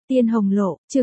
Tiên Hồng Lộ, chương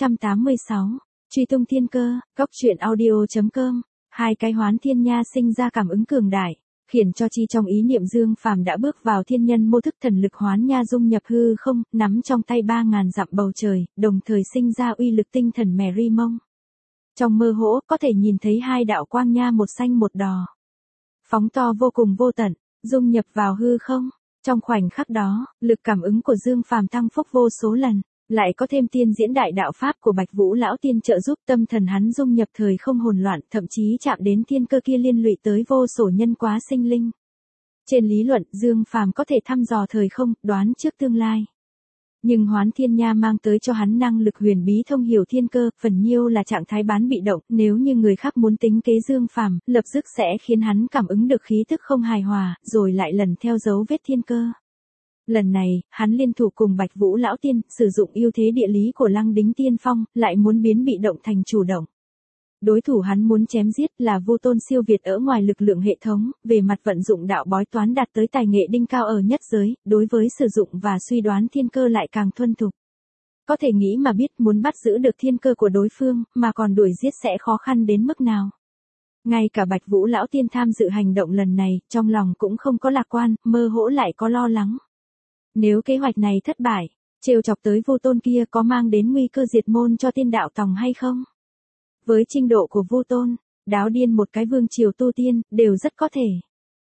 686. Truy tung thiên cơ, góc truyện audio.com. Hai cái hoán thiên nha sinh ra cảm ứng cường đại, khiển cho chi trong ý niệm Dương Phàm đã bước vào thiên nhân mô thức thần lực hoán nha dung nhập hư không, nắm trong tay 3000 dặm bầu trời, đồng thời sinh ra uy lực tinh thần Mary Mông. Trong mơ hỗ có thể nhìn thấy hai đạo quang nha một xanh một đỏ. Phóng to vô cùng vô tận, dung nhập vào hư không. Trong khoảnh khắc đó, lực cảm ứng của Dương Phàm tăng phúc vô số lần, lại có thêm tiên diễn đại đạo pháp của Bạch Vũ lão tiên trợ giúp, tâm thần hắn dung nhập thời không hồn loạn, thậm chí chạm đến thiên cơ kia liên lụy tới vô số nhân quá sinh linh. Trên lý luận, Dương Phàm có thể thăm dò thời không, đoán trước tương lai. Nhưng hoán thiên nha mang tới cho hắn năng lực huyền bí thông hiểu thiên cơ, phần nhiêu là trạng thái bán bị động, nếu như người khác muốn tính kế Dương Phàm, lập tức sẽ khiến hắn cảm ứng được khí tức không hài hòa, rồi lại lần theo dấu vết thiên cơ. Lần này, hắn liên thủ cùng Bạch Vũ lão tiên, sử dụng ưu thế địa lý của Lăng Đính Tiên Phong, lại muốn biến bị động thành chủ động. Đối thủ hắn muốn chém giết là Vu Tôn siêu việt ở ngoài lực lượng hệ thống, về mặt vận dụng đạo bói toán đạt tới tài nghệ đỉnh cao ở nhất giới, đối với sử dụng và suy đoán thiên cơ lại càng thuần thục. Có thể nghĩ mà biết muốn bắt giữ được thiên cơ của đối phương, mà còn đuổi giết sẽ khó khăn đến mức nào. Ngay cả Bạch Vũ lão tiên tham dự hành động lần này, trong lòng cũng không có lạc quan, mơ hỗ lại có lo lắng. Nếu kế hoạch này thất bại, trêu chọc tới Vu Tôn kia có mang đến nguy cơ diệt môn cho tiên đạo tòng hay không? Với trình độ của Vu Tôn, đáo điên một cái vương triều tu tiên, đều rất có thể.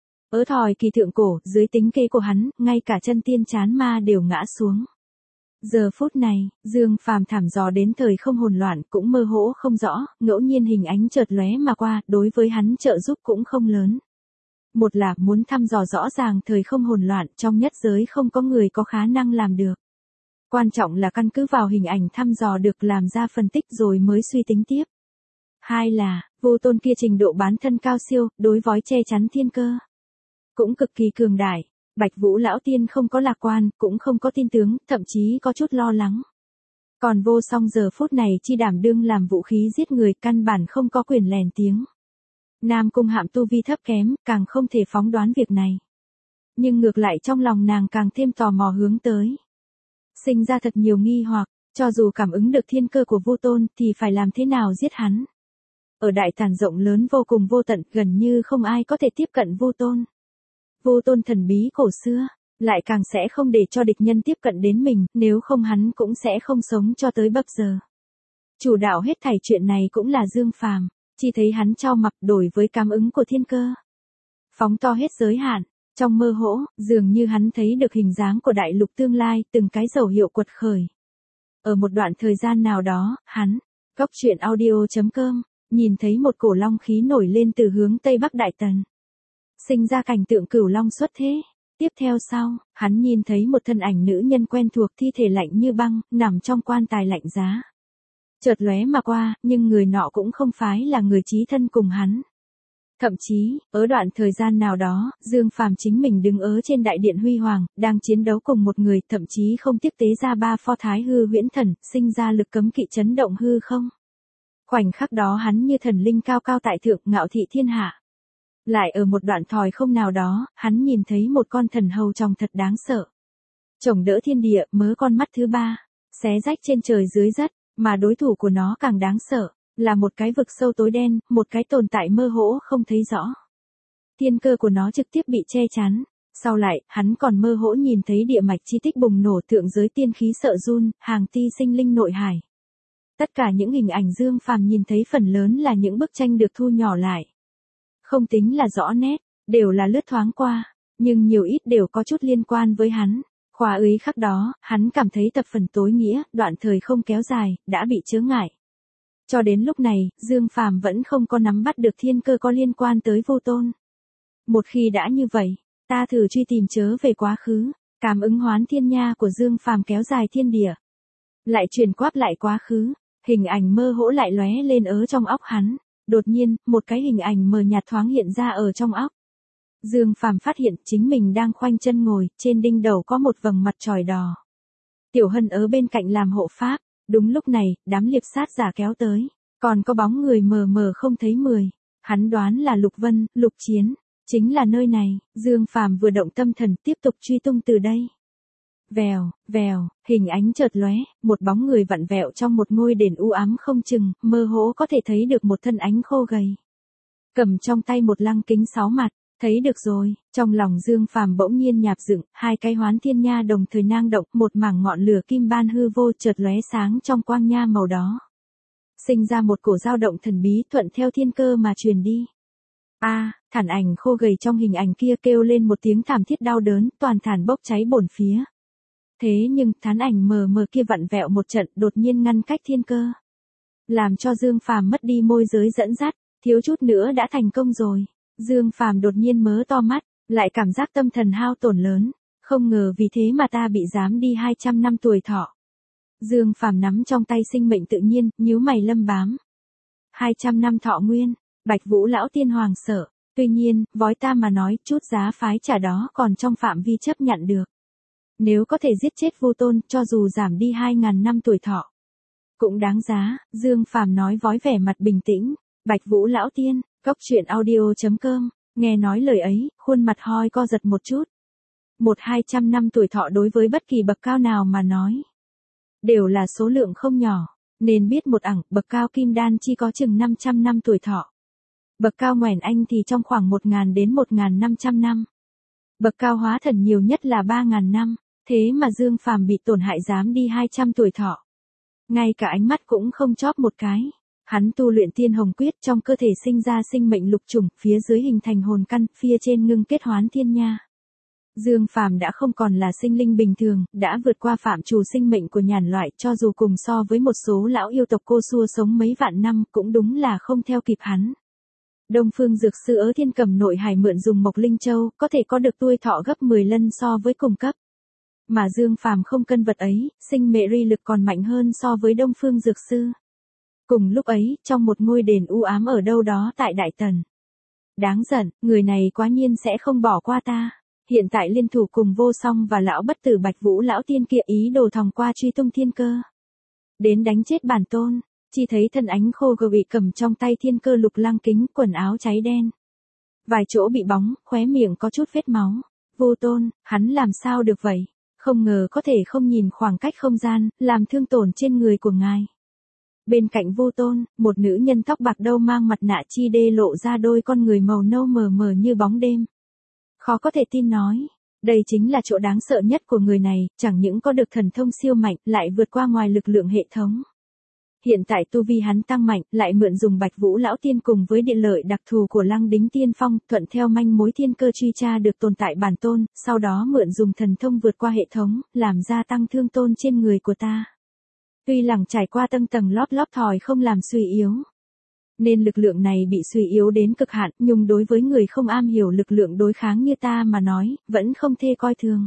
Ở thời kỳ thượng cổ, dưới tính kế của hắn, ngay cả chân tiên chán ma đều ngã xuống. Giờ phút này, Dương Phàm thảm dò đến thời không hồn loạn cũng mơ hỗ không rõ, ngẫu nhiên hình ánh chợt lóe mà qua, đối với hắn trợ giúp cũng không lớn. Một là muốn thăm dò rõ ràng thời không hồn loạn, trong nhất giới không có người có khả năng làm được. Quan trọng là căn cứ vào hình ảnh thăm dò được làm ra phân tích rồi mới suy tính tiếp. Hai là, Vu Tôn kia trình độ bán thân cao siêu, đối với che chắn thiên cơ cũng cực kỳ cường đại. Bạch Vũ lão tiên không có lạc quan, cũng không có tin tướng, thậm chí có chút lo lắng. Còn Vô Song giờ phút này chi đảm đương làm vũ khí giết người, căn bản không có quyền lèn tiếng. Nam Cung Hạm tu vi thấp kém, càng không thể phóng đoán việc này. Nhưng ngược lại trong lòng nàng càng thêm tò mò hướng tới. Sinh ra thật nhiều nghi hoặc, cho dù cảm ứng được thiên cơ của Vu Tôn thì phải làm thế nào giết hắn. Ở đại tàn rộng lớn vô cùng vô tận, gần như không ai có thể tiếp cận Vu Tôn. Vu Tôn thần bí cổ xưa, lại càng sẽ không để cho địch nhân tiếp cận đến mình, nếu không hắn cũng sẽ không sống cho tới bập giờ. Chủ đạo hết thảy chuyện này cũng là Dương Phàm, chỉ thấy hắn trao mặc đổi với cảm ứng của thiên cơ. Phóng to hết giới hạn, trong mơ hỗ, dường như hắn thấy được hình dáng của đại lục tương lai, từng cái dấu hiệu quật khởi. Ở một đoạn thời gian nào đó, hắn, góc truyện audio.com, nhìn thấy một cổ long khí nổi lên từ hướng Tây Bắc Đại Tần. Sinh ra cảnh tượng cửu long xuất thế. Tiếp theo sau, hắn nhìn thấy một thân ảnh nữ nhân quen thuộc thi thể lạnh như băng, nằm trong quan tài lạnh giá. Chợt lóe mà qua, nhưng người nọ cũng không phải là người chí thân cùng hắn. Thậm chí, ở đoạn thời gian nào đó, Dương Phàm chính mình đứng ở trên đại điện huy hoàng, đang chiến đấu cùng một người, thậm chí không tiếp tế ra 3 pho thái hư huyễn thần, sinh ra lực cấm kỵ chấn động hư không. Khoảnh khắc đó hắn như thần linh cao cao tại thượng, ngạo thị thiên hạ. Lại ở một đoạn thòi không nào đó, hắn nhìn thấy một con thần hầu tròng thật đáng sợ. Chổng đỡ thiên địa, mớ con mắt thứ 3, xé rách trên trời dưới đất, mà đối thủ của nó càng đáng sợ, là một cái vực sâu tối đen, một cái tồn tại mơ hỗ không thấy rõ. Thiên cơ của nó trực tiếp bị che chắn. Sau lại, hắn còn mơ hỗ nhìn thấy địa mạch chi tích bùng nổ, thượng giới tiên khí sợ run, hàng ti sinh linh nội hải. Tất cả những hình ảnh Dương Phàm nhìn thấy phần lớn là những bức tranh được thu nhỏ lại. Không tính là rõ nét, đều là lướt thoáng qua, nhưng nhiều ít đều có chút liên quan với hắn. Khóa úy khắc đó, hắn cảm thấy tập phần tối nghĩa, đoạn thời không kéo dài, đã bị chướng ngại. Cho đến lúc này, Dương Phàm vẫn không có nắm bắt được thiên cơ có liên quan tới Vu Tôn. Một khi đã như vậy, ta thử truy tìm chớ về quá khứ, cảm ứng hoán thiên nha của Dương Phàm kéo dài thiên địa. Lại truyền quáp lại quá khứ, hình ảnh mơ hỗ lại lóe lên ở trong óc hắn. Đột nhiên, một cái hình ảnh mờ nhạt thoáng hiện ra ở trong óc. Dương Phàm phát hiện chính mình đang khoanh chân ngồi, trên đỉnh đầu có một vầng mặt trời đỏ. Tiểu Hân ở bên cạnh làm hộ pháp, đúng lúc này, đám liệp sát giả kéo tới, còn có bóng người mờ mờ không thấy 10. Hắn đoán là Lục Vân, Lục Chiến, chính là nơi này. Dương Phàm vừa động tâm thần tiếp tục truy tung từ đây. Vèo, vèo, hình ánh chợt lóe, một bóng người vặn vẹo trong một ngôi đền u ám không chừng, mơ hồ có thể thấy được một thân ánh khô gầy. Cầm trong tay một lăng kính 6 mặt, thấy được rồi, trong lòng Dương Phàm bỗng nhiên nhạp dựng, hai cái hoán thiên nha đồng thời nang động, một mảng ngọn lửa kim ban hư vô chợt lóe sáng trong quang nha màu đó. Sinh ra một cổ dao động thần bí thuận theo thiên cơ mà truyền đi. Thản ảnh khô gầy trong hình ảnh kia kêu lên một tiếng thảm thiết đau đớn, toàn thản bốc cháy bổn phía. Thế nhưng thán ảnh mờ mờ kia vặn vẹo một trận đột nhiên ngăn cách thiên cơ. Làm cho Dương Phàm mất đi môi giới dẫn dắt, thiếu chút nữa đã thành công rồi. Dương Phàm đột nhiên mớ to mắt, lại cảm giác tâm thần hao tổn lớn, không ngờ vì thế mà ta bị giám đi 200 năm tuổi thọ. Dương Phàm nắm trong tay sinh mệnh tự nhiên, nhíu mày lâm bám. 200 năm thọ nguyên, Bạch Vũ lão tiên hoàng sợ, tuy nhiên, vói ta mà nói, chút giá phái trả đó còn trong phạm vi chấp nhận được. Nếu có thể giết chết Vu Tôn, cho dù giảm đi 2000 năm tuổi thọ, cũng đáng giá, Dương Phàm nói vói vẻ mặt bình tĩnh. Bạch Vũ lão tiên, Cốc Truyện Audio.com, nghe nói lời ấy, khuôn mặt hoi co giật một chút. 200 năm tuổi thọ đối với bất kỳ bậc cao nào mà nói, đều là số lượng không nhỏ, nên biết một ẳng, bậc cao kim đan chi có chừng 500 năm tuổi thọ. Bậc cao Ngoẻn Anh thì trong khoảng 1000 đến 1500 năm. Bậc cao hóa thần nhiều nhất là 3000 năm, thế mà Dương Phàm bị tổn hại giám đi 200 tuổi thọ. Ngay cả ánh mắt cũng không chóp một cái. Hắn tu luyện Tiên Hồng Quyết, trong cơ thể sinh ra sinh mệnh lục trùng, phía dưới hình thành hồn căn, phía trên ngưng kết hoán thiên nha. Dương Phàm đã không còn là sinh linh bình thường, đã vượt qua phạm trù sinh mệnh của nhàn loại, cho dù cùng so với một số lão yêu tộc cô xua sống mấy vạn năm, cũng đúng là không theo kịp hắn. Đông Phương Dược Sư Ớ Thiên Cầm nội hải mượn dùng Mộc Linh Châu, có thể có được tuổi thọ gấp 10 lần so với cùng cấp. Mà Dương Phàm không cân vật ấy, sinh mệ ri lực còn mạnh hơn so với Đông Phương Dược Sư. Cùng lúc ấy, trong một ngôi đền u ám ở đâu đó tại Đại Tần. Đáng giận, người này quá nhiên sẽ không bỏ qua ta. Hiện tại liên thủ cùng Vô Song và lão bất tử Bạch Vũ lão tiên kia ý đồ thòng qua truy tung thiên cơ. Đến đánh chết bản tôn, chỉ thấy thân ánh khô gầy bị cầm trong tay thiên cơ lục lăng kính, quần áo cháy đen. Vài chỗ bị bóng, khóe miệng có chút vết máu. Vô Tôn, hắn làm sao được vậy? Không ngờ có thể không nhìn khoảng cách không gian, làm thương tổn trên người của ngài. Bên cạnh Vô Tôn, một nữ nhân tóc bạc đâu mang mặt nạ chi đê lộ ra đôi con người màu nâu mờ mờ như bóng đêm. Khó có thể tin nói, đây chính là chỗ đáng sợ nhất của người này, chẳng những có được thần thông siêu mạnh, lại vượt qua ngoài lực lượng hệ thống. Hiện tại tu vi hắn tăng mạnh, lại mượn dùng Bạch Vũ lão tiên cùng với địa lợi đặc thù của Lăng Đính Tiên Phong, thuận theo manh mối thiên cơ truy tra được tồn tại bản tôn, sau đó mượn dùng thần thông vượt qua hệ thống, làm gia tăng thương tôn trên người của ta. Tuy lẳng trải qua tầng tầng lót thòi không làm suy yếu, nên lực lượng này bị suy yếu đến cực hạn, nhưng đối với người không am hiểu lực lượng đối kháng như ta mà nói, vẫn không thê coi thường.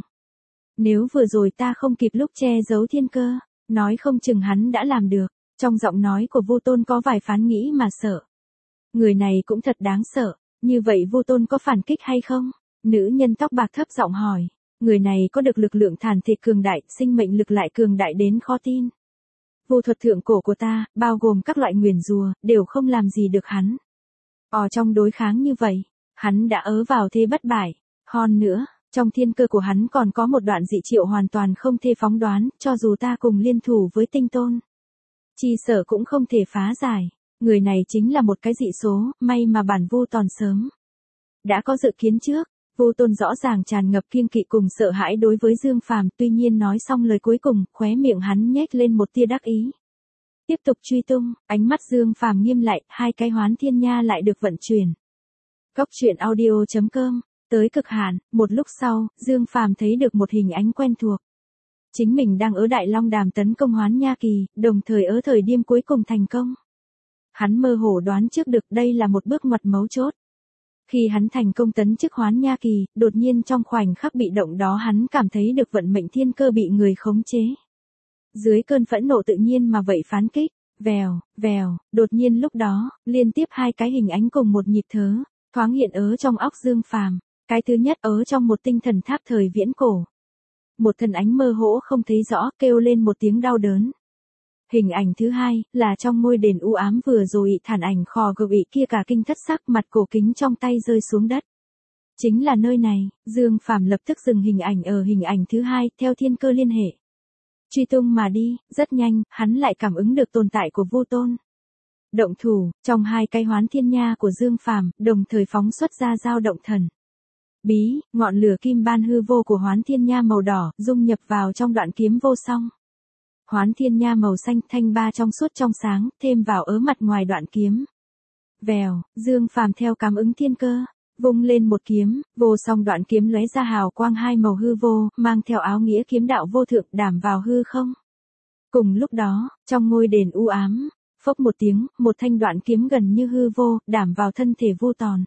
Nếu vừa rồi ta không kịp lúc che giấu thiên cơ, nói không chừng hắn đã làm được. Trong giọng nói của Vô Tôn có vài phán nghĩ mà sợ. Người này cũng thật đáng sợ, như vậy Vô Tôn có phản kích hay không? Nữ nhân tóc bạc thấp giọng hỏi, người này có được lực lượng thàn thịt cường đại, sinh mệnh lực lại cường đại đến khó tin. Vô thuật thượng cổ của ta, bao gồm các loại nguyền rùa, đều không làm gì được hắn. Trong đối kháng như vậy, hắn đã ớ vào thế bất bại. Hơn nữa, trong thiên cơ của hắn còn có một đoạn dị triệu hoàn toàn không thể phóng đoán, cho dù ta cùng liên thủ với Tinh Tôn, chỉ sợ cũng không thể phá giải. Người này chính là một cái dị số, may mà bản Vu Tòn sớm đã có dự kiến trước. Vô Tôn rõ ràng tràn ngập kiêng kỵ cùng sợ hãi đối với Dương Phàm, tuy nhiên nói xong lời cuối cùng, khóe miệng hắn nhếch lên một tia đắc ý. Tiếp tục truy tung, ánh mắt Dương Phàm nghiêm lại, hai cái hoán thiên nha lại được vận chuyển. Cốc Truyện Audio.com, tới cực hạn, một lúc sau, Dương Phàm thấy được một hình ánh quen thuộc. Chính mình đang ở Đại Long Đàm tấn công hoán nha kỳ, đồng thời ở thời điểm cuối cùng thành công. Hắn mơ hồ đoán trước được đây là một bước ngoặt mấu chốt. Khi hắn thành công tấn chức hoán nha kỳ, đột nhiên trong khoảnh khắc bị động đó hắn cảm thấy được vận mệnh thiên cơ bị người khống chế. Dưới cơn phẫn nộ tự nhiên mà vậy phán kích, vèo, vèo, đột nhiên lúc đó, liên tiếp hai cái hình ánh cùng một nhịp thớ, thoáng hiện ở trong óc Dương Phàm. Cái thứ nhất ở trong một tinh thần tháp thời viễn cổ. Một thân ánh mơ hồ không thấy rõ, kêu lên một tiếng đau đớn. Hình ảnh thứ hai, là trong ngôi đền u ám vừa rồi thản ảnh khò gợi kia cả kinh thất sắc, mặt cổ kính trong tay rơi xuống đất. Chính là nơi này, Dương Phàm lập tức dừng hình ảnh ở hình ảnh thứ hai, theo thiên cơ liên hệ. Truy tung mà đi, rất nhanh, hắn lại cảm ứng được tồn tại của Vu Tôn. Động thủ, trong hai cái hoán thiên nha của Dương Phàm, đồng thời phóng xuất ra dao động thần. Bí, ngọn lửa kim ban hư vô của hoán thiên nha màu đỏ, dung nhập vào trong đoạn kiếm vô song. Hoán thiên nha màu xanh thanh ba trong suốt trong sáng, thêm vào ớ mặt ngoài đoạn kiếm. Vèo, Dương Phàm theo cảm ứng thiên cơ, vung lên một kiếm, vô song đoạn kiếm lóe ra hào quang hai màu hư vô, mang theo áo nghĩa kiếm đạo vô thượng đảm vào hư không. Cùng lúc đó, trong ngôi đền u ám, phốc một tiếng, một thanh đoạn kiếm gần như hư vô, đảm vào thân thể Vu Tòn.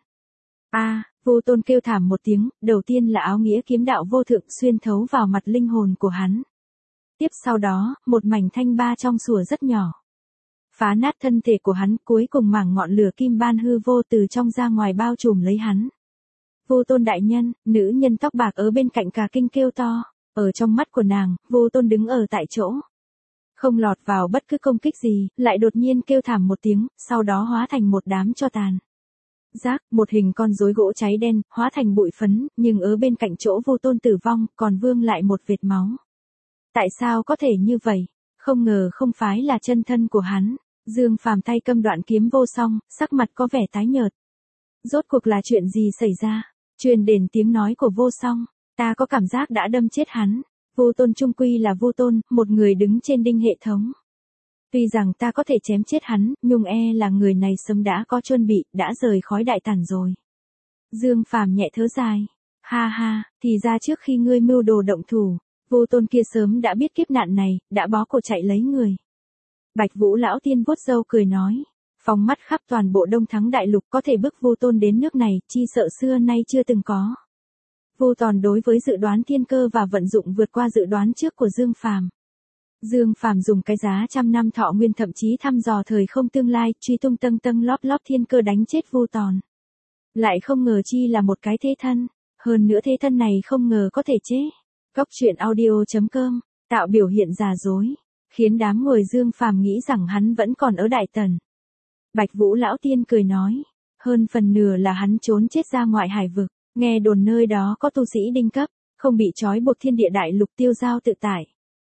Vu Tôn kêu thảm một tiếng, đầu tiên là áo nghĩa kiếm đạo vô thượng xuyên thấu vào mặt linh hồn của hắn. Tiếp sau đó, một mảnh thanh ba trong sủa rất nhỏ. Phá nát thân thể của hắn, cuối cùng mảng ngọn lửa kim ban hư vô từ trong ra ngoài bao trùm lấy hắn. Vu Tôn đại nhân, nữ nhân tóc bạc ở bên cạnh cả kinh kêu to, ở trong mắt của nàng, Vu Tôn đứng ở tại chỗ. Không lọt vào bất cứ công kích gì, lại đột nhiên kêu thảm một tiếng, sau đó hóa thành một đám tro tàn. Rác, một hình con rối gỗ cháy đen, hóa thành bụi phấn, nhưng ở bên cạnh chỗ Vu Tôn tử vong, còn vương lại một vệt máu. Tại sao có thể như vậy? Không ngờ không phải là chân thân của hắn. Dương Phàm tay cầm đoạn kiếm vô song, sắc mặt có vẻ tái nhợt. Rốt cuộc là chuyện gì xảy ra? Truyền đến tiếng nói của vô song, ta có cảm giác đã đâm chết hắn. Vu Tôn trung quy là Vu Tôn, một người đứng trên đinh hệ thống. Tuy rằng ta có thể chém chết hắn, nhưng là người này sớm đã có chuẩn bị, đã rời khói đại tản rồi. Dương Phàm nhẹ thở dài. Ha ha, thì ra trước khi ngươi mưu đồ động thủ, Vu Tôn kia sớm đã biết kiếp nạn này, đã bó cổ chạy lấy người. Bạch Vũ lão tiên vuốt râu cười nói. Phóng mắt khắp toàn bộ Đông Thắng đại lục có thể bước Vu Tôn đến nước này, chi sợ xưa nay chưa từng có. Vu Tòn đối với dự đoán thiên cơ và vận dụng vượt qua dự đoán trước của Dương Phàm. Dương Phàm dùng cái giá trăm năm thọ nguyên thậm chí thăm dò thời không tương lai, truy tung tâng tâng lóp lóp thiên cơ đánh chết Vu Tòn. Lại không ngờ chi là một cái thế thân, hơn nữa thế thân này không ngờ có thể chết. Góc truyện audio.com, tạo biểu hiện giả dối, khiến đám người Dương Phàm nghĩ rằng hắn vẫn còn ở Đại Tần. Bạch Vũ lão tiên cười nói, hơn phần nửa là hắn trốn chết ra ngoại hải vực, nghe đồn nơi đó có tu sĩ đinh cấp, không bị trói buộc thiên địa đại lục tiêu giao tự tại.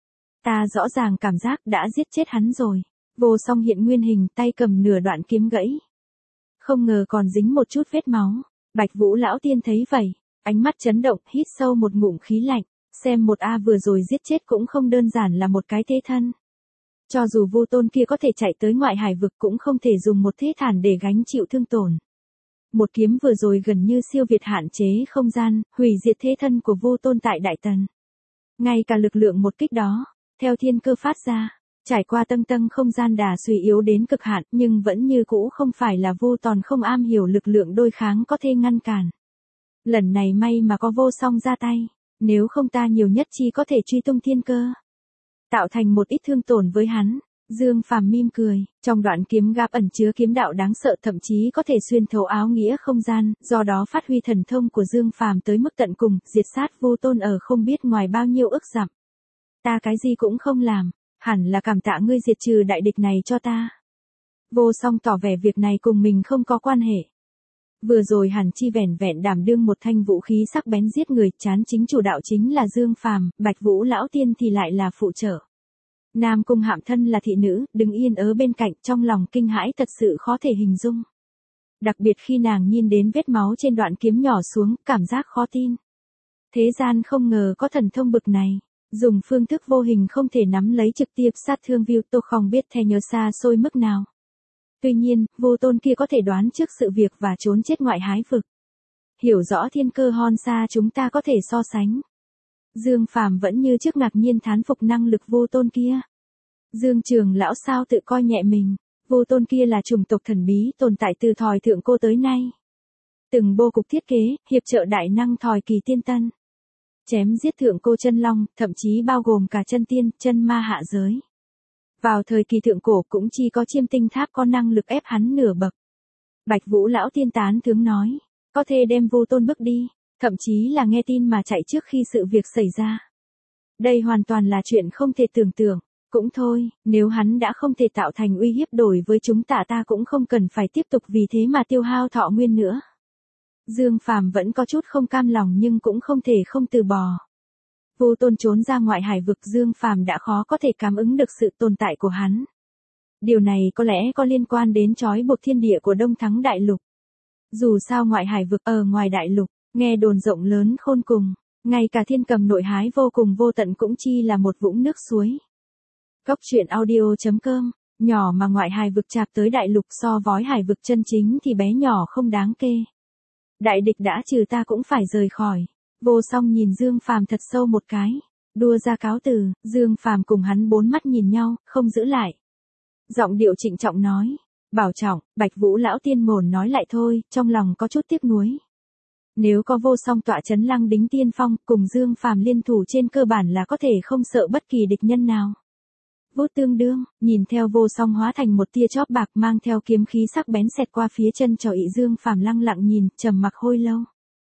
Ta rõ ràng cảm giác đã giết chết hắn rồi. Vô song hiện nguyên hình, tay cầm nửa đoạn kiếm gãy. Không ngờ còn dính một chút vết máu. Bạch Vũ lão tiên thấy vậy, ánh mắt chấn động, hít sâu một ngụm khí lạnh, xem một vừa rồi giết chết cũng không đơn giản là một cái thế thân. Cho dù Vu Tôn kia có thể chạy tới ngoại hải vực cũng không thể dùng một thế thản để gánh chịu thương tổn. Một kiếm vừa rồi gần như siêu việt hạn chế không gian, hủy diệt thế thân của Vu Tôn tại Đại Tần. Ngay cả lực lượng một kích đó, theo thiên cơ phát ra, trải qua tầng tầng không gian đà suy yếu đến cực hạn, nhưng vẫn như cũ không phải là Vu Tòn không am hiểu lực lượng đối kháng có thể ngăn cản. Lần này may mà có vô song ra tay, nếu không ta nhiều nhất chỉ có thể truy tung thiên cơ, tạo thành một ít thương tổn với hắn. Dương Phàm mỉm cười, trong đoạn kiếm gáp ẩn chứa kiếm đạo đáng sợ, thậm chí có thể xuyên thấu áo nghĩa không gian, do đó phát huy thần thông của Dương Phàm tới mức tận cùng, diệt sát Vu Tôn ở không biết ngoài bao nhiêu ức dặm. Ta cái gì cũng không làm, hẳn là cảm tạ ngươi diệt trừ đại địch này cho ta. Vô song tỏ vẻ việc này cùng mình không có quan hệ. Vừa rồi hẳn chi vẻn vẹn đảm đương một thanh vũ khí sắc bén giết người, chán chính chủ đạo chính là Dương Phàm, Bạch Vũ lão tiên thì lại là phụ trợ. Nam Cung Hạm thân là thị nữ, đứng yên ở bên cạnh, trong lòng kinh hãi thật sự khó thể hình dung. Đặc biệt khi nàng nhìn đến vết máu trên đoạn kiếm nhỏ xuống, cảm giác khó tin. Thế gian không ngờ có thần thông bực này, dùng phương thức vô hình không thể nắm lấy trực tiếp sát thương Viu Tô không biết thè nhớ xa xôi mức nào. Tuy nhiên, Vô Tôn kia có thể đoán trước sự việc và trốn chết ngoại hái vực. Hiểu rõ thiên cơ hon xa chúng ta có thể so sánh. Dương Phàm vẫn như trước ngạc nhiên thán phục năng lực Vô Tôn kia. Dương Trường lão sao tự coi nhẹ mình, Vô Tôn kia là chủng tộc thần bí tồn tại từ thời thượng cô tới nay. Từng bố cục thiết kế, hiệp trợ đại năng thời kỳ tiên tân. Chém giết thượng cô chân long, thậm chí bao gồm cả chân tiên, chân ma hạ giới. Vào thời kỳ thượng cổ cũng chỉ có Chiêm Tinh Tháp có năng lực ép hắn nửa bậc. Bạch Vũ lão tiên tán tướng nói, có thể đem Vô Tôn bước đi, thậm chí là nghe tin mà chạy trước khi sự việc xảy ra. Đây hoàn toàn là chuyện không thể tưởng tượng. Cũng thôi, nếu hắn đã không thể tạo thành uy hiếp đối với chúng ta cũng không cần phải tiếp tục vì thế mà tiêu hao thọ nguyên nữa. Dương Phàm vẫn có chút không cam lòng nhưng cũng không thể không từ bỏ. Vô Tôn trốn ra ngoại hải vực, Dương Phàm đã khó có thể cảm ứng được sự tồn tại của hắn. Điều này có lẽ có liên quan đến trói buộc thiên địa của Đông Thắng Đại Lục. Dù sao ngoại hải vực ở ngoài đại lục, nghe đồn rộng lớn khôn cùng, ngay cả thiên cầm nội hái vô cùng vô tận cũng chi là một vũng nước suối. Góc truyện audio.com, nhỏ mà ngoại hải vực chạp tới đại lục so với hải vực chân chính thì bé nhỏ không đáng kê. Đại địch đã trừ ta cũng phải rời khỏi. Vô Song nhìn Dương Phàm thật sâu một cái, đua ra cáo từ. Dương Phàm cùng hắn bốn mắt nhìn nhau, không giữ lại. Giọng điệu trịnh trọng nói, bảo trọng. Bạch Vũ lão tiên mồn nói lại thôi, trong lòng có chút tiếc nuối. Nếu có Vô Song tọa chấn Lăng Đính tiên phong, cùng Dương Phàm liên thủ trên cơ bản là có thể không sợ bất kỳ địch nhân nào. Vút tương đương, nhìn theo Vô Song hóa thành một tia chóp bạc mang theo kiếm khí sắc bén xẹt qua phía chân trò ị, Dương Phàm lăng lặng nhìn, trầm mặc hồi lâu.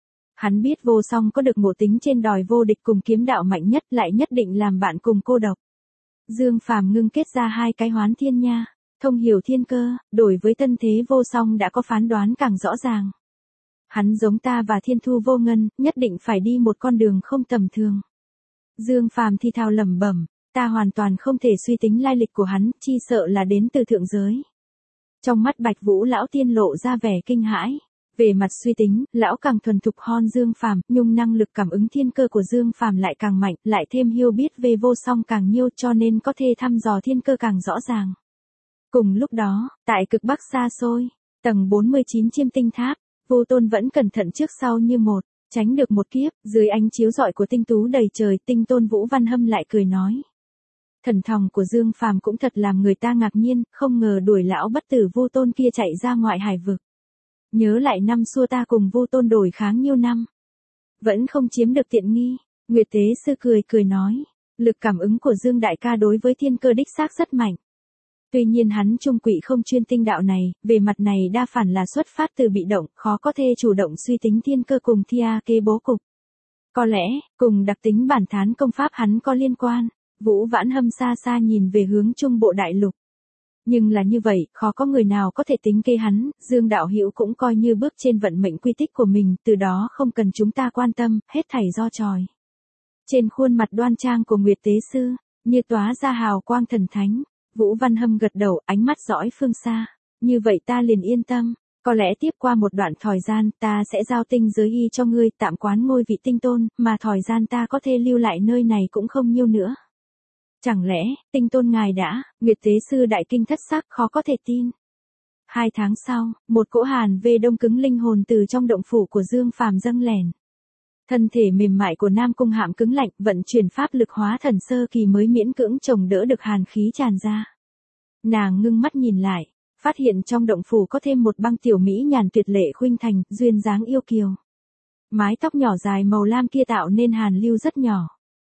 Hắn biết Vô Song có được ngộ tính trên đòi vô địch cùng kiếm đạo mạnh nhất, lại nhất định làm bạn cùng cô độc. Dương Phàm ngưng kết ra hai cái Hoán Thiên Nha, thông hiểu thiên cơ, đổi với tân thế Vô Song đã có phán đoán càng rõ ràng. Hắn giống ta và Thiên Thu Vô Ngân, nhất định phải đi một con đường không tầm thường. Dương Phàm thi thào lẩm bẩm, ta hoàn toàn không thể suy tính lai lịch của hắn, chi sợ là đến từ thượng giới. Trong mắt Bạch Vũ lão tiên lộ ra vẻ kinh hãi. Về mặt suy tính, lão càng thuần thục hơn Dương Phàm, nhưng năng lực cảm ứng thiên cơ của Dương Phàm lại càng mạnh, lại thêm hiểu biết về Vô Song càng nhiều, cho nên có thể thăm dò thiên cơ càng rõ ràng. Cùng lúc đó, tại cực bắc xa xôi, tầng 49 Chiêm Tinh Tháp, Vô Tôn vẫn cẩn thận trước sau như một, tránh được một kiếp. Dưới ánh chiếu rọi của tinh tú đầy trời, Tinh Tôn Vũ Văn Hâm lại cười nói. Thần thòng của Dương Phàm cũng thật làm người ta ngạc nhiên, không ngờ đuổi lão bất tử Vô Tôn kia chạy ra ngoại hải vực. Nhớ lại năm xưa ta cùng Vô Tôn đổi kháng nhiêu năm, vẫn không chiếm được tiện nghi. Nguyệt Tế Sư cười nói, lực cảm ứng của Dương đại ca đối với thiên cơ đích xác rất mạnh. Tuy nhiên hắn trung quỷ không chuyên tinh đạo này, về mặt này đa phần là xuất phát từ bị động, khó có thể chủ động suy tính thiên cơ cùng thia kê bố cục. Có lẽ, cùng đặc tính bản thán công pháp hắn có liên quan. Vũ Vãn Hâm xa xa nhìn về hướng Trung Bộ Đại Lục. Nhưng là như vậy, khó có người nào có thể tính kê hắn, Dương đạo hữu cũng coi như bước trên vận mệnh quy tích của mình, từ đó không cần chúng ta quan tâm, hết thảy do trời. Trên khuôn mặt đoan trang của Nguyệt Tế Sư, như tóa ra hào quang thần thánh. Vũ Văn Hâm gật đầu, ánh mắt dõi phương xa. Như vậy ta liền yên tâm, có lẽ tiếp qua một đoạn thời gian, ta sẽ giao tinh giới y cho ngươi, tạm quán ngôi vị tinh tôn, mà thời gian ta có thể lưu lại nơi này cũng không nhiêu nữa. Chẳng lẽ, Tinh Tôn ngài đã? Nguyệt Tế Sư đại kinh thất sắc, khó có thể tin. 2 tháng sau, một cỗ hàn về đông cứng linh hồn từ trong động phủ của Dương Phàm dâng lèn. Thân thể mềm mại của Nam Cung Hạm cứng lạnh, vận chuyển pháp lực hóa thần sơ kỳ mới miễn cưỡng chống đỡ được hàn khí tràn ra. Nàng ngưng mắt nhìn lại, phát hiện trong động phủ có thêm một băng tiểu mỹ nhàn tuyệt lệ khuynh thành, duyên dáng yêu kiều. Mái tóc nhỏ dài màu lam kia tạo nên hàn lưu rất nhỏ.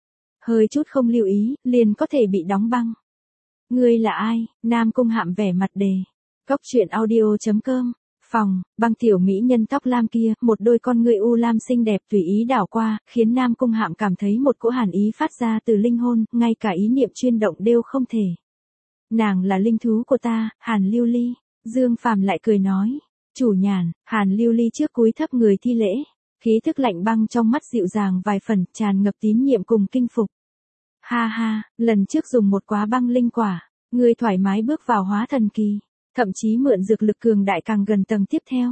Hơi chút không lưu ý, liền có thể bị đóng băng. Ngươi là ai? Nam Cung Hạm vẻ mặt đề. Góc truyện audio.com, phòng, băng tiểu mỹ nhân tóc lam kia, một đôi con ngươi u lam xinh đẹp tùy ý đảo qua, khiến Nam Cung Hạm cảm thấy một cỗ hàn ý phát ra từ linh hồn, ngay cả ý niệm chuyên động đều không thể. Nàng là linh thú của ta, Hàn Lưu Ly. Dương Phàm lại cười nói. Chủ nhàn, Hàn Lưu Ly trước cúi thấp người thi lễ. Khí thức lạnh băng trong mắt dịu dàng vài phần, tràn ngập tín nhiệm cùng kinh phục. Ha ha, lần trước dùng một quá băng linh quả, ngươi thoải mái bước vào hóa thần kỳ, thậm chí mượn dược lực cường đại càng gần tầng tiếp theo.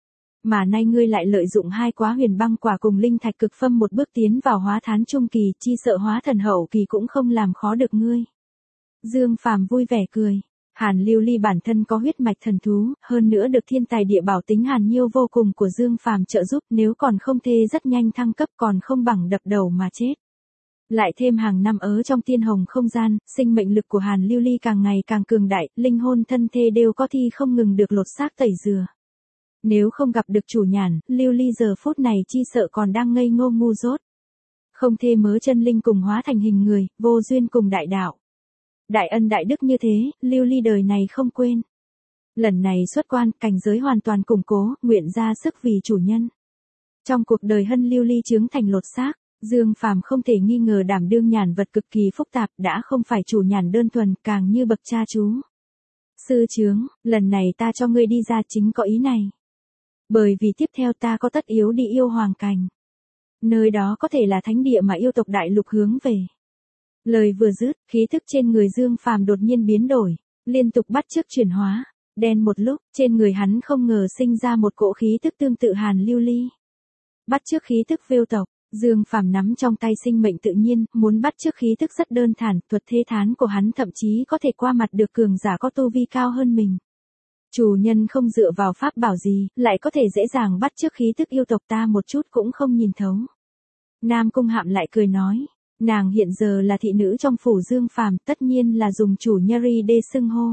Mà nay ngươi lại lợi dụng 2 quá huyền băng quả cùng linh thạch cực phâm một bước tiến vào hóa thán trung kỳ, chi sợ hóa thần hậu kỳ cũng không làm khó được ngươi. Dương Phàm vui vẻ cười. Hàn Lưu Ly bản thân có huyết mạch thần thú, hơn nữa được thiên tài địa bảo tính hàn nhiêu vô cùng của Dương Phàm trợ giúp, nếu còn không thê rất nhanh thăng cấp còn không bằng đập đầu mà chết. Lại thêm hàng năm ở trong tiên hồng không gian, sinh mệnh lực của Hàn Lưu Ly càng ngày càng cường đại, linh hồn thân thê đều có thi không ngừng được lột xác tẩy rửa. Nếu không gặp được chủ nhàn, Lưu Ly giờ phút này chi sợ còn đang ngây ngô ngu dốt. Không thê mớ chân linh cùng hóa thành hình người, vô duyên cùng đại đạo. Đại ân đại đức như thế, Lưu Ly đời này không quên. Lần này xuất quan, cảnh giới hoàn toàn củng cố, nguyện ra sức vì chủ nhân. Trong cuộc đời Hân Lưu Ly chứng thành lột xác, Dương Phàm không thể nghi ngờ đảm đương nhàn vật cực kỳ phức tạp, đã không phải chủ nhàn đơn thuần, càng như bậc cha chú. Sư chướng, lần này ta cho ngươi đi ra chính có ý này. Bởi vì tiếp theo ta có tất yếu đi yêu hoàng cảnh. Nơi đó có thể là thánh địa mà yêu tộc đại lục hướng về. Lời vừa dứt, khí thức trên người Dương Phàm đột nhiên biến đổi, liên tục bắt chước chuyển hóa. Đen một lúc, trên người hắn không ngờ sinh ra một cỗ khí thức tương tự Hàn Lưu Ly. Bắt chước khí thức Viêu tộc, Dương Phàm nắm trong tay sinh mệnh tự nhiên, muốn bắt chước khí thức rất đơn giản, thuật thế thán của hắn thậm chí có thể qua mặt được cường giả có tu vi cao hơn mình. Chủ nhân không dựa vào pháp bảo gì, lại có thể dễ dàng bắt chước khí thức yêu tộc ta một chút cũng không nhìn thấu. Nam Cung Hạm lại cười nói, nàng hiện giờ là thị nữ trong phủ Dương Phàm, tất nhiên là dùng chủ Nhari để xưng hô.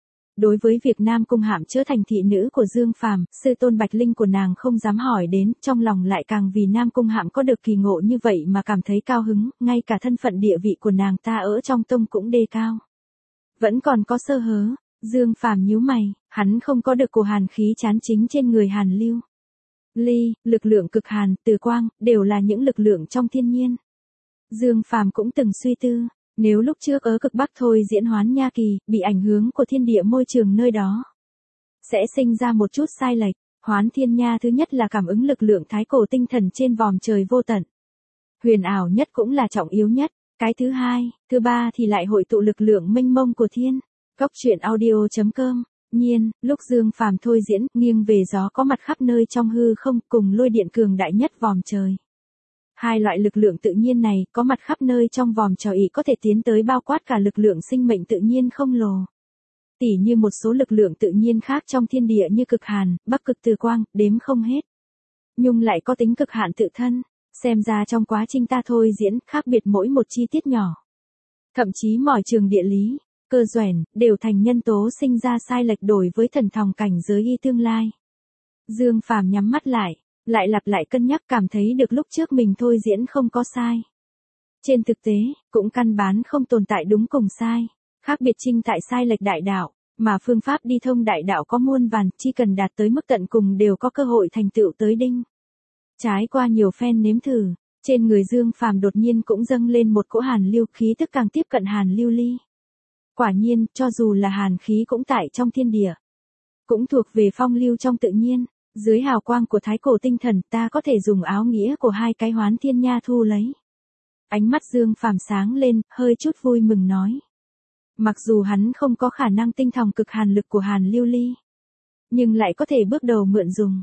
Đối với việc Nam Cung Hạm trở thành thị nữ của Dương Phàm, sư tôn Bạch Linh của nàng không dám hỏi đến, trong lòng lại càng vì Nam Cung Hạm có được kỳ ngộ như vậy mà cảm thấy cao hứng, ngay cả thân phận địa vị của nàng ta ở trong tông cũng đề cao. Vẫn còn có sơ hớ, Dương Phàm nhíu mày, hắn không có được cổ hàn khí chán chính trên người Hàn Lưu Ly, lực lượng cực hàn, từ quang, đều là những lực lượng trong thiên nhiên. Dương Phàm cũng từng suy tư, nếu lúc trước ở cực Bắc thôi diễn Hoán Nha Kỳ, bị ảnh hưởng của thiên địa môi trường nơi đó, sẽ sinh ra một chút sai lệch. Hoán Thiên Nha thứ nhất là cảm ứng lực lượng thái cổ tinh thần trên vòm trời vô tận. Huyền ảo nhất cũng là trọng yếu nhất. Cái thứ hai, thứ ba thì lại hội tụ lực lượng mênh mông của thiên. Góc truyện audio.com. Nhiên, lúc Dương Phàm thôi diễn, nghiêng về gió có mặt khắp nơi trong hư không, cùng lôi điện cường đại nhất vòm trời. Hai loại lực lượng tự nhiên này, có mặt khắp nơi trong vòm trời có thể tiến tới bao quát cả lực lượng sinh mệnh tự nhiên không lồ. Tỉ như một số lực lượng tự nhiên khác trong thiên địa như cực hàn, bắc cực từ quang, đếm không hết. Nhưng lại có tính cực hạn tự thân, xem ra trong quá trình ta thôi diễn, khác biệt mỗi một chi tiết nhỏ. Thậm chí mọi trường địa lý, cơ duển, đều thành nhân tố sinh ra sai lệch đổi với thần thòng cảnh giới y tương lai. Dương Phàm nhắm mắt lại lặp lại cân nhắc cảm thấy được lúc trước mình thôi diễn không có sai. Trên thực tế, cũng căn bản không tồn tại đúng cùng sai. Khác biệt trinh tại sai lệch đại đạo, mà phương pháp đi thông đại đạo có muôn vàn, chỉ cần đạt tới mức tận cùng đều có cơ hội thành tựu tới đinh. Trải qua nhiều phen nếm thử, trên người Dương Phàm đột nhiên cũng dâng lên một cỗ hàn lưu khí tức càng tiếp cận Hàn Lưu Ly. Quả nhiên, cho dù là hàn khí cũng tại trong thiên địa, cũng thuộc về phong lưu trong tự nhiên, dưới hào quang của thái cổ tinh thần ta có thể dùng áo nghĩa của hai cái Hoán Thiên Nha thu lấy. Ánh mắt Dương Phàm sáng lên, hơi chút vui mừng nói. Mặc dù hắn không có khả năng tinh thòng cực hàn lực của Hàn Lưu Ly, nhưng lại có thể bước đầu mượn dùng.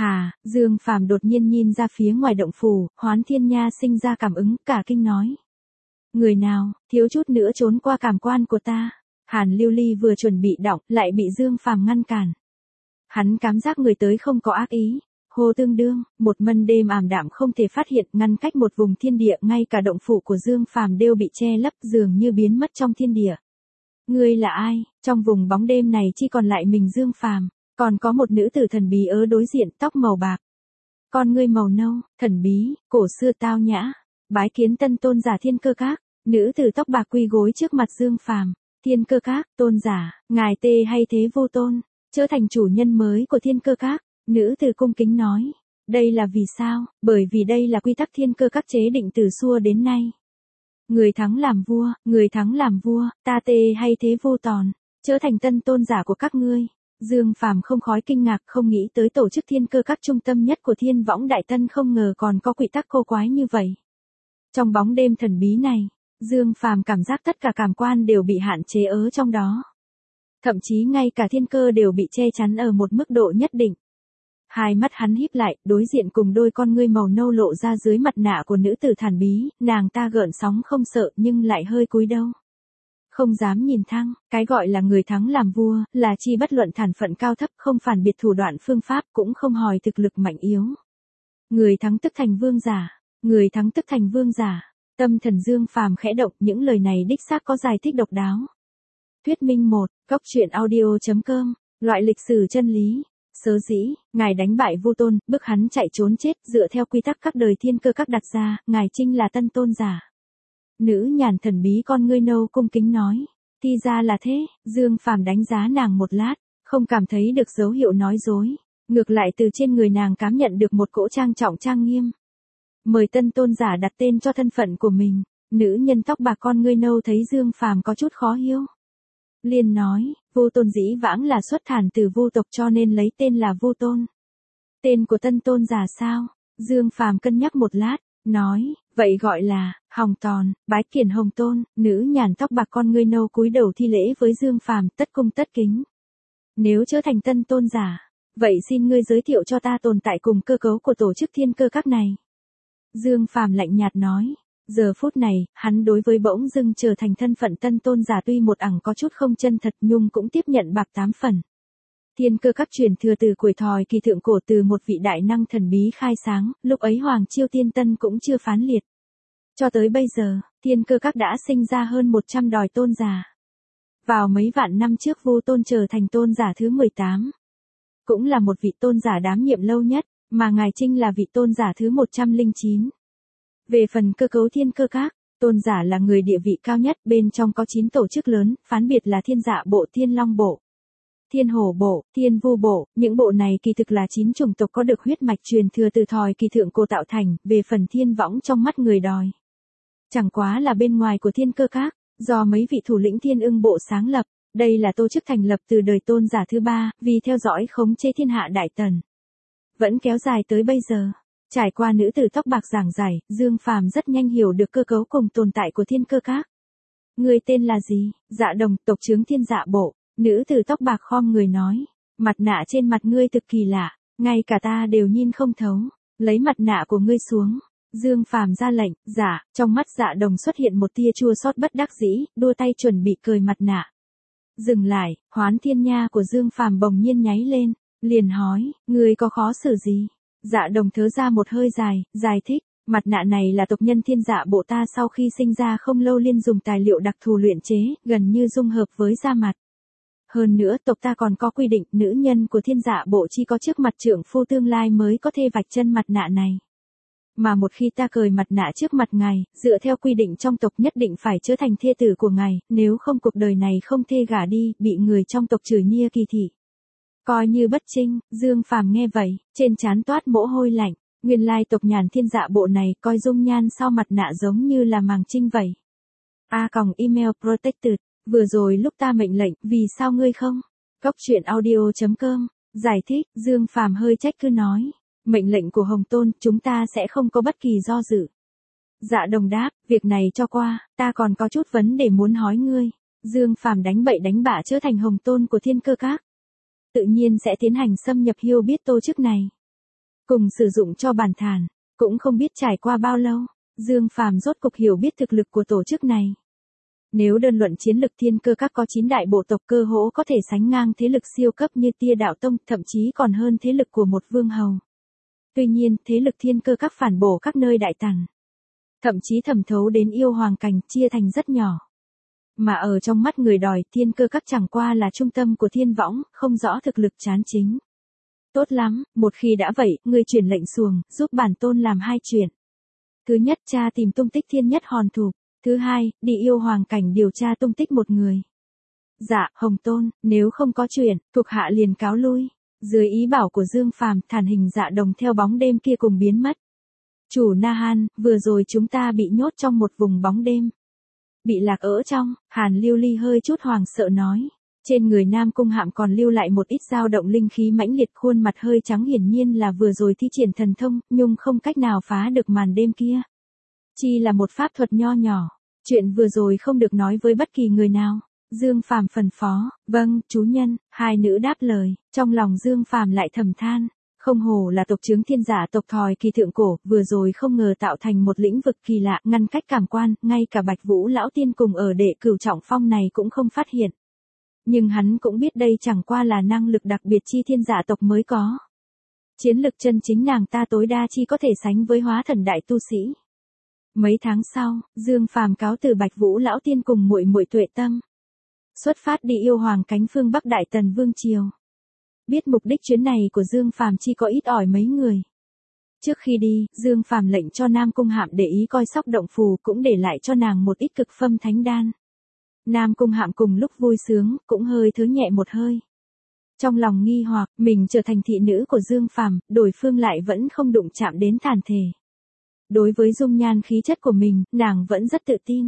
Dương Phàm đột nhiên nhìn ra phía ngoài động phủ, Hoán Thiên Nha sinh ra cảm ứng, cả kinh nói. Người nào, thiếu chút nữa trốn qua cảm quan của ta. Hàn Lưu Ly vừa chuẩn bị động, lại bị Dương Phàm ngăn cản. Hắn cảm giác người tới không có ác ý. Hồ tương đương, một mân đêm ảm đạm không thể phát hiện, ngăn cách một vùng thiên địa, ngay cả động phủ của Dương Phàm đều bị che lấp, dường như biến mất trong thiên địa. Ngươi là ai? Trong vùng bóng đêm này chỉ còn lại mình Dương Phàm, còn có một nữ tử thần bí ở đối diện, tóc màu bạc, con ngươi màu nâu, thần bí, cổ xưa tao nhã. Bái kiến tân tôn giả Thiên Cơ Các. Nữ tử tóc bạc quỳ gối trước mặt Dương Phàm. Thiên Cơ Các, tôn giả, ngài tê hay thế vô tôn, trở thành chủ nhân mới của Thiên Cơ Các. Nữ tử cung kính nói. Đây là vì sao? Bởi vì đây là quy tắc Thiên Cơ Các chế định từ xưa đến nay. Người thắng làm vua, ta tê hay thế vô tòn, trở thành tân tôn giả của các ngươi. Dương Phàm không khói kinh ngạc, không nghĩ tới tổ chức Thiên Cơ Các trung tâm nhất của Thiên Võng Đại Tân không ngờ còn có quy tắc cô quái như vậy. Trong bóng đêm thần bí này, Dương Phàm cảm giác tất cả cảm quan đều bị hạn chế ở trong đó. Thậm chí ngay cả thiên cơ đều bị che chắn ở một mức độ nhất định. Hai mắt hắn híp lại, đối diện cùng đôi con ngươi màu nâu lộ ra dưới mặt nạ của nữ tử thần bí, nàng ta gợn sóng không sợ nhưng lại hơi cúi đầu. Không dám nhìn thăng, cái gọi là người thắng làm vua, là chi bất luận thản phận cao thấp, không phản biệt thủ đoạn phương pháp, cũng không hỏi thực lực mạnh yếu. Người thắng tức thành vương giả. Tâm thần Dương Phàm khẽ động, những lời này đích xác có giải thích độc đáo. Thuyết minh 1, góc truyện audio.com, loại lịch sử chân lý. Sớ dĩ, ngài đánh bại Vu Tôn, bức hắn chạy trốn chết, dựa theo quy tắc các đời Thiên Cơ Các đặt ra, ngài chính là tân tôn giả. Nữ nhàn thần bí con ngươi nâu cung kính nói. Thì ra là thế. Dương Phàm đánh giá nàng một lát, không cảm thấy được dấu hiệu nói dối. Ngược lại từ trên người nàng cảm nhận được một cỗ trang trọng trang nghiêm. Mời tân tôn giả đặt tên cho thân phận của mình. Nữ nhân tóc bạc con ngươi nâu thấy Dương Phàm có chút khó hiểu. Liền nói, Vu Tôn dĩ vãng là xuất thản từ Vu tộc cho nên lấy tên là Vu Tôn. Tên của tân tôn giả sao? Dương Phàm cân nhắc một lát, nói, vậy gọi là, Hồng Tòn, bái kiển Hồng Tôn, nữ nhàn tóc bạc con ngươi nâu cúi đầu thi lễ với Dương Phàm tất cung tất kính. Nếu trở thành tân tôn giả, vậy xin ngươi giới thiệu cho ta tồn tại cùng cơ cấu của tổ chức thiên cơ các này. Dương Phàm lạnh nhạt nói, giờ phút này, hắn đối với bỗng dưng trở thành thân phận tân tôn giả tuy một ẳng có chút không chân thật nhưng cũng tiếp nhận bạc 8 phần. Thiên cơ các truyền thừa từ tuổi thòi kỳ thượng cổ từ một vị đại năng thần bí khai sáng, lúc ấy Hoàng Chiêu Tiên Tân cũng chưa phán liệt. Cho tới bây giờ, thiên cơ các đã sinh ra hơn 100 đòi tôn giả. Vào mấy vạn năm trước Vu Tôn trở thành tôn giả thứ 18. Cũng là một vị tôn giả đảm nhiệm lâu nhất, mà Ngài Trinh là vị tôn giả thứ 109. Về phần cơ cấu thiên cơ các, tôn giả là người địa vị cao nhất, bên trong có 9 tổ chức lớn, phán biệt là Thiên Dạ Bộ, Thiên Long Bộ, Thiên Hổ Bộ, Thiên Vu Bộ, những bộ này kỳ thực là 9 chủng tộc có được huyết mạch truyền thừa từ thời kỳ thượng cổ tạo thành, về phần thiên võng trong mắt người đòi. Chẳng quá là bên ngoài của thiên cơ các, do mấy vị thủ lĩnh Thiên Ưng Bộ sáng lập, đây là tổ chức thành lập từ đời tôn giả thứ 3, vì theo dõi khống chế thiên hạ đại tần. Vẫn kéo dài tới bây giờ. Trải qua nữ tử tóc bạc giảng giải, Dương Phàm rất nhanh hiểu được cơ cấu cùng tồn tại của thiên cơ các. Người tên là gì? Dạ Đồng, tộc trưởng Thiên Dạ Bộ. Nữ tử tóc bạc khom người nói, mặt nạ trên mặt ngươi cực kỳ lạ, ngay cả ta đều nhìn không thấu, lấy mặt nạ của ngươi xuống. Dương Phàm ra lệnh, dạ, trong mắt Dạ Đồng xuất hiện một tia chua xót bất đắc dĩ, đua tay chuẩn bị cởi mặt nạ. Dừng lại, Hoán Thiên Nha của Dương Phàm bỗng nhiên nháy lên, liền hỏi, ngươi có khó xử gì? Dạ Đồng thớ ra một hơi dài, giải thích, mặt nạ này là tộc nhân Thiên Dạ Bộ ta sau khi sinh ra không lâu liên dùng tài liệu đặc thù luyện chế, gần như dung hợp với da mặt. Hơn nữa tộc ta còn có quy định nữ nhân của Thiên Dạ Bộ chỉ có trước mặt trượng phu tương lai mới có thể vạch chân mặt nạ này. Mà một khi ta cởi mặt nạ trước mặt ngài, dựa theo quy định trong tộc nhất định phải trở thành thê tử của ngài, nếu không cuộc đời này không thê gả đi, bị người trong tộc chửi nia kỳ thị. Coi như bất trinh, Dương Phàm nghe vậy, trên trán toát mồ hôi lạnh, nguyên lai tộc nhàn Thiên Dạ Bộ này coi dung nhan sau mặt nạ giống như là màng trinh vậy. email protected, vừa rồi lúc ta mệnh lệnh, vì sao ngươi không? Goctruyện.audio.com, giải thích, Dương Phàm hơi trách cứ nói, mệnh lệnh của Hồng Tôn, chúng ta sẽ không có bất kỳ do dự. Dạ Đồng đáp, việc này cho qua, ta còn có chút vấn đề muốn hỏi ngươi. Dương Phàm đánh bậy đánh bạ trở thành Hồng Tôn của thiên cơ các. Tự nhiên sẽ tiến hành xâm nhập hiểu biết tổ chức này. Cùng sử dụng cho bản thản, cũng không biết trải qua bao lâu, Dương Phàm rốt cục hiểu biết thực lực của tổ chức này. Nếu đơn luận chiến lực thiên cơ các có 9 đại bộ tộc cơ hỗ có thể sánh ngang thế lực siêu cấp như Tia Đạo Tông, thậm chí còn hơn thế lực của một vương hầu. Tuy nhiên, thế lực thiên cơ các phản bổ các nơi đại tần, thậm chí thẩm thấu đến yêu hoàng cảnh, chia thành rất nhỏ. Mà ở trong mắt người đòi, thiên cơ các chẳng qua là trung tâm của thiên võng, không rõ thực lực chán chính. Tốt lắm, một khi đã vậy, ngươi truyền lệnh xuồng, giúp bản tôn làm 2 chuyện. Thứ nhất, tra tìm tung tích Thiên Nhất Hòn Thục. Thứ hai, đi yêu hoàng cảnh điều tra tung tích một người. Dạ, Hồng Tôn, nếu không có chuyện, thuộc hạ liền cáo lui. Dưới ý bảo của Dương Phàm, thản hình Dạ Đồng theo bóng đêm kia cùng biến mất. Chủ Na Han, vừa rồi chúng ta bị nhốt trong một vùng bóng đêm. Bị lạc ở trong, Hàn Lưu Ly hơi chút hoàng sợ nói. Trên người Nam Cung Hạm còn lưu lại một ít dao động linh khí mãnh liệt, khuôn mặt hơi trắng hiển nhiên là vừa rồi thi triển thần thông, nhưng không cách nào phá được màn đêm kia. Chỉ là một pháp thuật nho nhỏ, chuyện vừa rồi không được nói với bất kỳ người nào. Dương Phàm phân phó, vâng, chủ nhân, 2 nữ đáp lời, trong lòng Dương Phàm lại thầm than, không hổ là tộc trưởng Thiên Giả tộc thời kỳ thượng cổ, vừa rồi không ngờ tạo thành một lĩnh vực kỳ lạ, ngăn cách cảm quan, ngay cả Bạch Vũ lão tiên cùng ở Đệ Cửu Trọng Phong này cũng không phát hiện. Nhưng hắn cũng biết đây chẳng qua là năng lực đặc biệt chi Thiên Giả tộc mới có. Chiến lực chân chính nàng ta tối đa chỉ có thể sánh với hóa thần đại tu sĩ. Mấy tháng sau, Dương Phàm cáo từ Bạch Vũ lão tiên cùng muội muội Tuệ Tâm, xuất phát đi yêu hoàng cánh phương Bắc Đại Tần Vương triều. Biết mục đích chuyến này của Dương Phàm chỉ có ít ỏi mấy người. Trước khi đi, Dương Phàm lệnh cho Nam Cung Hạm để ý coi sóc động phù, cũng để lại cho nàng một ít cực phẩm thánh đan. Nam Cung Hạm cùng lúc vui sướng, cũng hơi thớ nhẹ một hơi. Trong lòng nghi hoặc, mình trở thành thị nữ của Dương Phàm, đối phương lại vẫn không đụng chạm đến tàn thể. Đối với dung nhan khí chất của mình, nàng vẫn rất tự tin.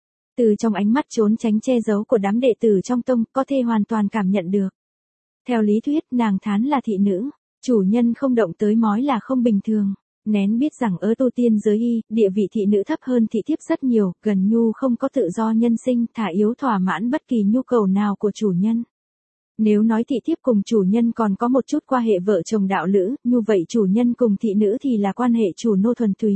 Từ trong ánh mắt trốn tránh che giấu của đám đệ tử trong tông, có thể hoàn toàn cảm nhận được. Theo lý thuyết, nàng thán là thị nữ, Chủ nhân không động tới mói là không bình thường. Nén biết rằng ở tu tiên giới y, địa vị thị nữ thấp hơn thị thiếp rất nhiều, gần nhu không có tự do nhân sinh, thả yếu thỏa mãn bất kỳ nhu cầu nào của chủ nhân. Nếu nói thị thiếp cùng chủ nhân còn có một chút quan hệ vợ chồng đạo lữ, như vậy chủ nhân cùng thị nữ thì là quan hệ chủ nô thuần túy.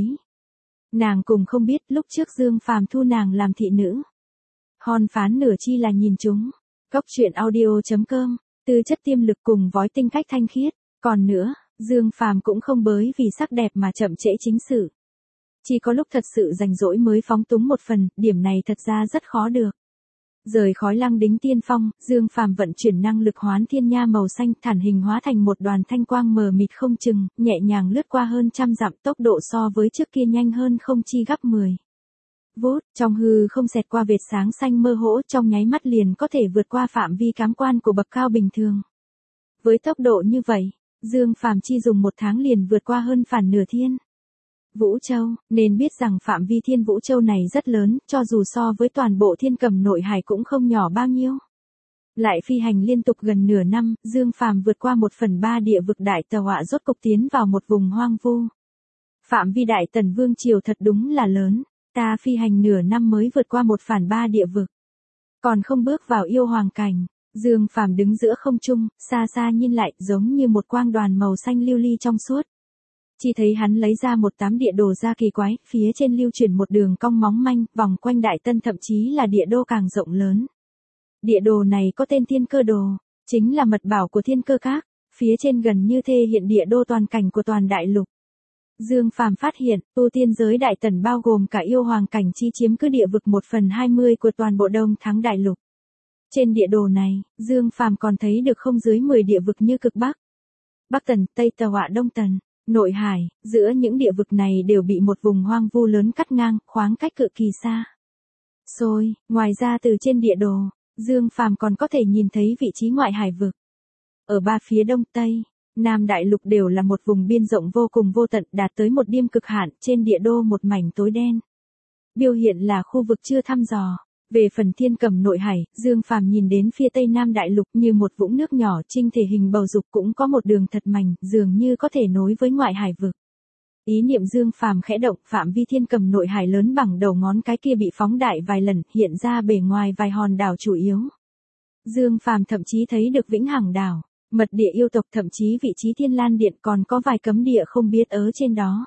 Nàng cùng không biết lúc trước Dương Phàm thu nàng làm thị nữ. Hòn phán nửa chi là nhìn chúng. Góc truyện audio.com, tư chất tiêm lực cùng vói tinh cách thanh khiết. Còn nữa, Dương Phàm cũng không bới vì sắc đẹp mà chậm trễ chính sự. Chỉ có lúc thật sự rảnh rỗi mới phóng túng một phần, điểm này thật ra rất khó được. Rời khói lăng đính tiên phong, Dương Phàm vận chuyển năng lực hoán thiên nha màu xanh thản hình hóa thành một đoàn thanh quang mờ mịt không chừng, nhẹ nhàng lướt qua hơn trăm dặm, tốc độ so với trước kia nhanh hơn không chi gấp 10. Vút, trong hư không xẹt qua vệt sáng xanh mơ hỗ, trong nháy mắt liền có thể vượt qua phạm vi cám quan của bậc cao bình thường. Với tốc độ như vậy, Dương Phàm chi dùng một tháng liền vượt qua hơn phản nửa thiên Vũ Châu, nên biết rằng phạm vi Thiên Vũ Châu này rất lớn, cho dù so với toàn bộ Thiên Cầm nội hải cũng không nhỏ bao nhiêu. Lại phi hành liên tục gần nửa năm, Dương Phàm vượt qua 1/3 địa vực Đại Tọa rốt cục tiến vào một vùng hoang vu. Phạm vi Đại Tần Vương triều thật đúng là lớn, ta phi hành nửa năm mới vượt qua 1/3 địa vực. Còn không bước vào yêu hoàng cảnh, Dương Phàm đứng giữa không trung, xa xa nhìn lại giống như một quang đoàn màu xanh lưu ly trong suốt. Chỉ thấy hắn lấy ra một tấm địa đồ ra kỳ quái, phía trên lưu chuyển một đường cong móng manh, vòng quanh Đại Tân thậm chí là địa đô càng rộng lớn. Địa đồ này có tên Thiên Cơ Đồ, chính là mật bảo của Thiên Cơ Các, phía trên gần như thể hiện địa đô toàn cảnh của toàn đại lục. Dương Phàm phát hiện, tu tiên giới Đại Tần bao gồm cả yêu hoàng cảnh chi chiếm cứ địa vực 1/20 của toàn bộ Đông Thắng đại lục. Trên địa đồ này, Dương Phàm còn thấy được không dưới 10 địa vực như cực Bắc, Bắc Tần, Tây Tọa, Đông Tần, Nội Hải, giữa những địa vực này đều bị một vùng hoang vu lớn cắt ngang, khoáng cách cực kỳ xa. Rồi, ngoài ra từ trên địa đồ, Dương Phàm còn có thể nhìn thấy vị trí ngoại hải vực. Ở ba phía Đông Tây, Nam đại lục đều là một vùng biên rộng vô cùng vô tận, đạt tới một điểm cực hạn, trên địa đô một mảnh tối đen. Biểu hiện là khu vực chưa thăm dò. Về phần Thiên Cầm nội hải, Dương Phàm nhìn đến phía tây Nam đại lục như một vũng nước nhỏ, trinh thể hình bầu dục cũng có một đường thật mảnh, dường như có thể nối với ngoại hải vực. Ý niệm Dương Phàm khẽ động, phạm vi Thiên Cầm nội hải lớn bằng đầu ngón cái kia bị phóng đại vài lần, hiện ra bề ngoài vài hòn đảo chủ yếu. Dương Phàm thậm chí thấy được Vĩnh Hằng đảo, mật địa yêu tộc, thậm chí vị trí Thiên Lan điện còn có vài cấm địa không biết ở trên đó.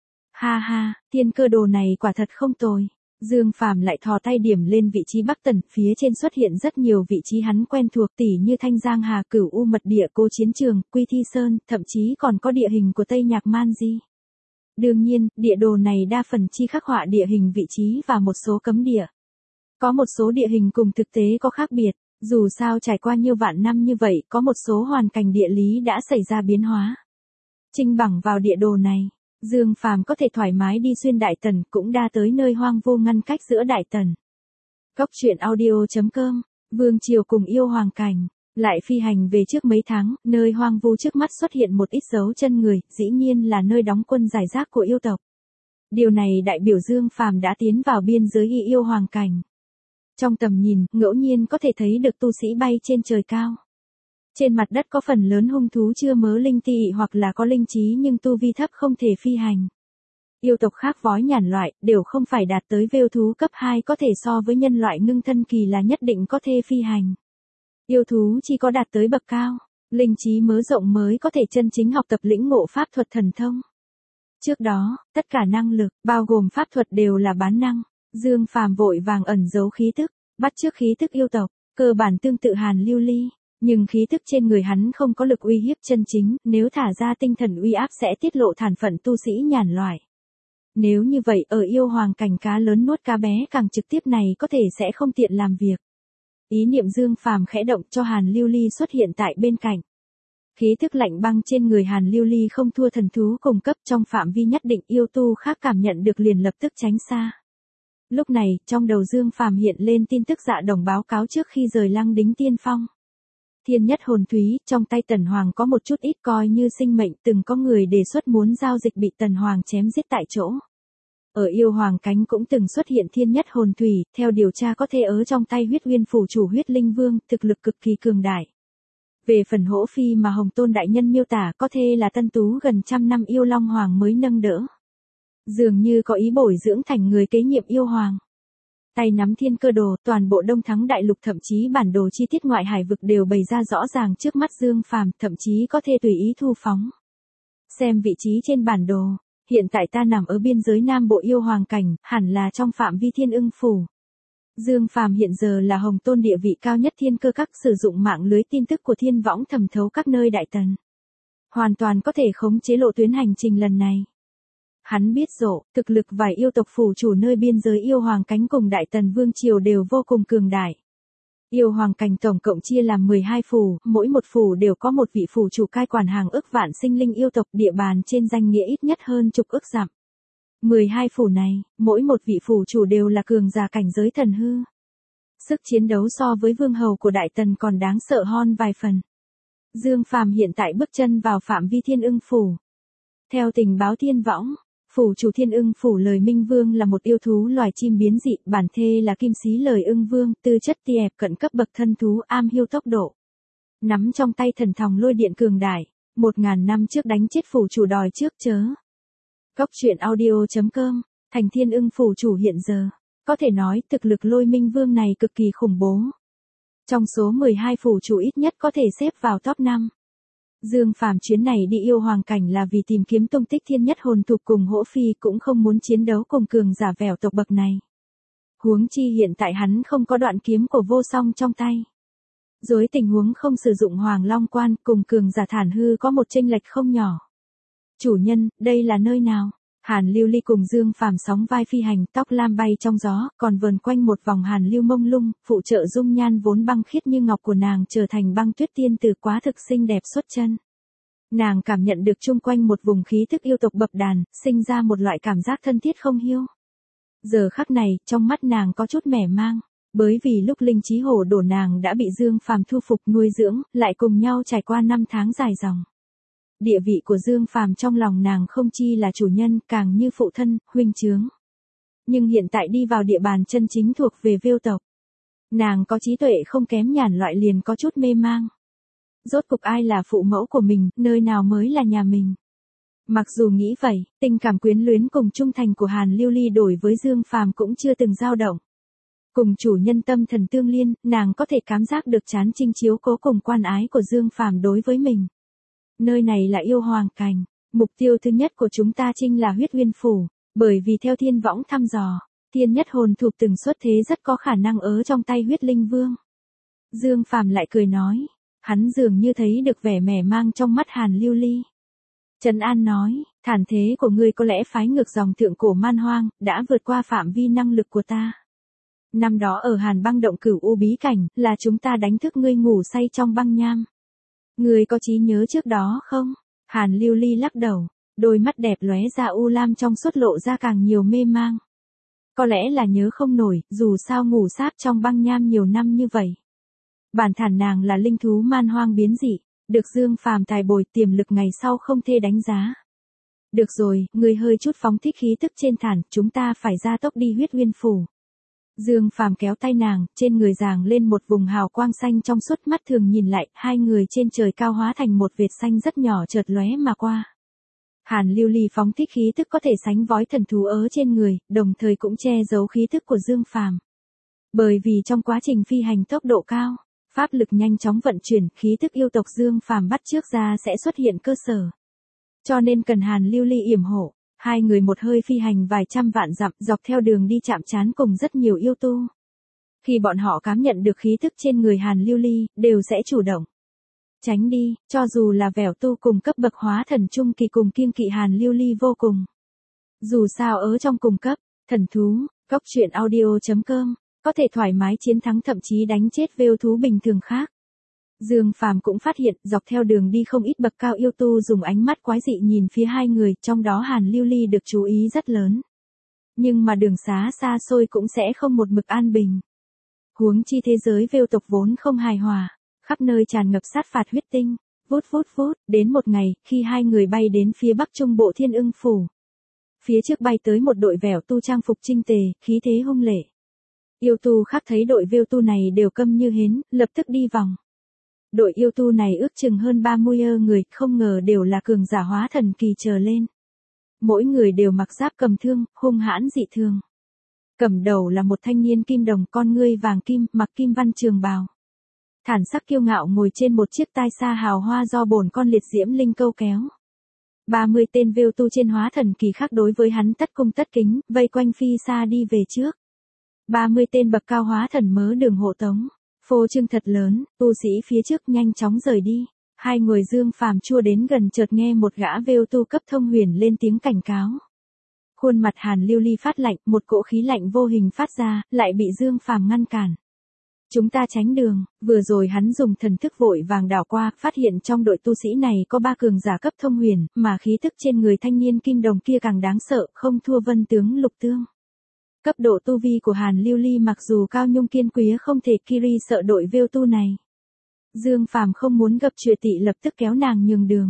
Ha ha, Thiên Cơ Đồ này quả thật không tồi. Dương Phàm lại thò tay điểm lên vị trí Bắc Tần, phía trên xuất hiện rất nhiều vị trí hắn quen thuộc tỉ như Thanh Giang Hà, Cửu U mật địa, Cô Chiến Trường, Quy Thi Sơn, thậm chí còn có địa hình của Tây Nhạc Man Di. Đương nhiên, địa đồ này đa phần chi khắc họa địa hình vị trí và một số cấm địa. Có một số địa hình cùng thực tế có khác biệt, dù sao trải qua nhiều vạn năm như vậy, có một số hoàn cảnh địa lý đã xảy ra biến hóa. Trinh bằng vào địa đồ này, Dương Phàm có thể thoải mái đi xuyên Đại Tần, cũng đa tới nơi hoang vu ngăn cách giữa Đại Tần. Góc truyện audio.com, Vương triều cùng yêu hoàng cảnh, lại phi hành về trước mấy tháng, nơi hoang vu trước mắt xuất hiện một ít dấu chân người, dĩ nhiên là nơi đóng quân rải rác của yêu tộc. Điều này đại biểu Dương Phàm đã tiến vào biên giới yêu hoàng cảnh. Trong tầm nhìn, ngẫu nhiên có thể thấy được tu sĩ bay trên trời cao. Trên mặt đất có phần lớn hung thú chưa mớ linh tị hoặc là có linh trí nhưng tu vi thấp không thể phi hành. Yêu tộc khác vói nhàn loại, đều không phải đạt tới vêu thú cấp 2 có thể so với nhân loại ngưng thân kỳ là nhất định có thể phi hành. Yêu thú chỉ có đạt tới bậc cao, linh trí mớ rộng mới có thể chân chính học tập lĩnh ngộ pháp thuật thần thông. Trước đó, tất cả năng lực, bao gồm pháp thuật đều là bán năng. Dương Phàm vội vàng ẩn giấu khí tức, bắt chước khí tức yêu tộc, cơ bản tương tự Hàn Lưu Ly. Nhưng khí thức trên người hắn không có lực uy hiếp chân chính, nếu thả ra tinh thần uy áp sẽ tiết lộ thản phận tu sĩ nhàn loại. Nếu như vậy ở yêu hoàng cảnh cá lớn nuốt cá bé càng trực tiếp này có thể sẽ không tiện làm việc. Ý niệm Dương Phàm khẽ động cho Hàn Lưu Ly xuất hiện tại bên cạnh. Khí thức lạnh băng trên người Hàn Lưu Ly không thua thần thú cùng cấp, trong phạm vi nhất định yêu tu khác cảm nhận được liền lập tức tránh xa. Lúc này, trong đầu Dương Phàm hiện lên tin tức dạ đồng báo cáo trước khi rời Lăng Đính Tiên Phong. Thiên nhất hồn thúy, trong tay Tần Hoàng có một chút ít coi như sinh mệnh, từng có người đề xuất muốn giao dịch bị Tần Hoàng chém giết tại chỗ. Ở yêu hoàng cánh cũng từng xuất hiện thiên nhất hồn thủy, theo điều tra có thể ở trong tay huyết nguyên phủ chủ huyết linh vương, thực lực cực kỳ cường đại. Về phần Hỗ Phi mà Hồng Tôn đại nhân miêu tả có thể là tân tú gần trăm năm yêu Long Hoàng mới nâng đỡ. Dường như có ý bồi dưỡng thành người kế nhiệm yêu hoàng. Tay nắm thiên cơ đồ, toàn bộ Đông Thắng đại lục thậm chí bản đồ chi tiết ngoại hải vực đều bày ra rõ ràng trước mắt Dương Phàm, thậm chí có thể tùy ý thu phóng. Xem vị trí trên bản đồ, hiện tại ta nằm ở biên giới Nam Bộ yêu hoàng cảnh, hẳn là trong phạm vi Thiên Ưng phủ. Dương Phàm hiện giờ là Hồng Tôn địa vị cao nhất thiên cơ các, sử dụng mạng lưới tin tức của Thiên Võng thẩm thấu các nơi Đại Tần. Hoàn toàn có thể khống chế lộ tuyến hành trình lần này. Hắn biết rõ, thực lực vài yêu tộc phủ chủ nơi biên giới yêu hoàng cánh cùng Đại Tần Vương Triều đều vô cùng cường đại. Yêu hoàng cảnh tổng cộng chia làm 12 phủ, mỗi một phủ đều có một vị phủ chủ cai quản hàng ức vạn sinh linh yêu tộc, địa bàn trên danh nghĩa ít nhất hơn chục ức dặm. 12 phủ này, mỗi một vị phủ chủ đều là cường giả cảnh giới thần hư. Sức chiến đấu so với vương hầu của Đại Tần còn đáng sợ hơn vài phần. Dương Phàm hiện tại bước chân vào phạm vi Thiên Ưng phủ. Theo tình báo Thiên Võng, phủ chủ Thiên Ưng phủ Lời Minh Vương là một yêu thú loài chim biến dị, bản thê là Kim Xí Lời Ưng Vương, tư chất tiệp cận cấp bậc thân thú, am hiểu tốc độ. Nắm trong tay thần thòng lôi điện cường đại, 1000 năm trước đánh chết phủ chủ đòi trước chớ. Góc truyện audio.com, thành Thiên Ưng phủ chủ hiện giờ, có thể nói thực lực Lôi Minh Vương này cực kỳ khủng bố. Trong số 12 phủ chủ ít nhất có thể xếp vào top 5. Dương Phàm chuyến này đi yêu hoàng cảnh là vì tìm kiếm tung tích Thiên Nhất Hồn Thục cùng Hỗ Phi, cũng không muốn chiến đấu cùng cường giả vẻo tộc bậc này. Huống chi hiện tại hắn không có đoạn kiếm của Vô Song trong tay. Dưới tình huống không sử dụng Hoàng Long Quan, cùng cường giả thản hư có một chênh lệch không nhỏ. Chủ nhân, đây là nơi nào? Hàn Lưu Ly cùng Dương Phàm sóng vai phi hành, tóc lam bay trong gió, còn vờn quanh một vòng Hàn Lưu mông lung, phụ trợ dung nhan vốn băng khiết như ngọc của nàng trở thành băng tuyết tiên tử quá thực xinh đẹp xuất chân. Nàng cảm nhận được chung quanh một vùng khí thức yêu tộc bập đàn, sinh ra một loại cảm giác thân thiết không hiu. Giờ khắc này, trong mắt nàng có chút mẻ mang, bởi vì lúc linh trí hổ đổ nàng đã bị Dương Phàm thu phục nuôi dưỡng, lại cùng nhau trải qua 5 tháng dài dòng. Địa vị của Dương Phàm trong lòng nàng không chi là chủ nhân, càng như phụ thân, huynh chướng. Nhưng hiện tại đi vào địa bàn chân chính thuộc về Viêu tộc. Nàng có trí tuệ không kém Nhàn loại liền có chút mê mang. Rốt cục ai là phụ mẫu của mình, nơi nào mới là nhà mình. Mặc dù nghĩ vậy, tình cảm quyến luyến cùng trung thành của Hàn Lưu Ly đổi với Dương Phàm cũng chưa từng dao động. Cùng chủ nhân tâm thần tương liên, nàng có thể cảm giác được chán chinh chiếu cố cùng quan ái của Dương Phàm đối với mình. Nơi này là yêu hoàng cảnh, mục tiêu thứ nhất của chúng ta chính là Huyết Uyên phủ, bởi vì theo Thiên Võng thăm dò, Thiên Nhất Hồn Thục từng xuất thế rất có khả năng ở trong tay Huyết Linh Vương. Dương Phàm lại cười nói, hắn dường như thấy được vẻ mẻ mang trong mắt Hàn Lưu Ly. Trấn An nói, thản thế của ngươi có lẽ phái ngược dòng thượng cổ man hoang, đã vượt qua phạm vi năng lực của ta. Năm đó ở Hàn Băng động Cửu U bí cảnh, là chúng ta đánh thức ngươi ngủ say trong băng nham. Ngươi có trí nhớ trước đó không? Hàn Lưu Ly lắc đầu, đôi mắt đẹp lóe ra u lam trong suốt lộ ra càng nhiều mê mang. Có lẽ là nhớ không nổi, dù sao ngủ sát trong băng nham nhiều năm như vậy. Bản thản nàng là linh thú man hoang biến dị, được Dương Phàm tài bồi, tiềm lực ngày sau không thể đánh giá. Được rồi, ngươi hơi chút phóng thích khí tức trên thản, chúng ta phải ra tốc đi Huyết Uyên phủ. Dương Phàm kéo tay nàng, trên người giàng lên một vùng hào quang xanh trong suốt, mắt thường nhìn lại, hai người trên trời cao hóa thành một vệt xanh rất nhỏ chợt lóe mà qua. Hàn Lưu Ly phóng thích khí tức có thể sánh vói thần thú ở trên người, đồng thời cũng che giấu khí tức của Dương Phàm. Bởi vì trong quá trình phi hành tốc độ cao, pháp lực nhanh chóng vận chuyển, khí tức yêu tộc Dương Phàm bắt trước ra sẽ xuất hiện cơ sở. Cho nên cần Hàn Lưu Ly yểm hộ. Hai người một hơi phi hành vài trăm vạn dặm, dọc theo đường đi chạm trán cùng rất nhiều yêu tu. Khi bọn họ cảm nhận được khí tức trên người Hàn Lưu Ly, đều sẽ chủ động tránh đi, cho dù là vẻo tu cùng cấp bậc hóa thần trung kỳ cùng kiêng kỵ Hàn Lưu Ly vô cùng. Dù sao ở trong cùng cấp, thần thú, góc truyện audio.com, có thể thoải mái chiến thắng thậm chí đánh chết vêu thú bình thường khác. Dương Phàm cũng phát hiện, dọc theo đường đi không ít bậc cao yêu tu dùng ánh mắt quái dị nhìn phía hai người, trong đó Hàn Lưu Ly được chú ý rất lớn. Nhưng mà đường xá xa xôi cũng sẽ không một mực an bình. Huống chi thế giới vêu tộc vốn không hài hòa, khắp nơi tràn ngập sát phạt huyết tinh, vút vút vút, đến một ngày, khi hai người bay đến phía bắc trung bộ Thiên Ưng phủ. Phía trước bay tới một đội vẻo tu trang phục chinh tề, khí thế hung lệ. Yêu tu khác thấy đội vêu tu này đều câm như hến, lập tức đi vòng. Đội yêu tu này ước chừng hơn 30 người, không ngờ đều là cường giả hóa thần kỳ trở lên. Mỗi người đều mặc giáp cầm thương, hung hãn dị thường. Cầm đầu là một thanh niên kim đồng, con ngươi vàng kim, mặc kim văn trường bào. Thản sắc kiêu ngạo ngồi trên một chiếc tai xa hào hoa do bổn con liệt diễm linh câu kéo. 30 tên Vêu tu trên hóa thần kỳ khác đối với hắn tất cung tất kính, vây quanh phi xa đi về trước. 30 tên bậc cao hóa thần mớ đường hộ tống. Phô trương thật lớn, tu sĩ phía trước nhanh chóng rời đi. Hai người Dương Phàm chua đến gần chợt nghe một gã Vêu tu cấp thông huyền lên tiếng cảnh cáo. Khuôn mặt Hàn Lưu Ly phát lạnh, một cỗ khí lạnh vô hình phát ra, lại bị Dương Phàm ngăn cản. Chúng ta tránh đường, vừa rồi hắn dùng thần thức vội vàng đảo qua, phát hiện trong đội tu sĩ này có 3 cường giả cấp thông huyền, mà khí tức trên người thanh niên kim đồng kia càng đáng sợ, không thua Vân tướng Lục Tương. Cấp độ tu vi của Hàn Lưu Ly mặc dù cao nhung kiên quý không thể kiri sợ đội Vêu tu này. Dương Phàm không muốn gặp Truyện Tị lập tức kéo nàng nhường đường.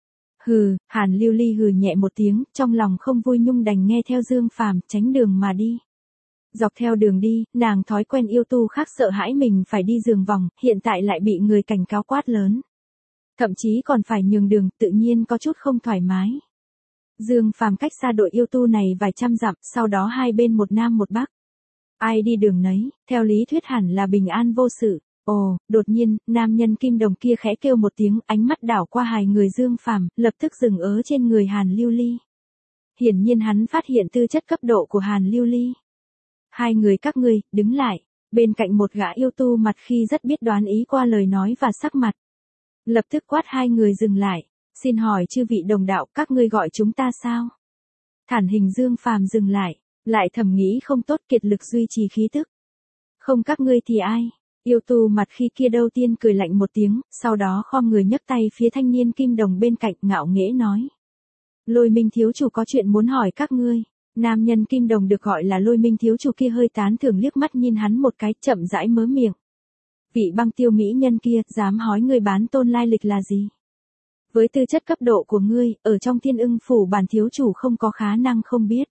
Hừ, Hàn Lưu Ly hừ nhẹ một tiếng, trong lòng không vui nhung đành nghe theo Dương Phàm, tránh đường mà đi. Dọc theo đường đi, nàng thói quen yêu tu khác sợ hãi mình phải đi giường vòng, hiện tại lại bị người cảnh cáo quát lớn. Thậm chí còn phải nhường đường, tự nhiên có chút không thoải mái. Dương Phàm cách xa đội yêu tu này vài trăm dặm, sau đó hai bên một nam một bắc. Ai đi đường nấy, theo lý thuyết hẳn là bình an vô sự. Ồ, đột nhiên, nam nhân kim đồng kia khẽ kêu một tiếng, ánh mắt đảo qua hai người Dương Phàm, lập tức dừng trên người Hàn Lưu Ly. Hiển nhiên hắn phát hiện tư chất cấp độ của Hàn Lưu Ly. Hai người các ngươi, đứng lại, bên cạnh một gã yêu tu mặt khi rất biết đoán ý qua lời nói và sắc mặt. Lập tức quát hai người dừng lại, xin hỏi chư vị đồng đạo, các ngươi gọi chúng ta sao? Thản hình Dương Phàm dừng lại thầm nghĩ không tốt, kiệt lực duy trì khí tức. Không các ngươi thì ai? Yêu tu mặt khi kia đầu tiên cười lạnh một tiếng, sau đó khom người nhấc tay phía thanh niên kim đồng bên cạnh ngạo nghễ nói. Lôi Minh thiếu chủ có chuyện muốn hỏi các ngươi. Nam nhân kim đồng được gọi là Lôi Minh thiếu chủ kia hơi tán thưởng liếc mắt nhìn hắn một cái, chậm rãi mớ miệng. Vị băng tiêu mỹ nhân kia, dám hỏi ngươi bán tôn lai lịch là gì? Với tư chất cấp độ của ngươi, ở trong Thiên Ưng phủ bản thiếu chủ không có khả năng không biết.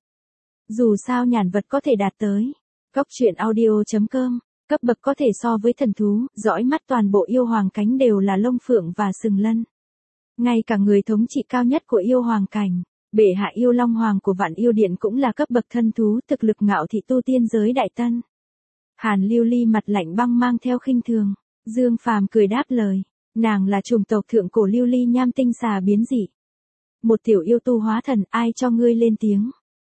Dù sao nhàn vật có thể đạt tới. Góc truyện audio.com, cấp bậc có thể so với thần thú, dõi mắt toàn bộ yêu hoàng cánh đều là lông phượng và sừng lân. Ngay cả người thống trị cao nhất của yêu hoàng cảnh, bệ hạ yêu long hoàng của Vạn Yêu Điện cũng là cấp bậc thân thú, thực lực ngạo thị tu tiên giới đại tân. Hàn Lưu Ly mặt lạnh băng mang theo khinh thường. Dương Phàm cười đáp lời, nàng là chủng tộc thượng cổ Lưu Ly nham tinh xà biến dị. Một tiểu yêu tu hóa thần, ai cho ngươi lên tiếng?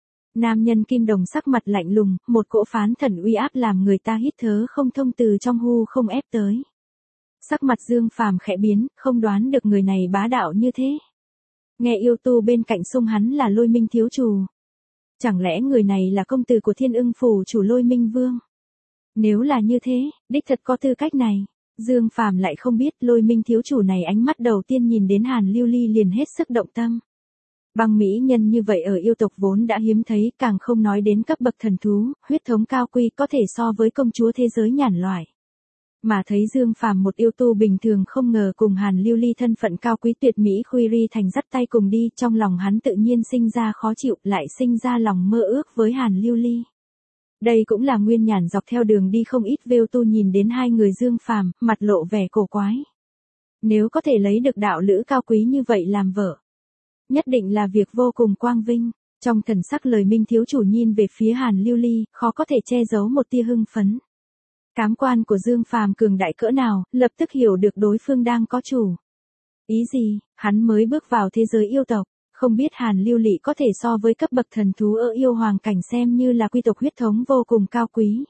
Nam nhân kim đồng sắc mặt lạnh lùng, một cỗ phán thần uy áp làm người ta hít thở không thông từ trong hu không ép tới. Sắc mặt Dương Phàm khẽ biến, không đoán được người này bá đạo như thế. Nghe yêu tu bên cạnh xung hắn là Lôi Minh thiếu chủ. Chẳng lẽ người này là công tử của Thiên Ưng phủ chủ Lôi Minh Vương? Nếu là như thế, đích thật có tư cách này. Dương Phàm lại không biết Lôi Minh thiếu chủ này ánh mắt đầu tiên nhìn đến Hàn Lưu Ly liền hết sức động tâm. Băng mỹ nhân như vậy ở yêu tộc vốn đã hiếm thấy, càng không nói đến cấp bậc thần thú, huyết thống cao quý có thể so với công chúa thế giới nhàn loại. Mà thấy Dương Phàm một yêu tu bình thường không ngờ cùng Hàn Lưu Ly thân phận cao quý tuyệt mỹ khuy ri thành dắt tay cùng đi, trong lòng hắn tự nhiên sinh ra khó chịu, lại sinh ra lòng mơ ước với Hàn Lưu Ly. Đây cũng là nguyên nhản dọc theo đường đi không ít Vêu tu nhìn đến hai người Dương Phàm, mặt lộ vẻ cổ quái. Nếu có thể lấy được đạo lữ cao quý như vậy làm vợ, nhất định là việc vô cùng quang vinh. Trong thần sắc lời Minh thiếu chủ nhìn về phía Hàn Lưu Ly, khó có thể che giấu một tia hưng phấn. Cám quan của Dương Phàm cường đại cỡ nào, lập tức hiểu được đối phương đang có chủ. Ý gì, hắn mới bước vào thế giới yêu tộc, không biết Hàn Lưu Ly có thể so với cấp bậc thần thú ở yêu hoàng cảnh xem như là quy tộc huyết thống vô cùng cao quý.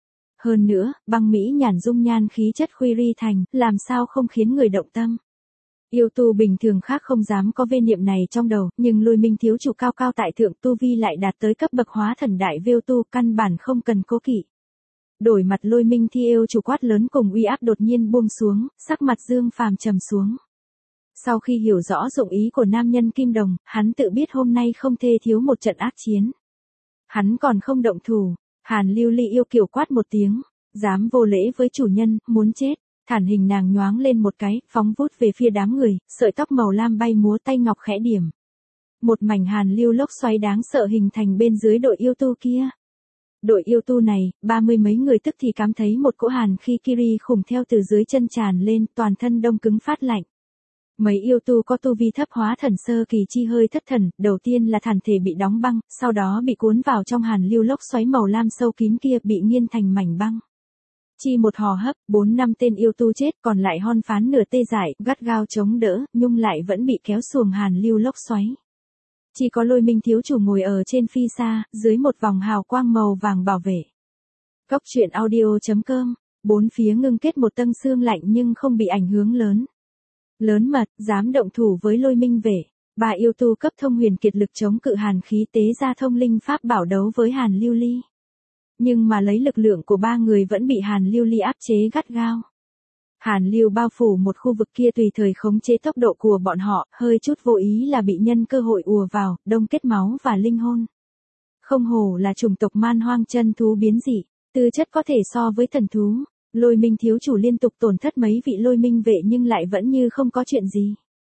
Hơn nữa, băng mỹ nhàn dung nhan khí chất khuy ri thành, làm sao không khiến người động tâm. Yêu tu bình thường khác không dám có vê niệm này trong đầu, nhưng Lôi Minh thiếu chủ cao cao tại thượng tu vi lại đạt tới cấp bậc hóa thần đại Vêu tu, căn bản không cần cố kỵ. Đổi mặt Lôi Minh thi yêu chủ quát lớn cùng uy áp đột nhiên buông xuống, sắc mặt Dương Phàm trầm xuống. Sau khi hiểu rõ dụng ý của nam nhân kim đồng, hắn tự biết hôm nay không thể thiếu một trận ác chiến. Hắn còn không động thủ, Hàn Lưu Ly yêu kiều quát một tiếng, dám vô lễ với chủ nhân, muốn chết. Thản hình nàng nhoáng lên một cái, phóng vút về phía đám người, sợi tóc màu lam bay múa, tay ngọc khẽ điểm. Một mảnh hàn lưu lốc xoáy đáng sợ hình thành bên dưới đội yêu tu kia. Đội yêu tu này, 30 mấy người tức thì cảm thấy một cỗ hàn khi kiri khủng theo từ dưới chân tràn lên, toàn thân đông cứng phát lạnh. Mấy yêu tu có tu vi thấp hóa thần sơ kỳ chi hơi thất thần, đầu tiên là thân thể bị đóng băng, sau đó bị cuốn vào trong hàn lưu lốc xoáy màu lam sâu kín kia, bị nghiền thành mảnh băng. Chi một hò hấp, 4-5 tên yêu tu chết, còn lại hon phán nửa tê dại, gắt gao chống đỡ, nhưng lại vẫn bị kéo xuồng hàn lưu lốc xoáy. Chỉ có Lôi Minh thiếu chủ ngồi ở trên phi xa, dưới một vòng hào quang màu vàng bảo vệ. Góc truyện audio.com, bốn phía ngưng kết một tầng xương lạnh nhưng không bị ảnh hưởng lớn. Lớn mật, dám động thủ với Lôi Minh vệ. Bà yêu tu cấp thông huyền kiệt lực chống cự hàn khí tế ra thông linh pháp bảo đấu với Hàn Lưu Ly. Nhưng mà lấy lực lượng của ba người vẫn bị Hàn Lưu Ly áp chế gắt gao. Hàn Lưu bao phủ một khu vực kia tùy thời khống chế tốc độ của bọn họ, hơi chút vô ý là bị nhân cơ hội ùa vào, đông kết máu và linh hồn. Không hổ là chủng tộc man hoang chân thú biến dị, tư chất có thể so với thần thú. Lôi Minh thiếu chủ liên tục tổn thất mấy vị Lôi Minh vệ nhưng lại vẫn như không có chuyện gì.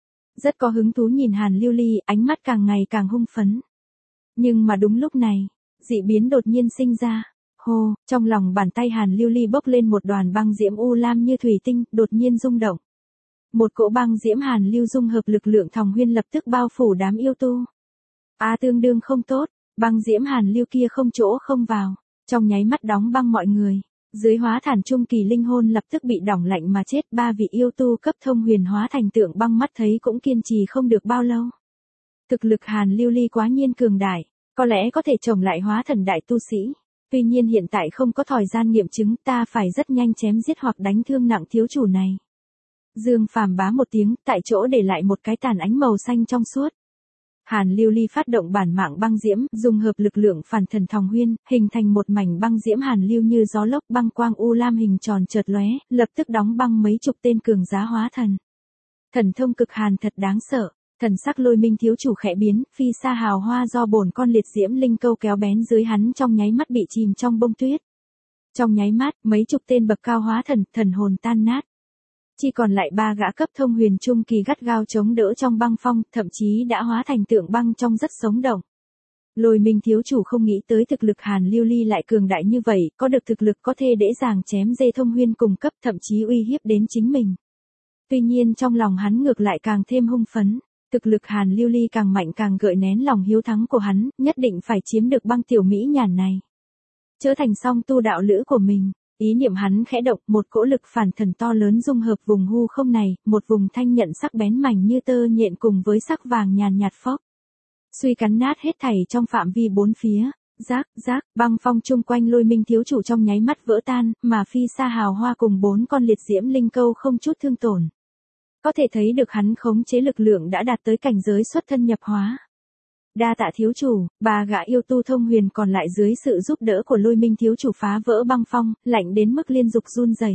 Rất có hứng thú nhìn Hàn Lưu Ly, ánh mắt càng ngày càng hung phấn. Nhưng mà đúng lúc này, dị biến đột nhiên sinh ra. Hô, trong lòng bàn tay Hàn Lưu Ly bốc lên một đoàn băng diễm u lam như thủy tinh, đột nhiên rung động. Một cỗ băng diễm Hàn Lưu dung hợp lực lượng Thòng Huyên lập tức bao phủ đám yêu tu. Tương đương không tốt, băng diễm Hàn Lưu kia không chỗ không vào, trong nháy mắt đóng băng mọi người. Dưới hóa thản trung kỳ linh hồn lập tức bị đỏng lạnh mà chết, ba vị yêu tu cấp thông huyền hóa thành tượng băng mắt thấy cũng kiên trì không được bao lâu. Thực lực Hàn Lưu Ly quá nhiên cường đại, có lẽ có thể chồng lại hóa thần đại tu sĩ. Tuy nhiên hiện tại không có thời gian nghiệm chứng, ta phải rất nhanh chém giết hoặc đánh thương nặng thiếu chủ này. Dương Phàm bá một tiếng, tại chỗ để lại một cái tàn ánh màu xanh trong suốt. Hàn Lưu Ly phát động bản mạng băng diễm, dung hợp lực lượng phản thần Thòng Huyên, hình thành một mảnh băng diễm Hàn Lưu như gió lốc, băng quang u lam hình tròn chợt lóe, lập tức đóng băng mấy chục tên cường giá hóa thần. Thần thông cực hàn thật đáng sợ. Thần sắc Lôi Minh thiếu chủ khẽ biến, phi xa hào hoa do bổn con liệt diễm linh câu kéo bén dưới hắn trong nháy mắt bị chìm trong bông tuyết. Trong nháy mắt, mấy chục tên bậc cao hóa thần, thần hồn tan nát. Chỉ còn lại ba gã cấp thông huyền trung kỳ gắt gao chống đỡ trong băng phong, thậm chí đã hóa thành tượng băng trong rất sống động. Lôi Minh thiếu chủ không nghĩ tới thực lực Hàn Lưu Ly lại cường đại như vậy, có được thực lực có thể dễ dàng chém dê thông huyền cùng cấp, thậm chí uy hiếp đến chính mình. Tuy nhiên trong lòng hắn ngược lại càng thêm hung phấn. Thực lực Hàn Lưu Ly càng mạnh càng gợi nén lòng hiếu thắng của hắn, nhất định phải chiếm được băng tiểu mỹ nhàn này. Trở thành song tu đạo lữ của mình, ý niệm hắn khẽ động, một cỗ lực phản thần to lớn dung hợp vùng hư không này, một vùng thanh nhận sắc bén mảnh như tơ nhện cùng với sắc vàng nhàn nhạt phốc. Suy cắn nát hết thảy trong phạm vi bốn phía, rác, băng phong chung quanh Lôi Minh thiếu chủ trong nháy mắt vỡ tan, mà phi xa hào hoa cùng 4 con liệt diễm linh câu không chút thương tổn. Có thể thấy được hắn khống chế lực lượng đã đạt tới cảnh giới xuất thân nhập hóa. Đa tạ thiếu chủ, ba gã yêu tu thông huyền còn lại dưới sự giúp đỡ của Lôi Minh thiếu chủ phá vỡ băng phong, lạnh đến mức liên dục run rẩy.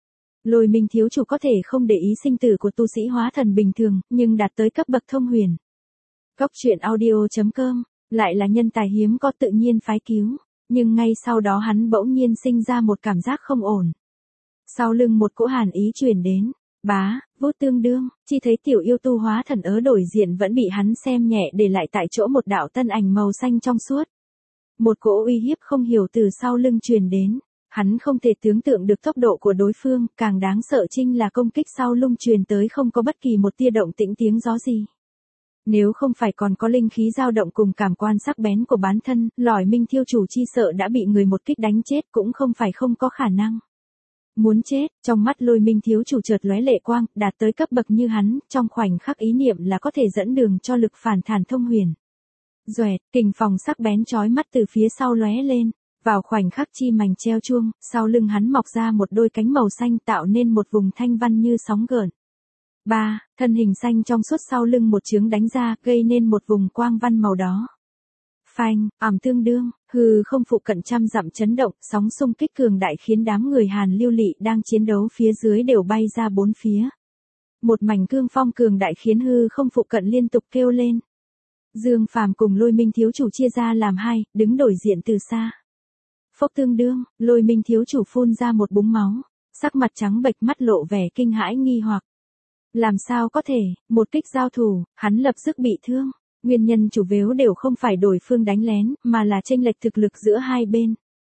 Lôi Minh thiếu chủ có thể không để ý sinh tử của tu sĩ hóa thần bình thường, nhưng đạt tới cấp bậc thông huyền. Góc truyện audio.com, lại là nhân tài hiếm có tự nhiên phái cứu, nhưng ngay sau đó hắn bỗng nhiên sinh ra một cảm giác không ổn. Sau lưng một cỗ hàn ý truyền đến. Bá, vô tương đương, chỉ thấy tiểu yêu tu hóa thần ớ đổi diện vẫn bị hắn xem nhẹ để lại tại chỗ một đạo tân ảnh màu xanh trong suốt. Một cỗ uy hiếp không hiểu từ sau lưng truyền đến, hắn không thể tưởng tượng được tốc độ của đối phương, càng đáng sợ chính là công kích sau lưng truyền tới không có bất kỳ một tia động tĩnh tiếng gió gì. Nếu không phải còn có linh khí dao động cùng cảm quan sắc bén của bản thân, Lôi Minh thiếu chủ chi sợ đã bị người một kích đánh chết cũng không phải không có khả năng. Muốn chết, trong mắt Lôi Minh thiếu chủ chợt lóe lệ quang, đạt tới cấp bậc như hắn, trong khoảnh khắc ý niệm là có thể dẫn đường cho lực phản thản thông huyền. Doẹt, kình phòng sắc bén chói mắt từ phía sau lóe lên, vào khoảnh khắc chi mảnh treo chuông, sau lưng hắn mọc ra một đôi cánh màu xanh tạo nên một vùng thanh văn như sóng gợn. Thân hình xanh trong suốt sau lưng một chướng đánh ra, gây nên một vùng quang văn màu đó. Phanh, ầm tương đương, hư không phụ cận trăm dặm chấn động, sóng xung kích cường đại khiến đám người Hàn Lưu Lị đang chiến đấu phía dưới đều bay ra bốn phía. Một mảnh cương phong cường đại khiến hư không phụ cận liên tục kêu lên. Dương Phàm cùng Lôi Minh thiếu chủ chia ra làm hai, đứng đối diện từ xa. Phốc tương đương, Lôi Minh thiếu chủ phun ra một búng máu, sắc mặt trắng bệch, mắt lộ vẻ kinh hãi nghi hoặc. Làm sao có thể, một kích giao thủ, hắn lập tức bị thương. Nguyên nhân chủ yếu đều không phải đối phương đánh lén, mà là chênh lệch thực lực giữa hai bên.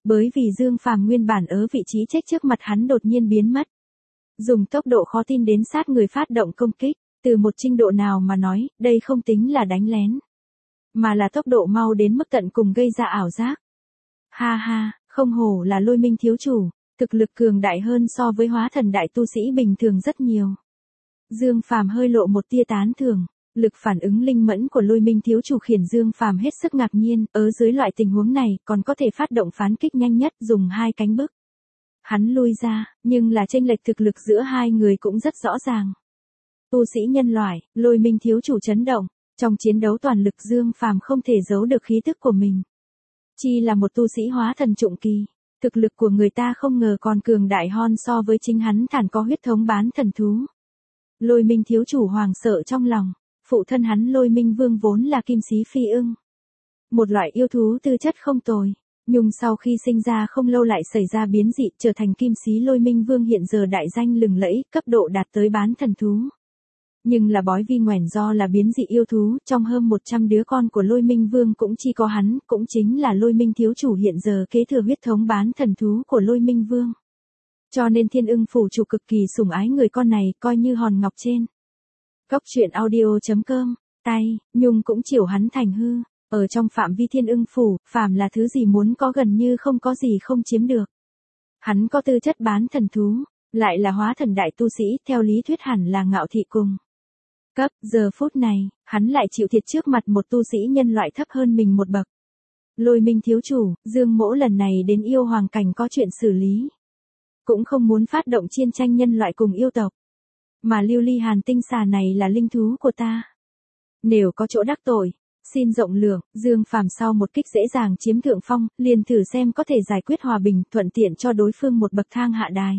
Bởi vì Dương Phàm nguyên bản ở vị trí chết trước mặt hắn đột nhiên biến mất. Dùng tốc độ khó tin đến sát người phát động công kích, từ một trình độ nào mà nói, đây không tính là đánh lén. Mà là tốc độ mau đến mức tận cùng gây ra ảo giác. Ha ha, không hổ là Lôi Minh thiếu chủ, thực lực cường đại hơn so với hóa thần đại tu sĩ bình thường rất nhiều. Dương Phàm hơi lộ một tia tán thưởng, lực phản ứng linh mẫn của Lôi Minh thiếu chủ khiến Dương Phàm hết sức ngạc nhiên, ở dưới loại tình huống này còn có thể phát động phán kích nhanh nhất dùng hai cánh bức. Hắn lui ra, nhưng là chênh lệch thực lực giữa hai người cũng rất rõ ràng. Tu sĩ nhân loại, Lôi Minh thiếu chủ chấn động, trong chiến đấu toàn lực Dương Phàm không thể giấu được khí tức của mình. Chi là một tu sĩ hóa thần trụng kỳ, thực lực của người ta không ngờ còn cường đại hơn so với chính hắn thản có huyết thống bán thần thú. Lôi Minh thiếu chủ hoàng sợ trong lòng, phụ thân hắn Lôi Minh Vương vốn là kim xí phi ưng. Một loại yêu thú tư chất không tồi, nhưng sau khi sinh ra không lâu lại xảy ra biến dị trở thành kim xí Lôi Minh Vương hiện giờ đại danh lừng lẫy, cấp độ đạt tới bán thần thú. Nhưng là bói vi ngoẻn do là biến dị yêu thú, trong hơn 100 đứa con của Lôi Minh Vương cũng chỉ có hắn, cũng chính là Lôi Minh thiếu chủ hiện giờ kế thừa huyết thống bán thần thú của Lôi Minh Vương. Cho nên Thiên Ưng phủ chủ cực kỳ sủng ái người con này, coi như hòn ngọc trên. Góc truyện audio.com, tay, nhung cũng chiều hắn thành hư, ở trong phạm vi Thiên Ưng phủ, phàm là thứ gì muốn có gần như không có gì không chiếm được. Hắn có tư chất bán thần thú, lại là hóa thần đại tu sĩ, theo lý thuyết hẳn là ngạo thị cùng cấp, giờ phút này, hắn lại chịu thiệt trước mặt một tu sĩ nhân loại thấp hơn mình một bậc. Lôi Minh thiếu chủ, Dương Mỗ lần này đến yêu hoàng cảnh có chuyện xử lý. Cũng không muốn phát động chiến tranh nhân loại cùng yêu tộc. Mà Lưu Ly Hàn tinh xà này là linh thú của ta. Nếu có chỗ đắc tội, xin rộng lượng, Dương Phàm sau một kích dễ dàng chiếm thượng phong, liền thử xem có thể giải quyết hòa bình, thuận tiện cho đối phương một bậc thang hạ đài.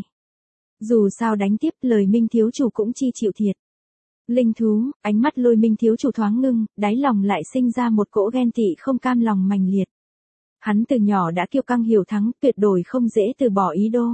Dù sao đánh tiếp, lời Minh thiếu chủ cũng chi chịu thiệt. Linh thú, ánh mắt Lôi Minh thiếu chủ thoáng ngưng, đáy lòng lại sinh ra một cỗ ghen tị không cam lòng mãnh liệt. Hắn từ nhỏ đã kiêu căng hiểu thắng, tuyệt đối không dễ từ bỏ ý đồ.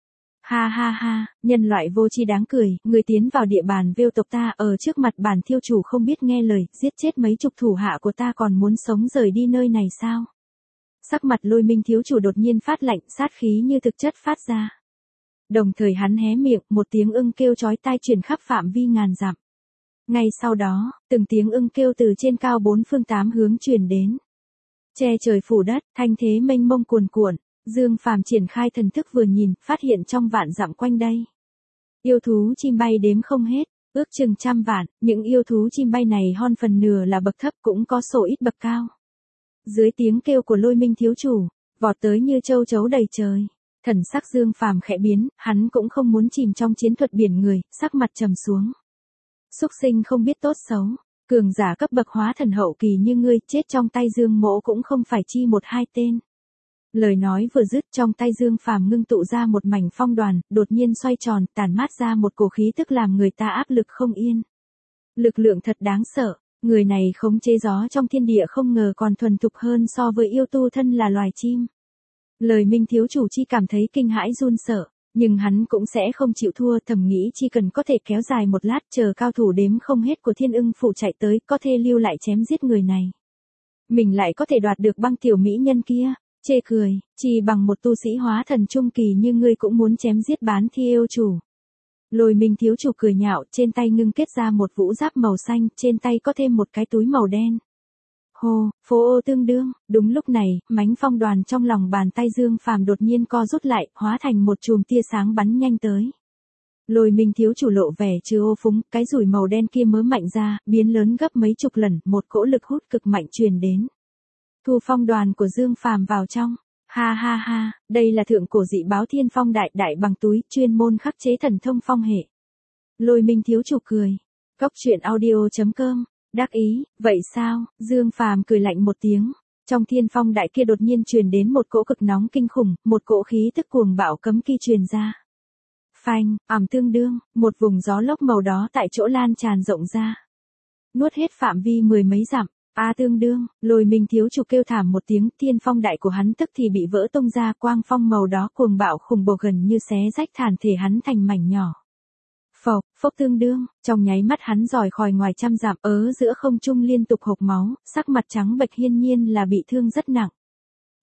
Ha ha ha, nhân loại vô tri đáng cười, người tiến vào địa bàn Vêu tộc ta ở trước mặt bản thiêu chủ không biết nghe lời, giết chết mấy chục thủ hạ của ta còn muốn sống rời đi nơi này sao? Sắc mặt Lôi Minh thiếu chủ đột nhiên phát lạnh, sát khí như thực chất phát ra. Đồng thời hắn hé miệng, một tiếng ưng kêu chói tai truyền khắp phạm vi ngàn dặm. Ngay sau đó, từng tiếng ưng kêu từ trên cao bốn phương tám hướng truyền đến. Che trời phủ đất, thanh thế mênh mông cuồn cuộn, Dương Phàm triển khai thần thức vừa nhìn, phát hiện trong vạn dặm quanh đây. Yêu thú chim bay đếm không hết, ước chừng trăm vạn, những yêu thú chim bay này hơn phần nửa là bậc thấp cũng có số ít bậc cao. Dưới tiếng kêu của Lôi Minh thiếu chủ, vọt tới như châu chấu đầy trời. Thần sắc Dương Phàm khẽ biến, hắn cũng không muốn chìm trong chiến thuật biển người, sắc mặt trầm xuống. Súc sinh không biết tốt xấu, cường giả cấp bậc hóa thần hậu kỳ như ngươi, chết trong tay Dương Mỗ cũng không phải chi một hai tên. Lời nói vừa dứt, trong tay Dương Phàm ngưng tụ ra một mảnh phong đoàn, đột nhiên xoay tròn, tản mát ra một cổ khí tức làm người ta áp lực không yên. Lực lượng thật đáng sợ, người này khống chế gió trong thiên địa không ngờ còn thuần thục hơn so với yêu tu thân là loài chim. Lời Minh thiếu chủ chi cảm thấy kinh hãi run sợ, nhưng hắn cũng sẽ không chịu thua, thầm nghĩ chỉ cần có thể kéo dài một lát chờ cao thủ đếm không hết của Thiên Ưng phủ chạy tới, có thể lưu lại chém giết người này. Mình lại có thể đoạt được băng tiểu mỹ nhân kia, chê cười, chỉ bằng một tu sĩ hóa thần trung kỳ như ngươi cũng muốn chém giết bán thi yêu chủ. Lôi Minh thiếu chủ cười nhạo, trên tay ngưng kết ra một vũ giáp màu xanh, trên tay có thêm một cái túi màu đen. Hô, phố ô tương đương, đúng lúc này, mánh phong đoàn trong lòng bàn tay Dương Phàm đột nhiên co rút lại, hóa thành một chùm tia sáng bắn nhanh tới. Lôi Minh thiếu chủ lộ vẻ trừ ô phúng, cái rủi màu đen kia mới mạnh ra, biến lớn gấp mấy chục lần, một cỗ lực hút cực mạnh truyền đến. Thu phong đoàn của Dương Phàm vào trong. Ha ha ha, đây là thượng cổ dị báo Thiên Phong đại đại bằng túi, chuyên môn khắc chế thần thông phong hệ. Lôi Minh thiếu chủ cười. Góc truyện audio.com, đắc ý, vậy sao? Dương Phàm cười lạnh một tiếng. Trong Thiên Phong đại kia đột nhiên truyền đến một cỗ cực nóng kinh khủng, một cỗ khí tức cuồng bạo cấm kỵ truyền ra. Phanh, ầm tương đương, một vùng gió lốc màu đó tại chỗ lan tràn rộng ra. Nuốt hết phạm vi mười mấy dặm. Tương đương, Lôi Minh thiếu chủ kêu thảm một tiếng, Thiên Phong đại của hắn tức thì bị vỡ tung ra, quang phong màu đó cuồng bạo khủng bố gần như xé rách thàn thể hắn thành mảnh nhỏ. Phộc, phốc tương đương, trong nháy mắt hắn giòi khỏi ngoài trăm dặm, giữa không trung liên tục hộc máu, sắc mặt trắng bệch, hiển nhiên là bị thương rất nặng.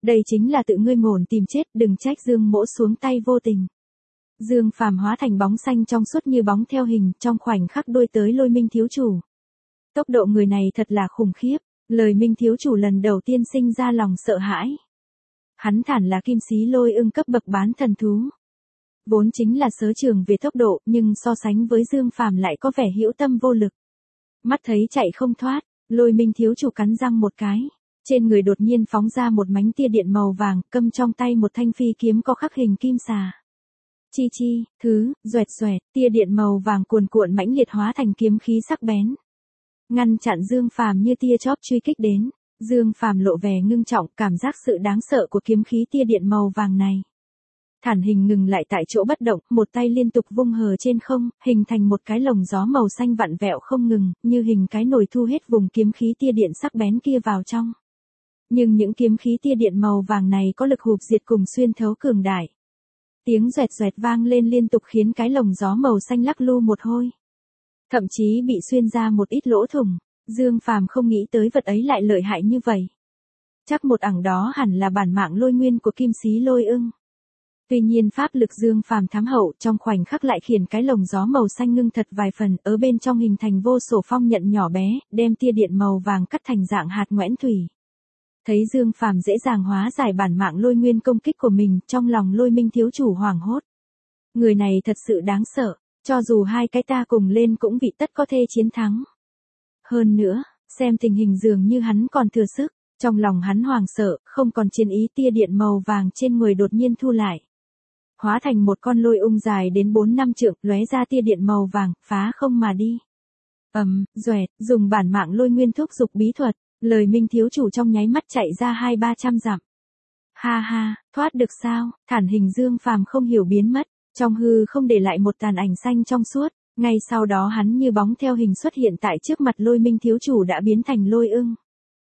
Đây chính là tự ngươi ngổn tìm chết, đừng trách Dương Mỗ xuống tay vô tình. Dương Phàm hóa thành bóng xanh trong suốt như bóng theo hình, trong khoảnh khắc đuổi tới Lôi Minh thiếu chủ. Tốc độ người này thật là khủng khiếp, Lời Minh thiếu chủ lần đầu tiên sinh ra lòng sợ hãi. Hắn thản là kim xí lôi ưng cấp bậc bán thần thú. Vốn chính là sớ trường về tốc độ, nhưng so sánh với Dương Phàm lại có vẻ hữu tâm vô lực. Mắt thấy chạy không thoát, Lôi Minh thiếu chủ cắn răng một cái. Trên người đột nhiên phóng ra một mánh tia điện màu vàng, cầm trong tay một thanh phi kiếm có khắc hình kim xà. Chi chi, xoẹt xoẹt, tia điện màu vàng cuồn cuộn mãnh liệt hóa thành kiếm khí sắc bén. Ngăn chặn Dương Phàm như tia chóp truy kích đến. Dương Phàm lộ vẻ ngưng trọng, cảm giác sự đáng sợ của kiếm khí tia điện màu vàng này. Thản hình ngừng lại tại chỗ bất động, một tay liên tục vung hờ trên không, hình thành một cái lồng gió màu xanh vặn vẹo không ngừng, như hình cái nồi thu hết vùng kiếm khí tia điện sắc bén kia vào trong. Nhưng những kiếm khí tia điện màu vàng này có lực hụp diệt cùng xuyên thấu cường đại. Tiếng xoẹt xoẹt vang lên liên tục khiến cái lồng gió màu xanh lắc lư một hồi. Thậm chí bị xuyên ra một ít lỗ thủng. Dương Phàm không nghĩ tới vật ấy lại lợi hại như vậy. Chắc một ẳng đó hẳn là bản mạng lôi nguyên của kim xí lôi ưng. Tuy nhiên pháp lực Dương Phàm thám hậu, trong khoảnh khắc lại khiến cái lồng gió màu xanh ngưng thật vài phần, ở bên trong hình thành vô số phong nhận nhỏ bé, đem tia điện màu vàng cắt thành dạng hạt ngoẽn thủy. Thấy Dương Phàm dễ dàng hóa giải bản mạng lôi nguyên công kích của mình, trong lòng Lôi Minh thiếu chủ hoảng hốt. Người này thật sự đáng sợ, cho dù hai cái ta cùng lên cũng vị tất có thể chiến thắng. Hơn nữa, xem tình hình dường như hắn còn thừa sức, trong lòng hắn hoảng sợ, không còn chiến ý, tia điện màu vàng trên người đột nhiên thu lại. Hóa thành một con lôi ung dài đến 4-5 trượng, lóe ra tia điện màu vàng, phá không mà đi. Doẹt, dùng bản mạng lôi nguyên thúc dục bí thuật, Lời Minh thiếu chủ trong nháy mắt chạy ra 200-300 dặm. Ha ha, thoát được sao? Thản hình Dương Phàm không hiểu biến mất, trong hư không để lại một tàn ảnh xanh trong suốt, ngay sau đó hắn như bóng theo hình xuất hiện tại trước mặt Lôi Minh thiếu chủ đã biến thành lôi ưng.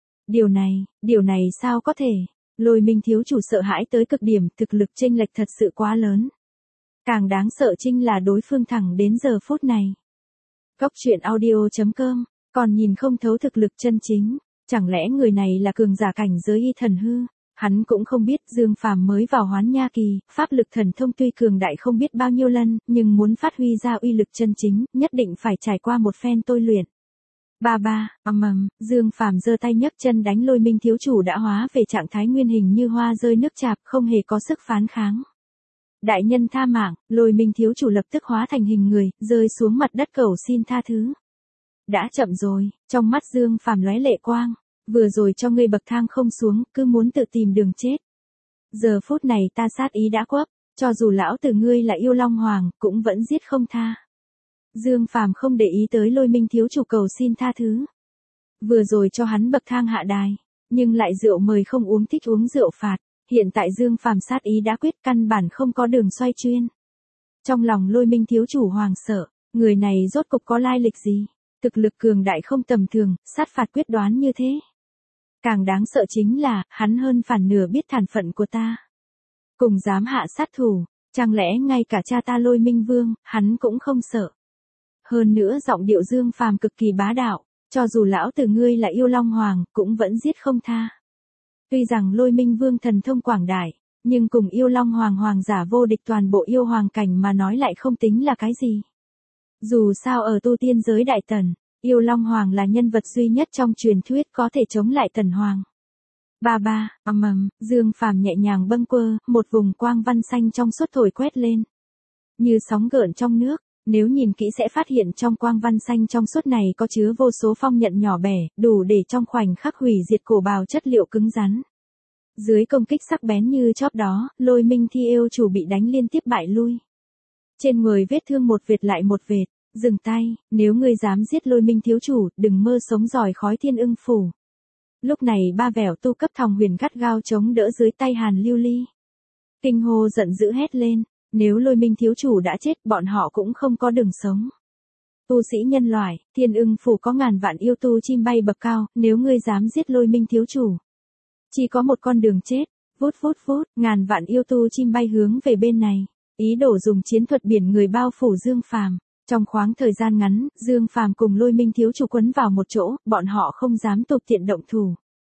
Điều này sao có thể? Lôi Minh thiếu chủ sợ hãi tới cực điểm, thực lực chênh lệch thật sự quá lớn. Càng đáng sợ chính là đối phương thẳng đến giờ phút này. Góc truyện audio.com, còn nhìn không thấu thực lực chân chính. Chẳng lẽ người này là cường giả cảnh giới y thần hư? Hắn cũng không biết Dương Phàm mới vào hoán nha kỳ, pháp lực thần thông tuy cường đại không biết bao nhiêu lần, nhưng muốn phát huy ra uy lực chân chính, nhất định phải trải qua một phen tôi luyện. Dương Phàm giơ tay nhấc chân đánh Lôi Minh thiếu chủ đã hóa về trạng thái nguyên hình như hoa rơi nước chạp, không hề có sức phản kháng. Đại nhân tha mạng, Lôi Minh thiếu chủ lập tức hóa thành hình người, rơi xuống mặt đất cầu xin tha thứ. Đã chậm rồi, trong mắt Dương Phàm lóe lệ quang, vừa rồi cho ngươi bậc thang không xuống, cứ muốn tự tìm đường chết. Giờ phút này ta sát ý đã quấp, cho dù lão tử ngươi là yêu long hoàng, cũng vẫn giết không tha. Dương Phàm không để ý tới Lôi Minh thiếu chủ cầu xin tha thứ. Vừa rồi cho hắn bậc thang hạ đài, nhưng lại rượu mời không uống, thích uống rượu phạt, hiện tại Dương Phàm sát ý đã quyết, căn bản không có đường xoay chuyên. Trong lòng Lôi Minh thiếu chủ hoàng sợ, người này rốt cục có lai lịch gì? Thực lực cường đại không tầm thường, sát phạt quyết đoán như thế. Càng đáng sợ chính là, hắn hơn phản nửa biết thản phận của ta. Cùng dám hạ sát thủ, chẳng lẽ ngay cả cha ta Lôi Minh Vương, hắn cũng không sợ. Hơn nữa giọng điệu Dương Phàm cực kỳ bá đạo, cho dù lão tử ngươi là yêu long hoàng, cũng vẫn giết không tha. Tuy rằng Lôi Minh Vương thần thông quảng đại, nhưng cùng yêu long hoàng hoàng giả vô địch toàn bộ yêu hoàng cảnh mà nói lại không tính là cái gì. Dù sao ở tu tiên giới Đại Tần, yêu long hoàng là nhân vật duy nhất trong truyền thuyết có thể chống lại Tần hoàng. Dương Phàm nhẹ nhàng bâng quơ, một vùng quang văn xanh trong suốt thổi quét lên. Như sóng gợn trong nước, nếu nhìn kỹ sẽ phát hiện trong quang văn xanh trong suốt này có chứa vô số phong nhận nhỏ bé, đủ để trong khoảnh khắc hủy diệt cổ bào chất liệu cứng rắn. Dưới công kích sắc bén như chóp đó, Lôi Minh thi yêu chủ bị đánh liên tiếp bại lui. Trên người vết thương một vệt lại một vệt, dừng tay, nếu ngươi dám giết Lôi Minh thiếu chủ, đừng mơ sống giỏi khói thiên ưng phủ. Lúc này ba vẻo tu cấp thòng huyền gắt gao chống đỡ dưới tay Hàn Lưu Ly. Kinh hô giận dữ hét lên, nếu Lôi Minh thiếu chủ đã chết, bọn họ cũng không có đường sống. Tu sĩ nhân loại, thiên ưng phủ có ngàn vạn yêu tu chim bay bậc cao, nếu ngươi dám giết Lôi Minh thiếu chủ, chỉ có một con đường chết. Vút, ngàn vạn yêu tu chim bay hướng về bên này, ý đồ dùng chiến thuật biển người bao phủ Dương Phàm. Trong khoảng thời gian ngắn, Dương Phàm cùng Lôi Minh thiếu chủ quấn vào một chỗ, bọn họ không dám tục tiện động thủ.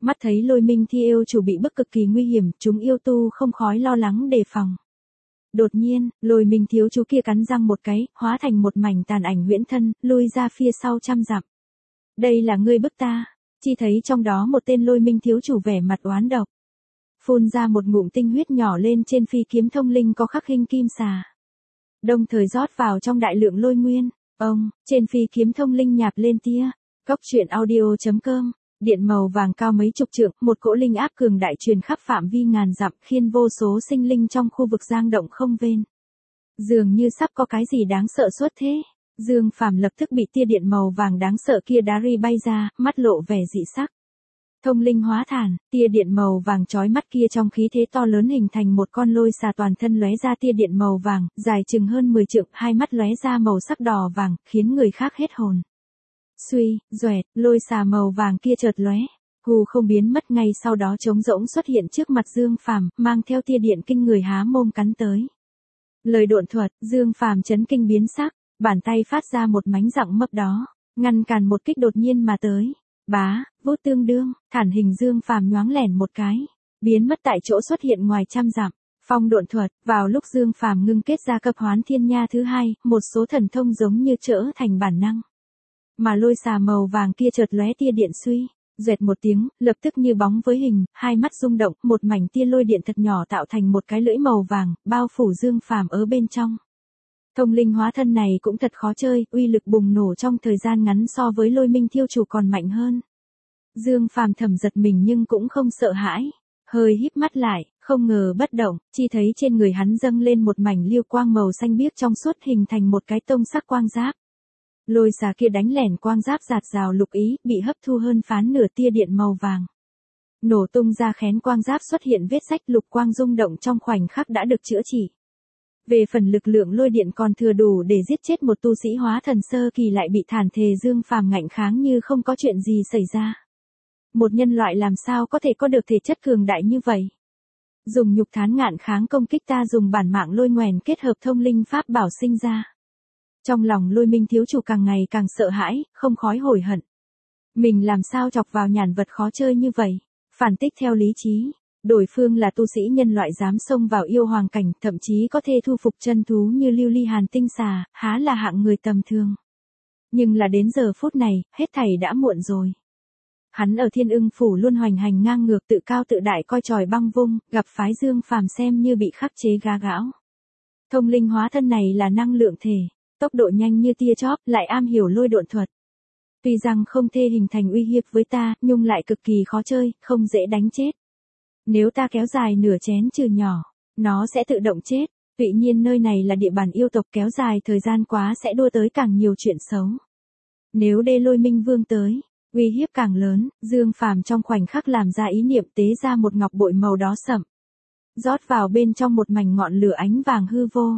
Mắt thấy Lôi Minh Thi yêu chủ bị bức cực kỳ nguy hiểm, chúng yêu tu không khỏi lo lắng đề phòng. Đột nhiên, Lôi Minh thiếu chú kia cắn răng một cái, hóa thành một mảnh tàn ảnh huyễn thân, lui ra phía sau trăm dặm. Đây là ngươi bức ta. Chi thấy trong đó một tên Lôi Minh thiếu chủ vẻ mặt oán độc. Phun ra một ngụm tinh huyết nhỏ lên trên phi kiếm thông linh có khắc hình kim xà. Đồng thời rót vào trong đại lượng lôi nguyên. Ông, trên phi kiếm thông linh nhạp lên tia. Cốc truyện audio.com. Điện màu vàng cao mấy chục trượng, một cỗ linh áp cường đại truyền khắp phạm vi ngàn dặm, khiến vô số sinh linh trong khu vực giang động không vên. Dường như sắp có cái gì đáng sợ xuất thế. Dương Phàm lập tức bị tia điện màu vàng đáng sợ kia đá ri bay ra, mắt lộ vẻ dị sắc. Thông linh hóa thản, tia điện màu vàng chói mắt kia trong khí thế to lớn hình thành một con lôi xà toàn thân lóe ra tia điện màu vàng, dài chừng hơn 10 trượng, hai mắt lóe ra màu sắc đỏ vàng, khiến người khác hết hồn. Suy, doẹt, lôi xà màu vàng kia chợt lóe, hù không biến mất, ngay sau đó trống rỗng xuất hiện trước mặt Dương Phàm, mang theo tia điện kinh người há mồm cắn tới. Lời độn thuật, Dương Phàm chấn kinh biến sắc, bàn tay phát ra một mánh rặng mấp đó, ngăn cản một kích đột nhiên mà tới. Bá, vút tương đương, thản hình Dương Phàm nhoáng lẻn một cái, biến mất tại chỗ xuất hiện ngoài trăm dặm. Phong độn thuật, vào lúc Dương Phàm ngưng kết ra cấp hoán thiên nha thứ hai, một số thần thông giống như trở thành bản năng. Mà lôi xà màu vàng kia chợt lóe tia điện suy, dẹt một tiếng, lập tức như bóng với hình, hai mắt rung động, một mảnh tia lôi điện thật nhỏ tạo thành một cái lưỡi màu vàng, bao phủ Dương Phàm ở bên trong. Thông linh hóa thân này cũng thật khó chơi, uy lực bùng nổ trong thời gian ngắn so với Lôi Minh Thiêu chủ còn mạnh hơn. Dương Phàm thầm giật mình nhưng cũng không sợ hãi, hơi híp mắt lại, không ngờ bất động, chi thấy trên người hắn dâng lên một mảnh liêu quang màu xanh biếc trong suốt hình thành một cái tông sắc quang giáp. Lôi xà kia đánh lẻn quang giáp giạt rào lục ý, bị hấp thu hơn phán nửa tia điện màu vàng. Nổ tung ra khén quang giáp xuất hiện vết rách, lục quang rung động trong khoảnh khắc đã được chữa trị. Về phần lực lượng lôi điện còn thừa đủ để giết chết một tu sĩ hóa thần sơ kỳ lại bị thản thề Dương Phàm ngạnh kháng như không có chuyện gì xảy ra. Một nhân loại làm sao có thể có được thể chất cường đại như vậy? Dùng nhục thán ngạn kháng công kích ta, dùng bản mạng lôi ngoèn kết hợp thông linh pháp bảo sinh ra. Trong lòng Lôi Minh thiếu chủ càng ngày càng sợ hãi, không khói hối hận. Mình làm sao chọc vào nhàn vật khó chơi như vậy? Phản tích theo lý trí. Đối phương là tu sĩ nhân loại dám xông vào yêu hoàng cảnh, thậm chí có thể thu phục chân thú như lưu ly hàn tinh xà, há là hạng người tầm thường. Nhưng là đến giờ phút này, hết thảy đã muộn rồi. Hắn ở Thiên Ưng phủ luôn hoành hành ngang ngược, tự cao tự đại, coi tròi băng vung, gặp phái Dương Phàm xem như bị khắc chế gá gão. Thông linh hóa thân này là năng lượng thể, tốc độ nhanh như tia chớp, lại am hiểu lôi độn thuật. Tuy rằng không thể hình thành uy hiếp với ta, nhưng lại cực kỳ khó chơi, không dễ đánh chết. Nếu ta kéo dài nửa chén trừ nhỏ, nó sẽ tự động chết. Tuy nhiên nơi này là địa bàn yêu tộc, kéo dài thời gian quá sẽ đua tới càng nhiều chuyện xấu. Nếu đê Lôi Minh Vương tới, uy hiếp càng lớn, Dương Phàm trong khoảnh khắc làm ra ý niệm tế ra một ngọc bội màu đỏ sậm. Rót vào bên trong một mảnh ngọn lửa ánh vàng hư vô.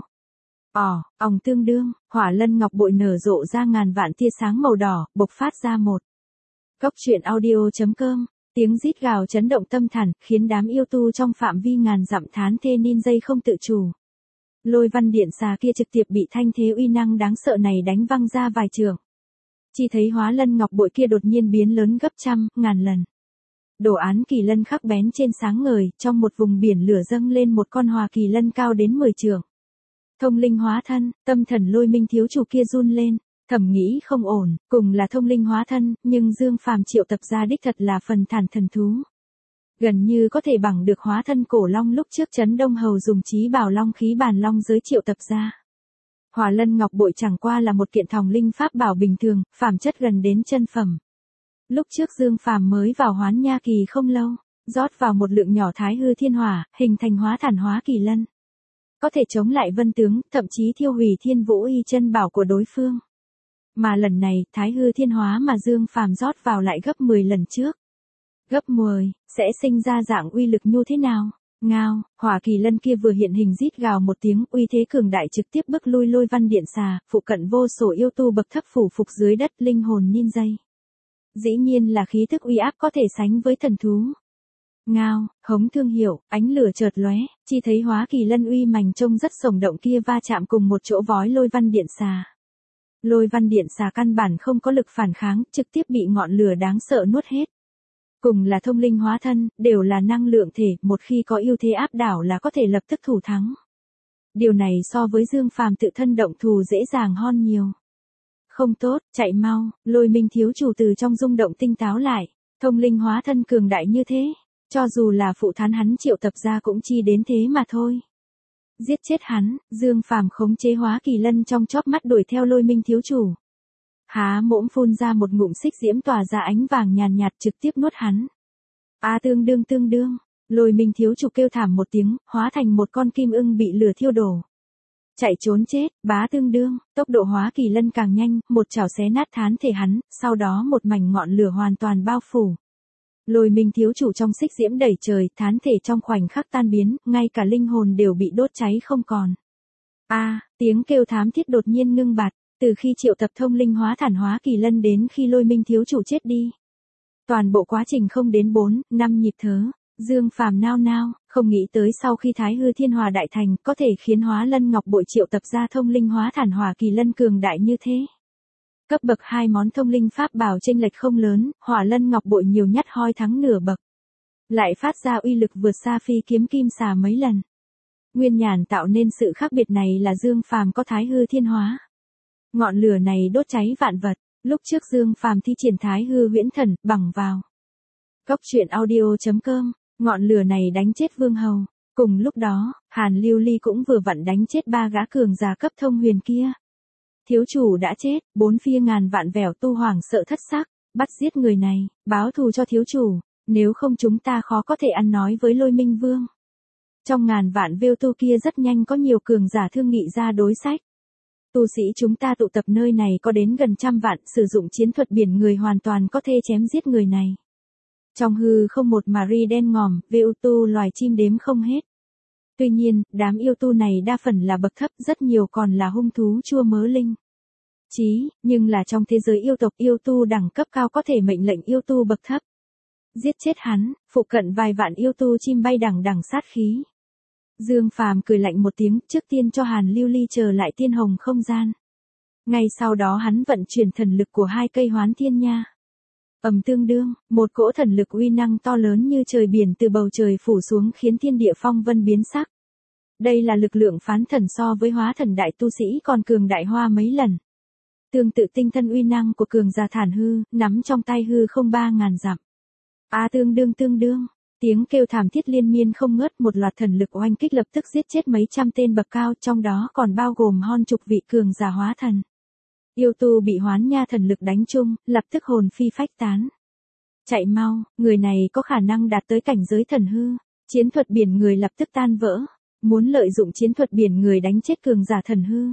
Òng tương đương, hỏa lân ngọc bội nở rộ ra ngàn vạn tia sáng màu đỏ, bộc phát ra một. Cốc truyện audio.com. Tiếng rít gào chấn động tâm thần, khiến đám yêu tu trong phạm vi ngàn dặm thán thê ninh dây không tự chủ. Lôi văn điện xà kia trực tiếp bị thanh thế uy năng đáng sợ này đánh văng ra vài trượng. Chỉ thấy hóa lân ngọc bội kia đột nhiên biến lớn gấp trăm, ngàn lần. Đồ án kỳ lân khắc bén trên sáng ngời, trong một vùng biển lửa dâng lên một con hòa kỳ lân cao đến 10 trượng. Thông linh hóa thân, tâm thần Lôi Minh thiếu chủ kia run lên. Thầm nghĩ không ổn, cùng là thông linh hóa thân, nhưng Dương Phàm triệu tập ra đích thật là phần thản thần thú. Gần như có thể bằng được hóa thân cổ long lúc trước Trấn Đông Hầu dùng chí bảo long khí bàn long giới triệu tập ra. Hỏa lân ngọc bội chẳng qua là một kiện thòng linh pháp bảo bình thường, phàm chất gần đến chân phẩm. Lúc trước Dương Phàm mới vào Hoán Nha kỳ không lâu, rót vào một lượng nhỏ thái hư thiên hỏa, hình thành hóa thản hóa kỳ lân. Có thể chống lại vân tướng, thậm chí thiêu hủy thiên vũ y chân bảo của đối phương. Mà lần này, thái hư thiên hóa mà Dương Phàm rót vào lại gấp 10 lần trước. Gấp 10, sẽ sinh ra dạng uy lực như thế nào? Ngao, hỏa kỳ lân kia vừa hiện hình rít gào một tiếng, uy thế cường đại trực tiếp bức lui Lôi văn điện xà, phụ cận vô số yêu tu bậc thấp phủ phục dưới đất, linh hồn ninh dây. Dĩ nhiên là khí thức uy áp có thể sánh với thần thú. Ngao, hống thương hiệu, ánh lửa chợt lóe, chỉ thấy hóa kỳ lân uy mành trông rất sống động kia va chạm cùng một chỗ vói Lôi văn điện xà. Lôi văn điện xà căn bản không có lực phản kháng, trực tiếp bị ngọn lửa đáng sợ nuốt hết. Cùng là thông linh hóa thân, đều là năng lượng thể, một khi có ưu thế áp đảo là có thể lập tức thủ thắng. Điều này so với Dương Phàm tự thân động thủ dễ dàng hơn nhiều. Không tốt, chạy mau, Lôi Minh thiếu chủ từ trong rung động tinh táo lại, thông linh hóa thân cường đại như thế, cho dù là phụ thán hắn triệu tập ra cũng chi đến thế mà thôi. Giết chết hắn, Dương Phàm khống chế Hóa Kỳ Lân trong chóp mắt đuổi theo Lôi Minh thiếu chủ. Há mỗm phun ra một ngụm xích diễm tỏa ra ánh vàng nhàn nhạt trực tiếp nuốt hắn. Tương đương, Lôi Minh thiếu chủ kêu thảm một tiếng, hóa thành một con kim ưng bị lửa thiêu đổ. Chạy trốn chết, tương đương, tốc độ Hóa Kỳ Lân càng nhanh, một chảo xé nát thán thể hắn, sau đó một mảnh ngọn lửa hoàn toàn bao phủ. Lôi Minh thiếu chủ trong xích diễm đẩy trời, thán thể trong khoảnh khắc tan biến, ngay cả linh hồn đều bị đốt cháy không còn. Tiếng kêu thám thiết đột nhiên ngưng bặt, từ khi triệu tập thông linh hóa thản Hóa Kỳ Lân đến khi Lôi Minh thiếu chủ chết đi. Toàn bộ quá trình không đến 4-5 nhịp thớ, Dương Phàm nao, không nghĩ tới sau khi Thái Hư Thiên Hòa đại thành, có thể khiến Hóa Lân Ngọc Bội triệu tập ra thông linh hóa thản Hỏa Kỳ Lân cường đại như thế. Cấp bậc 2 món thông linh pháp bảo chênh lệch không lớn, Hỏa Lân Ngọc Bội nhiều nhất hoi thắng nửa bậc. Lại phát ra uy lực vượt xa phi kiếm kim xà mấy lần. Nguyên nhàn tạo nên sự khác biệt này là Dương Phàm có Thái Hư Thiên Hóa. Ngọn lửa này đốt cháy vạn vật, lúc trước Dương Phàm thi triển Thái Hư Huyễn Thần, bằng vào. Góc truyện audio.com, ngọn lửa này đánh chết Vương Hầu. Cùng lúc đó, Hàn Lưu Ly cũng vừa vặn đánh chết 3 gã cường giả cấp thông huyền kia. Thiếu chủ đã chết, 4 phía ngàn vạn vẻo tu hoảng sợ thất sắc, bắt giết người này, báo thù cho thiếu chủ, nếu không chúng ta khó có thể ăn nói với Lôi Minh Vương. Trong ngàn vạn vêu tu kia rất nhanh có nhiều cường giả thương nghị ra đối sách. Tu sĩ chúng ta tụ tập nơi này có đến gần 100 vạn, sử dụng chiến thuật biển người hoàn toàn có thể chém giết người này. Trong hư không một mari đen ngòm, vêu tu loài chim đếm không hết. Tuy nhiên, đám yêu tu này đa phần là bậc thấp, rất nhiều còn là hung thú chua mớ linh. Nhưng là trong thế giới yêu tộc yêu tu đẳng cấp cao có thể mệnh lệnh yêu tu bậc thấp. Giết chết hắn, phụ cận vài vạn yêu tu chim bay đằng sát khí. Dương Phàm cười lạnh một tiếng, trước tiên cho Hàn Lưu Ly trở lại tiên hồng không gian. Ngay sau đó hắn vận chuyển thần lực của 2 cây Hoán Thiên Nha. Tương đương, một cỗ thần lực uy năng to lớn như trời biển từ bầu trời phủ xuống khiến thiên địa phong vân biến sắc. Đây là lực lượng phán thần so với hóa thần đại tu sĩ còn cường đại hoa mấy lần. Tương tự tinh thân uy năng của cường giả thản hư, nắm trong tay hư không 3.000 dặm. Tương đương, tiếng kêu thảm thiết liên miên không ngớt, một loạt thần lực oanh kích lập tức giết chết mấy trăm tên bậc cao, trong đó còn bao gồm hơn chục vị cường giả hóa thần. Yêu tu bị Hoán Nha thần lực đánh chung, lập tức hồn phi phách tán. Chạy mau, người này có khả năng đạt tới cảnh giới thần hư, chiến thuật biển người lập tức tan vỡ, muốn lợi dụng chiến thuật biển người đánh chết cường giả thần hư.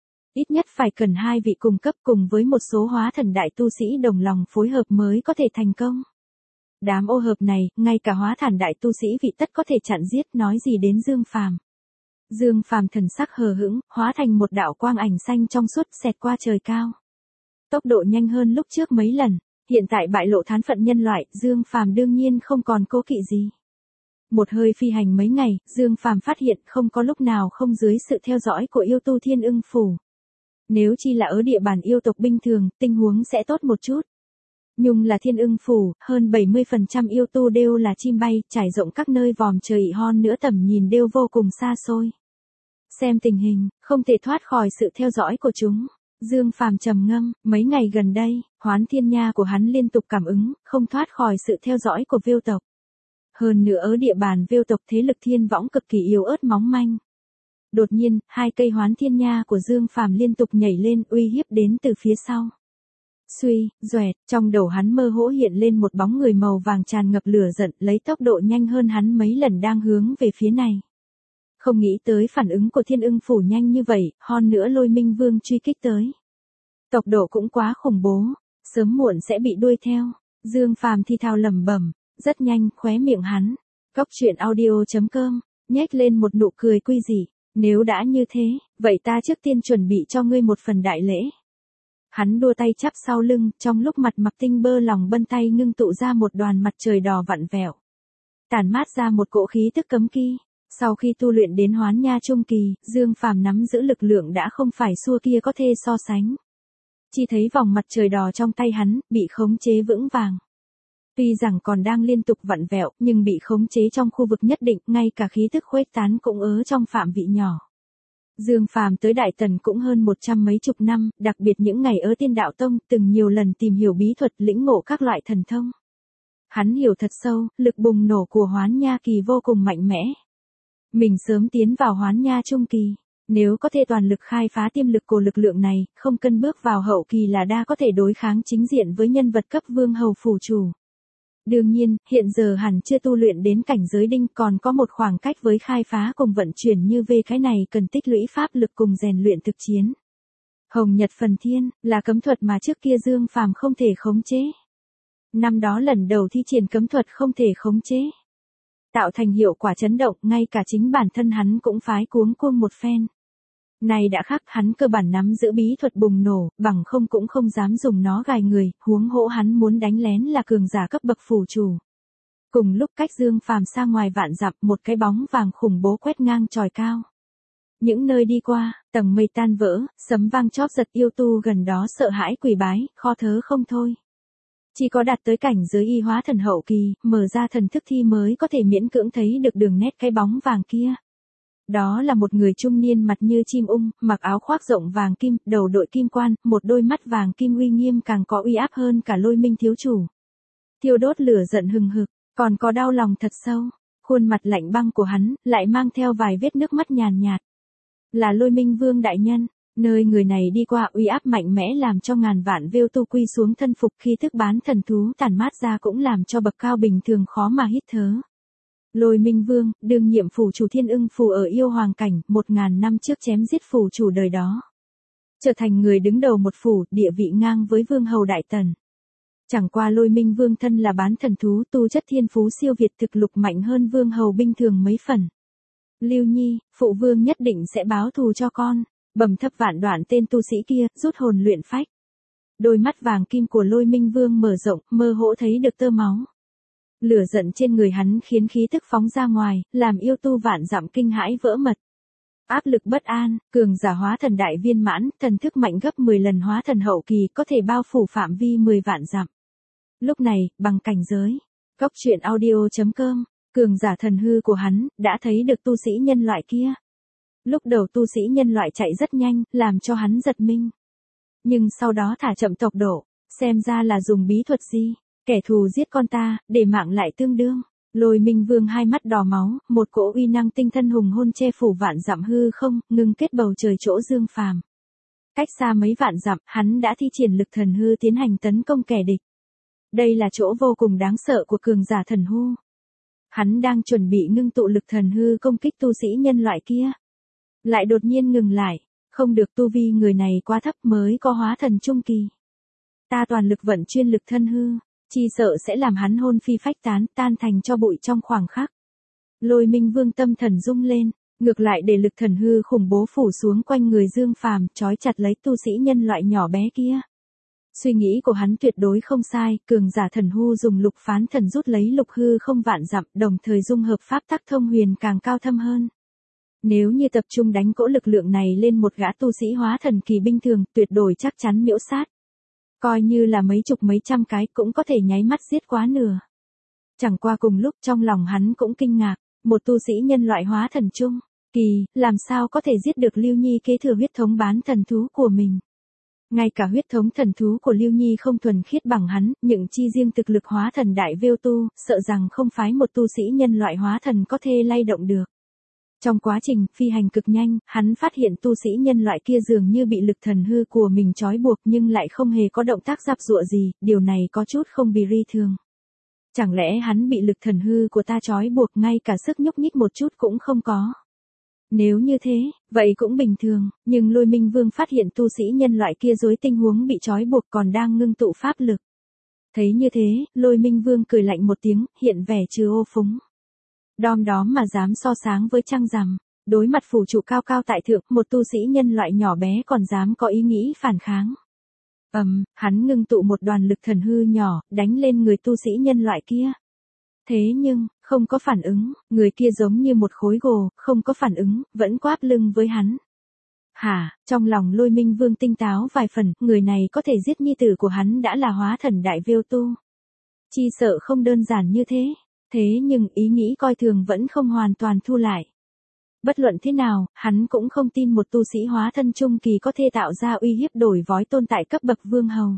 Ít nhất phải cần 2 vị cùng cấp cùng với một số hóa thần đại tu sĩ đồng lòng phối hợp mới có thể thành công. Đám ô hợp này, ngay cả hóa thần đại tu sĩ vị tất có thể chặn giết, nói gì đến Dương Phàm. Dương Phàm thần sắc hờ hững, hóa thành một đạo quang ảnh xanh trong suốt xẹt qua trời cao. Tốc độ nhanh hơn lúc trước mấy lần, hiện tại bại lộ thán phận nhân loại, Dương Phàm đương nhiên không còn cố kỵ gì. Một hơi phi hành mấy ngày, Dương Phàm phát hiện không có lúc nào không dưới sự theo dõi của yêu tu Thiên Ưng Phủ. Nếu chi là ở địa bàn yêu tộc bình thường, tình huống sẽ tốt một chút. Nhưng là Thiên Ưng Phủ, hơn 70% yêu tu đều là chim bay, trải rộng các nơi vòm trời hon nữa tầm nhìn đều vô cùng xa xôi. Xem tình hình, không thể thoát khỏi sự theo dõi của chúng. Dương Phàm trầm ngâm, mấy ngày gần đây, Hoán Thiên Nha của hắn liên tục cảm ứng, không thoát khỏi sự theo dõi của Viêu tộc. Hơn nữa ở địa bàn Viêu tộc thế lực thiên võng cực kỳ yếu ớt móng manh. Đột nhiên, 2 cây Hoán Thiên Nha của Dương Phàm liên tục nhảy lên, uy hiếp đến từ phía sau. Suy, doẹt, trong đầu hắn mơ hỗ hiện lên một bóng người màu vàng tràn ngập lửa giận, lấy tốc độ nhanh hơn hắn mấy lần đang hướng về phía này. Không nghĩ tới phản ứng của Thiên Ưng Phủ nhanh như vậy, hơn nữa Lôi Minh Vương truy kích tới. Tốc độ cũng quá khủng bố, sớm muộn sẽ bị đuôi theo. Dương Phàm thi thào lẩm bẩm, rất nhanh, khóe miệng hắn. Góc truyện audio.com, nhếch lên một nụ cười quy dị. Nếu đã như thế, vậy ta trước tiên chuẩn bị cho ngươi một phần đại lễ. Hắn đua tay chắp sau lưng, trong lúc mặt mặc tinh bơ lòng bân tay ngưng tụ ra một đoàn mặt trời đỏ vặn vẹo. Tản mát ra một cỗ khí tức cấm kỵ. Sau khi tu luyện đến Hoán Nha trung kỳ, Dương Phàm nắm giữ lực lượng đã không phải xua kia có thể so sánh. Chỉ thấy vòng mặt trời đỏ trong tay hắn, bị khống chế vững vàng. Tuy rằng còn đang liên tục vặn vẹo, nhưng bị khống chế trong khu vực nhất định, ngay cả khí tức khuếch tán cũng ở trong phạm vị nhỏ. Dương Phàm tới Đại Tần cũng hơn 100 mấy chục năm, đặc biệt những ngày ở Tiên Đạo Tông, từng nhiều lần tìm hiểu bí thuật lĩnh ngộ các loại thần thông. Hắn hiểu thật sâu, lực bùng nổ của Hoán Nha Kỳ vô cùng mạnh mẽ. Mình sớm tiến vào Hoán Nha Trung Kỳ, nếu có thể toàn lực khai phá tiềm lực của lực lượng này, không cân bước vào hậu kỳ là đa có thể đối kháng chính diện với nhân vật cấp vương hầu phủ chủ. Đương nhiên, hiện giờ hẳn chưa tu luyện đến cảnh giới đinh, còn có một khoảng cách với khai phá cùng vận chuyển như về cái này cần tích lũy pháp lực cùng rèn luyện thực chiến. Hồng Nhật Phần Thiên là cấm thuật mà trước kia Dương Phàm không thể khống chế. Năm đó lần đầu thi triển cấm thuật không thể khống chế, tạo thành hiệu quả chấn động, ngay cả chính bản thân hắn cũng phái cuống cuồng một phen. Này đã khác, hắn cơ bản nắm giữ bí thuật bùng nổ, bằng không cũng không dám dùng nó gài người, huống hỗ hắn muốn đánh lén là cường giả cấp bậc phủ chủ. Cùng lúc cách Dương Phàm xa ngoài vạn dặm, một cái bóng vàng khủng bố quét ngang chòi cao. Những nơi đi qua, tầng mây tan vỡ, sấm vang chóp giật, yêu tu gần đó sợ hãi quỳ bái, kho thớ không thôi. Chỉ có đạt tới cảnh giới y hóa thần hậu kỳ, mở ra thần thức thi mới có thể miễn cưỡng thấy được đường nét cái bóng vàng kia. Đó là một người trung niên mặt như chim ung, mặc áo khoác rộng vàng kim, đầu đội kim quan, một đôi mắt vàng kim uy nghiêm càng có uy áp hơn cả Lôi Minh thiếu chủ. Thiêu đốt lửa giận hừng hực, còn có đau lòng thật sâu. Khuôn mặt lạnh băng của hắn, lại mang theo vài vết nước mắt nhàn nhạt. Là Lôi Minh Vương đại nhân, nơi người này đi qua uy áp mạnh mẽ làm cho ngàn vạn Viêu tu quy xuống thân phục, khi thức bán thần thú tàn mát ra cũng làm cho bậc cao bình thường khó mà hít thở. Lôi Minh Vương, đương nhiệm phủ chủ Thiên Ưng phủ ở Yêu Hoàng cảnh, 1000 năm trước chém giết phủ chủ đời đó. Trở thành người đứng đầu một phủ, địa vị ngang với vương hầu Đại Tần. Chẳng qua Lôi Minh Vương thân là bán thần thú, tu chất thiên phú siêu việt, thực lực mạnh hơn vương hầu bình thường mấy phần. Lưu Nhi, phụ vương nhất định sẽ báo thù cho con. Bầm thấp vạn đoạn tên tu sĩ kia, rút hồn luyện phách. Đôi mắt vàng kim của Lôi Minh Vương mở rộng, mơ hồ thấy được tơ máu. Lửa giận trên người hắn khiến khí tức phóng ra ngoài, làm yêu tu vạn dặm kinh hãi vỡ mật. Áp lực bất an, cường giả hóa thần đại viên mãn, thần thức mạnh gấp 10 lần hóa thần hậu kỳ, có thể bao phủ phạm vi 10 vạn dặm. Lúc này, bằng cảnh giới, góc truyện audio.com, cường giả thần hư của hắn, đã thấy được tu sĩ nhân loại kia. Lúc đầu tu sĩ nhân loại chạy rất nhanh, làm cho hắn giật mình. Nhưng sau đó thả chậm tốc độ, xem ra là dùng bí thuật gì. Kẻ thù giết con ta, để mạng lại tương đương. Lôi Minh Vương hai mắt đỏ máu, một cỗ uy năng tinh thân hùng hôn che phủ vạn dặm hư không, ngưng kết bầu trời chỗ Dương Phàm. Cách xa mấy vạn dặm, hắn đã thi triển lực thần hư tiến hành tấn công kẻ địch. Đây là chỗ vô cùng đáng sợ của cường giả thần hư. Hắn đang chuẩn bị ngưng tụ lực thần hư công kích tu sĩ nhân loại kia. Lại đột nhiên ngừng lại, không được, tu vi người này quá thấp mới có hóa thần trung kỳ. Ta toàn lực vận chuyên lực thân hư, chỉ sợ sẽ làm hắn hồn phi phách tán, tan thành cho bụi trong khoảng khắc. Lôi Minh Vương tâm thần rung lên, ngược lại để lực thần hư khủng bố phủ xuống quanh người Dương Phàm, trói chặt lấy tu sĩ nhân loại nhỏ bé kia. Suy nghĩ của hắn tuyệt đối không sai, cường giả thần hư dùng lục phán thần rút lấy lục hư không vạn dặm, đồng thời dung hợp pháp tắc thông huyền càng cao thâm hơn. Nếu như tập trung đánh cỗ lực lượng này lên một gã tu sĩ hóa thần kỳ bình thường, tuyệt đối chắc chắn miễu sát. Coi như là mấy chục mấy trăm cái cũng có thể nháy mắt giết quá nửa. Chẳng qua cùng lúc trong lòng hắn cũng kinh ngạc, một tu sĩ nhân loại hóa thần trung kỳ, làm sao có thể giết được Lưu Nhi kế thừa huyết thống bán thần thú của mình. Ngay cả huyết thống thần thú của Lưu Nhi không thuần khiết bằng hắn, những chi riêng thực lực hóa thần đại Viêu tu, sợ rằng không phái một tu sĩ nhân loại hóa thần có thể lay động được. Trong quá trình phi hành cực nhanh, hắn phát hiện tu sĩ nhân loại kia dường như bị lực thần hư của mình trói buộc nhưng lại không hề có động tác giáp giụa gì, điều này có chút không bị ri thường. Chẳng lẽ hắn bị lực thần hư của ta trói buộc ngay cả sức nhúc nhích một chút cũng không có? Nếu như thế, vậy cũng bình thường, nhưng Lôi Minh Vương phát hiện tu sĩ nhân loại kia dưới tình huống bị trói buộc còn đang ngưng tụ pháp lực. Thấy như thế, Lôi Minh Vương cười lạnh một tiếng, hiện vẻ trừ ô phúng. Đom đóm mà dám so sáng với trăng rằm, đối mặt phủ chủ cao cao tại thượng, một tu sĩ nhân loại nhỏ bé còn dám có ý nghĩ phản kháng. Hắn ngưng tụ một đoàn lực thần hư nhỏ, đánh lên người tu sĩ nhân loại kia. Thế nhưng, không có phản ứng, người kia giống như một khối gồ, không có phản ứng, vẫn quáp lưng với hắn. Trong lòng Lôi Minh Vương tinh táo vài phần, người này có thể giết nhi tử của hắn đã là hóa thần đại Viêu tu. Chi sợ không đơn giản như thế. Thế nhưng ý nghĩ coi thường vẫn không hoàn toàn thu lại. Bất luận thế nào, hắn cũng không tin một tu sĩ hóa thân trung kỳ có thể tạo ra uy hiếp đổi vói tồn tại cấp bậc vương hầu.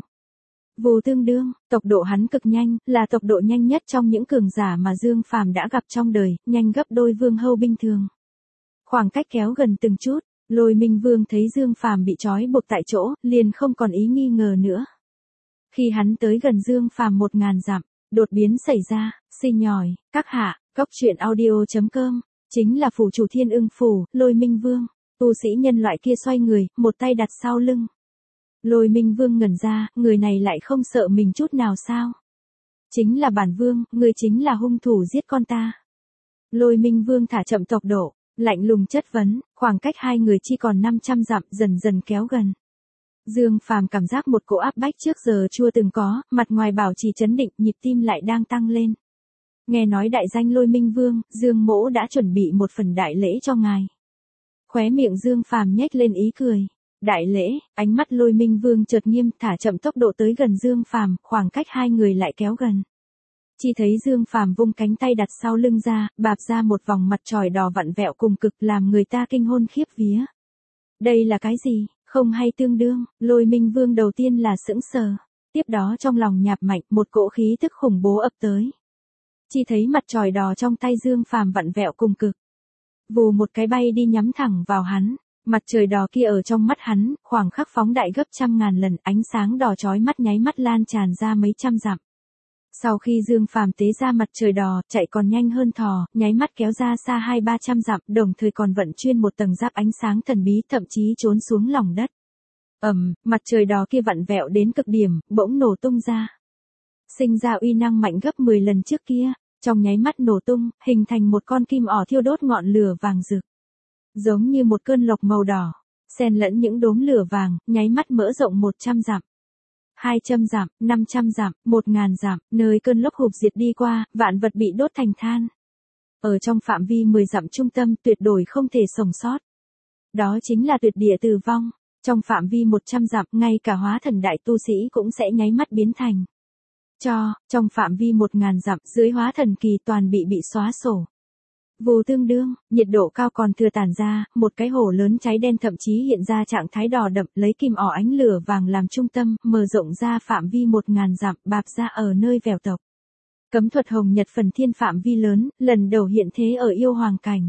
Vù tương đương, tốc độ hắn cực nhanh, là tốc độ nhanh nhất trong những cường giả mà Dương Phàm đã gặp trong đời, nhanh gấp đôi vương hầu bình thường. Khoảng cách kéo gần từng chút, Lôi Minh Vương thấy Dương Phàm bị trói buộc tại chỗ, liền không còn ý nghi ngờ nữa. Khi hắn tới gần Dương Phàm 1000 dặm, đột biến xảy ra, xin nhòi, các hạ, góc truyện audio.com, chính là phủ chủ Thiên Ưng Phủ, Lôi Minh Vương. Tu sĩ nhân loại kia xoay người, một tay đặt sau lưng. Lôi Minh Vương ngẩn ra, người này lại không sợ mình chút nào sao? Chính là bản vương, người chính là hung thủ giết con ta. Lôi Minh Vương thả chậm tốc độ, lạnh lùng chất vấn, khoảng cách hai người chỉ còn 500 dặm dần dần kéo gần. Dương Phàm cảm giác một cỗ áp bách trước giờ chưa từng có, mặt ngoài bảo trì trấn định, nhịp tim lại đang tăng lên. Nghe nói đại danh Lôi Minh Vương, Dương Mỗ đã chuẩn bị một phần đại lễ cho ngài. Khóe miệng Dương Phàm nhếch lên ý cười. Đại lễ, ánh mắt Lôi Minh Vương chợt nghiêm, thả chậm tốc độ tới gần Dương Phàm, khoảng cách hai người lại kéo gần. Chỉ thấy Dương Phàm vung cánh tay đặt sau lưng ra, bạp ra một vòng mặt tròi đỏ vặn vẹo cùng cực làm người ta kinh hồn khiếp vía. Đây là cái gì? Không hay tương đương, Lôi Minh Vương đầu tiên là sững sờ. Tiếp đó trong lòng nhạp mạnh, một cỗ khí tức khủng bố ập tới. Chỉ thấy mặt tròi đỏ trong tay Dương Phàm vặn vẹo cùng cực. Vù một cái bay đi nhắm thẳng vào hắn. Mặt trời đỏ kia ở trong mắt hắn, khoảng khắc phóng đại gấp 100.000 lần, ánh sáng đỏ chói mắt nháy mắt lan tràn ra mấy trăm dặm. Sau khi Dương Phàm tế ra mặt trời đỏ, chạy còn nhanh hơn thỏ, nháy mắt kéo ra xa 200-300 dặm, đồng thời còn vận chuyên một tầng giáp ánh sáng thần bí, thậm chí trốn xuống lòng đất. Mặt trời đỏ kia vặn vẹo đến cực điểm, bỗng nổ tung ra. Sinh ra uy năng mạnh gấp 10 lần trước kia, trong nháy mắt nổ tung, hình thành một con kim ỏ thiêu đốt ngọn lửa vàng rực. Giống như một cơn lộc màu đỏ, xen lẫn những đốm lửa vàng, nháy mắt mở rộng 100 dặm. 200 dặm, 500 dặm, 1000 dặm, nơi cơn lốc hụp diệt đi qua, vạn vật bị đốt thành than. Ở trong phạm vi 10 dặm trung tâm tuyệt đối không thể sống sót. Đó chính là tuyệt địa tử vong. Trong phạm vi 100 dặm, ngay cả hóa thần đại tu sĩ cũng sẽ nháy mắt biến thành trong phạm vi 1000 dặm, dưới hóa thần kỳ toàn bị xóa sổ. Vù tương đương, nhiệt độ cao còn thừa tản ra, một cái hồ lớn cháy đen thậm chí hiện ra trạng thái đỏ đậm, lấy kim ỏ ánh lửa vàng làm trung tâm, mở rộng ra phạm vi 1000 dặm, bạp ra ở nơi vèo tộc. Cấm thuật hồng nhật phần thiên phạm vi lớn, lần đầu hiện thế ở yêu hoàng cảnh.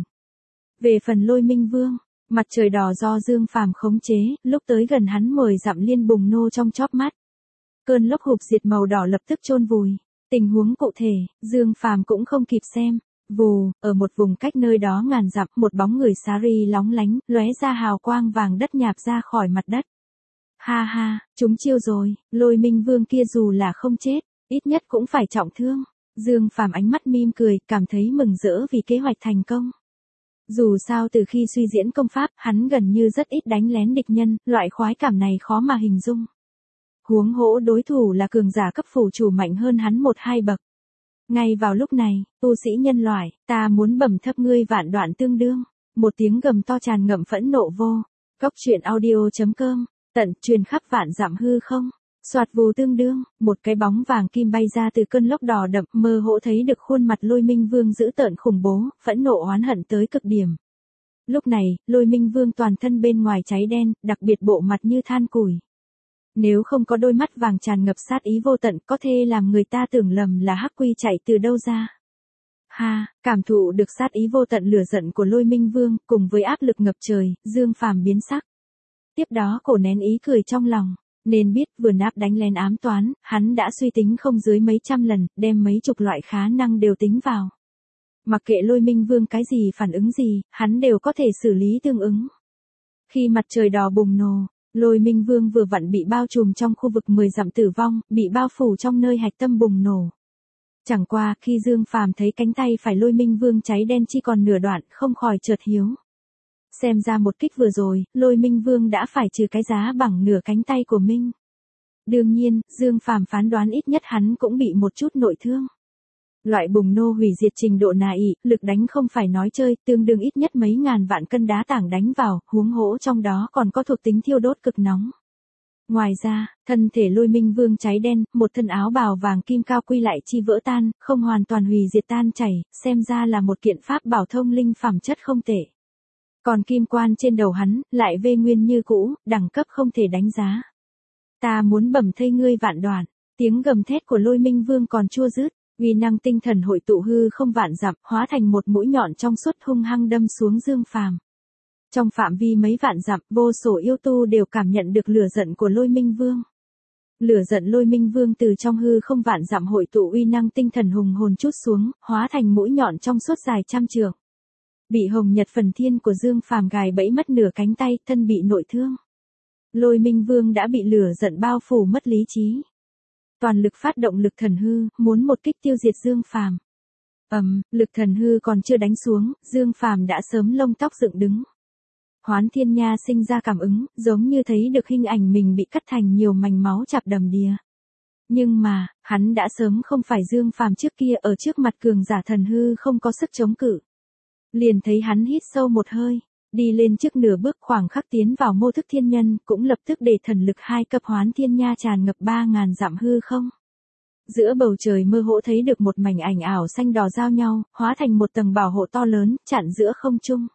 Về phần Lôi Minh Vương, mặt trời đỏ do Dương Phàm khống chế, lúc tới gần hắn 10 dặm liên bùng nô trong chóp mắt. Cơn lốc hụp diệt màu đỏ lập tức chôn vùi. Tình huống cụ thể, Dương Phàm cũng không kịp xem. Vù, ở một vùng cách nơi đó ngàn dặm, một bóng người sari lóng lánh, lóe ra hào quang vàng đất nhạp ra khỏi mặt đất. Ha ha, chúng chiêu rồi, Lôi Minh Vương kia dù là không chết, ít nhất cũng phải trọng thương. Dương Phàm ánh mắt mỉm cười, cảm thấy mừng rỡ vì kế hoạch thành công. Dù sao từ khi suy diễn công pháp, hắn gần như rất ít đánh lén địch nhân, loại khoái cảm này khó mà hình dung. Huống hỗ đối thủ là cường giả cấp phủ chủ mạnh hơn hắn 1-2 bậc. Ngay vào lúc này, tu sĩ nhân loại, ta muốn bầm thấp ngươi vạn đoạn tương đương. Một tiếng gầm to tràn ngậm phẫn nộ vô. Góc truyện audio.com, tận truyền khắp vạn dặm hư không. Soạt vù tương đương, một cái bóng vàng kim bay ra từ cơn lốc đỏ đậm, mơ hồ thấy được khuôn mặt Lôi Minh Vương dữ tợn khủng bố, phẫn nộ oán hận tới cực điểm. Lúc này, Lôi Minh Vương toàn thân bên ngoài cháy đen, đặc biệt bộ mặt như than củi. Nếu không có đôi mắt vàng tràn ngập sát ý vô tận, có thể làm người ta tưởng lầm là hắc quy chạy từ đâu ra. Ha, cảm thụ được sát ý vô tận lửa giận của Lôi Minh Vương, cùng với áp lực ngập trời, Dương Phàm biến sắc. Tiếp đó cổ nén ý cười trong lòng, nên biết vừa náp đánh lén ám toán, hắn đã suy tính không dưới mấy trăm lần, đem mấy chục loại khả năng đều tính vào. Mặc kệ Lôi Minh Vương cái gì phản ứng gì, hắn đều có thể xử lý tương ứng. Khi mặt trời đỏ bùng nổ, Lôi Minh Vương vừa vặn bị bao trùm trong khu vực 10 dặm tử vong, bị bao phủ trong nơi hạch tâm bùng nổ. Chẳng qua, khi Dương Phàm thấy cánh tay phải Lôi Minh Vương cháy đen chỉ còn nửa đoạn, không khỏi chợt hiếu. Xem ra một kích vừa rồi, Lôi Minh Vương đã phải trừ cái giá bằng nửa cánh tay của mình. Đương nhiên, Dương Phàm phán đoán ít nhất hắn cũng bị một chút nội thương. Loại bùng nô hủy diệt trình độ nà ị, lực đánh không phải nói chơi, tương đương ít nhất mấy ngàn vạn cân đá tảng đánh vào, huống hỗ trong đó còn có thuộc tính thiêu đốt cực nóng. Ngoài ra, thân thể Lôi Minh Vương cháy đen, một thân áo bào vàng kim cao quy lại chi vỡ tan, không hoàn toàn hủy diệt tan chảy, xem ra là một kiện pháp bảo thông linh phẩm chất không tệ. Còn kim quan trên đầu hắn, lại vê nguyên như cũ, đẳng cấp không thể đánh giá. Ta muốn bầm thây ngươi vạn đoạn, tiếng gầm thét của Lôi Minh Vương còn chưa dứt, uy năng tinh thần hội tụ hư không vạn dặm, hóa thành một mũi nhọn trong suốt hung hăng đâm xuống Dương Phàm. Trong phạm vi mấy vạn dặm, vô số yêu tu đều cảm nhận được lửa giận của Lôi Minh Vương. Lửa giận Lôi Minh Vương từ trong hư không vạn dặm hội tụ uy năng tinh thần hùng hồn chút xuống, hóa thành mũi nhọn trong suốt dài trăm trượng. Bị Hồng Nhật Phần Thiên của Dương Phàm gài bẫy mất nửa cánh tay, thân bị nội thương. Lôi Minh Vương đã bị lửa giận bao phủ mất lý trí. Toàn lực phát động lực thần hư, muốn một kích tiêu diệt Dương Phàm. Lực thần hư còn chưa đánh xuống, Dương Phàm đã sớm lông tóc dựng đứng. Hoán Thiên Nha sinh ra cảm ứng, giống như thấy được hình ảnh mình bị cắt thành nhiều mảnh máu chặp đầm đìa. Nhưng mà, hắn đã sớm không phải Dương Phàm trước kia, ở trước mặt cường giả thần hư không có sức chống cự. Liền thấy hắn hít sâu một hơi, đi lên trước nửa bước khoảng khắc tiến vào mô thức thiên nhân, cũng lập tức để thần lực 2 cấp Hoán Thiên Nha tràn ngập 3.000 dặm hư không. Giữa bầu trời mơ hồ thấy được một mảnh ảnh ảo xanh đỏ giao nhau, hóa thành một tầng bảo hộ to lớn, chặn giữa không trung.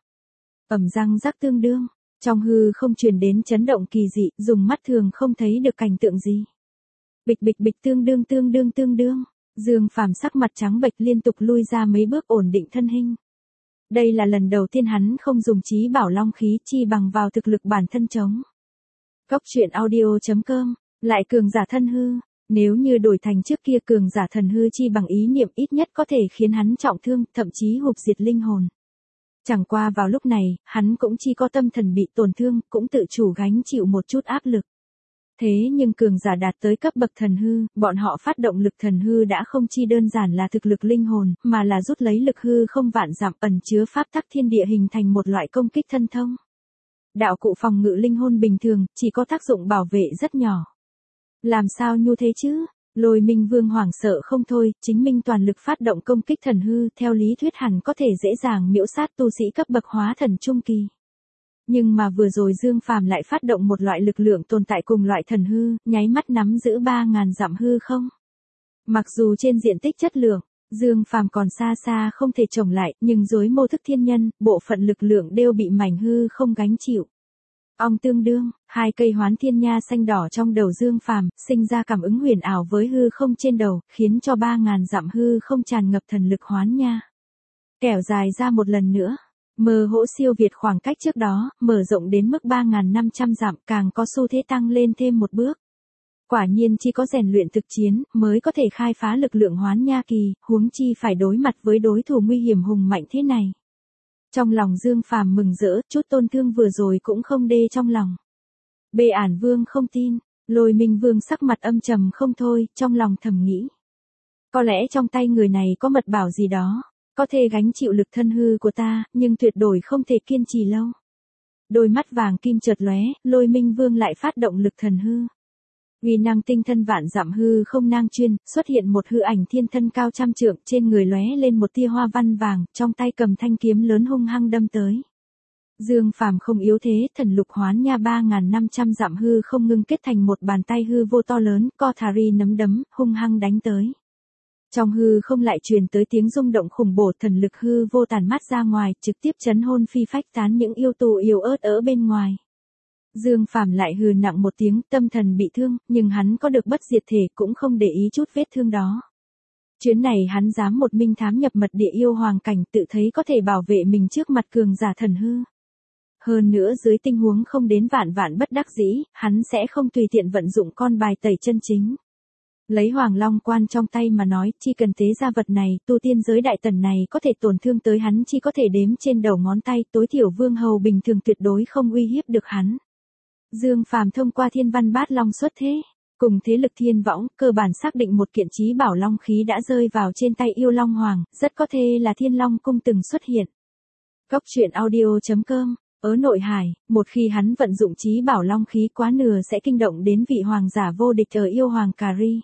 Răng rắc tương đương, trong hư không truyền đến chấn động kỳ dị, dùng mắt thường không thấy được cảnh tượng gì. Bịch bịch bịch tương đương. Dương Phàm sắc mặt trắng bệch liên tục lui ra mấy bước ổn định thân hình. Đây là lần đầu tiên hắn không dùng chí bảo long khí, chi bằng vào thực lực bản thân chống. Góc truyện audio.com, lại cường giả thân hư, nếu như đổi thành trước kia cường giả thần hư chi bằng ý niệm ít nhất có thể khiến hắn trọng thương, thậm chí hụt diệt linh hồn. Chẳng qua vào lúc này, hắn cũng chỉ có tâm thần bị tổn thương, cũng tự chủ gánh chịu một chút áp lực. Thế nhưng cường giả đạt tới cấp bậc thần hư, bọn họ phát động lực thần hư đã không chỉ đơn giản là thực lực linh hồn, mà là rút lấy lực hư không vạn dặm ẩn chứa pháp tắc thiên địa hình thành một loại công kích thân thông. Đạo cụ phòng ngự linh hồn bình thường, chỉ có tác dụng bảo vệ rất nhỏ. Làm sao nhu thế chứ? Lôi Minh Vương hoảng sợ không thôi, chính mình toàn lực phát động công kích thần hư, theo lý thuyết hẳn có thể dễ dàng miễu sát tu sĩ cấp bậc hóa thần trung kỳ. Nhưng mà vừa rồi Dương Phàm lại phát động một loại lực lượng tồn tại cùng loại thần hư, nháy mắt nắm giữ 3.000 dặm hư không. Mặc dù trên diện tích chất lượng, Dương Phàm còn xa xa không thể chồng lại, nhưng dưới mô thức thiên nhân, bộ phận lực lượng đều bị mảnh hư không gánh chịu. Tương đương, 2 cây Hoán Thiên Nha xanh đỏ trong đầu Dương Phàm, sinh ra cảm ứng huyền ảo với hư không trên đầu, khiến cho 3.000 dặm hư không tràn ngập thần lực Hoán Nha. Kẻo dài ra một lần nữa, mơ hỗ siêu việt khoảng cách trước đó, mở rộng đến mức 3.500 dặm, càng có xu thế tăng lên thêm một bước. Quả nhiên chỉ có rèn luyện thực chiến, mới có thể khai phá lực lượng Hoán Nha kỳ, huống chi phải đối mặt với đối thủ nguy hiểm hùng mạnh thế này. Trong lòng Dương Phàm mừng rỡ, chút tổn thương vừa rồi cũng không đê trong lòng. Bê Ản Vương không tin, Lôi Minh Vương sắc mặt âm trầm không thôi, trong lòng thầm nghĩ. Có lẽ trong tay người này có mật bảo gì đó, có thể gánh chịu lực thân hư của ta, nhưng tuyệt đối không thể kiên trì lâu. Đôi mắt vàng kim chợt lóe, Lôi Minh Vương lại phát động lực thần hư. Uy năng tinh thân vạn dặm hư không nang chuyên, xuất hiện một hư ảnh thiên thân cao trăm trượng, trên người lóe lên một tia hoa văn vàng, trong tay cầm thanh kiếm lớn hung hăng đâm tới. Dương Phàm không yếu thế, thần lục Hoán Nha 3.500 dặm hư không ngưng kết thành một bàn tay hư vô to lớn, co thà ri nắm đấm, hung hăng đánh tới. Trong hư không lại truyền tới tiếng rung động khủng bố, thần lực hư vô tàn mát ra ngoài, trực tiếp chấn hồn phi phách tán những yêu tù yếu ớt ở bên ngoài. Dương Phàm lại hừ nặng một tiếng, tâm thần bị thương, nhưng hắn có được bất diệt thể, cũng không để ý chút vết thương đó. Chuyến này hắn dám một mình thám nhập mật địa yêu hoàng cảnh, tự thấy có thể bảo vệ mình trước mặt cường giả thần hư. Hơn nữa dưới tình huống không đến vạn bất đắc dĩ, hắn sẽ không tùy tiện vận dụng con bài tẩy chân chính. Lấy Hoàng Long Quan trong tay mà nói, chỉ cần tế ra vật này, tu tiên giới đại tần này có thể tổn thương tới hắn chỉ có thể đếm trên đầu ngón tay, tối thiểu vương hầu bình thường tuyệt đối không uy hiếp được hắn. Dương Phàm thông qua Thiên Văn Bát Long xuất thế, cùng thế lực Thiên Võng, cơ bản xác định một kiện chí bảo long khí đã rơi vào trên tay yêu Long Hoàng, rất có thể là Thiên Long cung từng xuất hiện. Góc truyện audio.com, ở Nội Hải, một khi hắn vận dụng chí bảo long khí quá nửa sẽ kinh động đến vị hoàng giả vô địch ở yêu hoàng Cà Ri.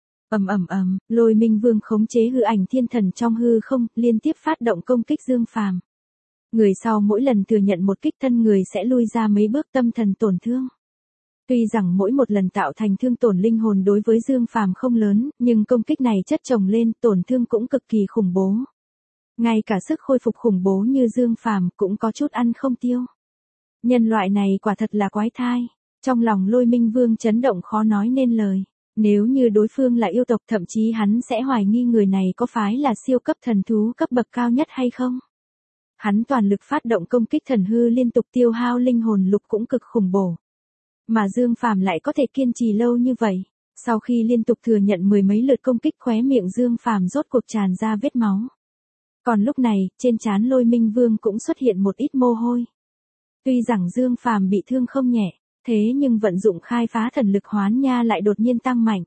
Lôi Minh Vương khống chế hư ảnh thiên thần trong hư không, liên tiếp phát động công kích Dương Phàm. Người sau mỗi lần thừa nhận một kích thân người sẽ lui ra mấy bước, tâm thần tổn thương. Tuy rằng mỗi một lần tạo thành thương tổn linh hồn đối với Dương Phàm không lớn, nhưng công kích này chất chồng lên, tổn thương cũng cực kỳ khủng bố. Ngay cả sức khôi phục khủng bố như Dương Phàm cũng có chút ăn không tiêu. Nhân loại này quả thật là quái thai. Trong lòng Lôi Minh Vương chấn động khó nói nên lời. Nếu như đối phương là yêu tộc, thậm chí hắn sẽ hoài nghi người này có phải là siêu cấp thần thú cấp bậc cao nhất hay không. Hắn toàn lực phát động công kích thần hư liên tục tiêu hao linh hồn lục cũng cực khủng bổ. Mà Dương Phàm lại có thể kiên trì lâu như vậy. Sau khi liên tục thừa nhận mười mấy lượt công kích, khóe miệng Dương Phàm rốt cuộc tràn ra vết máu. Còn lúc này, trên trán Lôi Minh Vương cũng xuất hiện một ít mồ hôi. Tuy rằng Dương Phàm bị thương không nhẹ, thế nhưng vận dụng khai phá thần lực hoán nha lại đột nhiên tăng mạnh.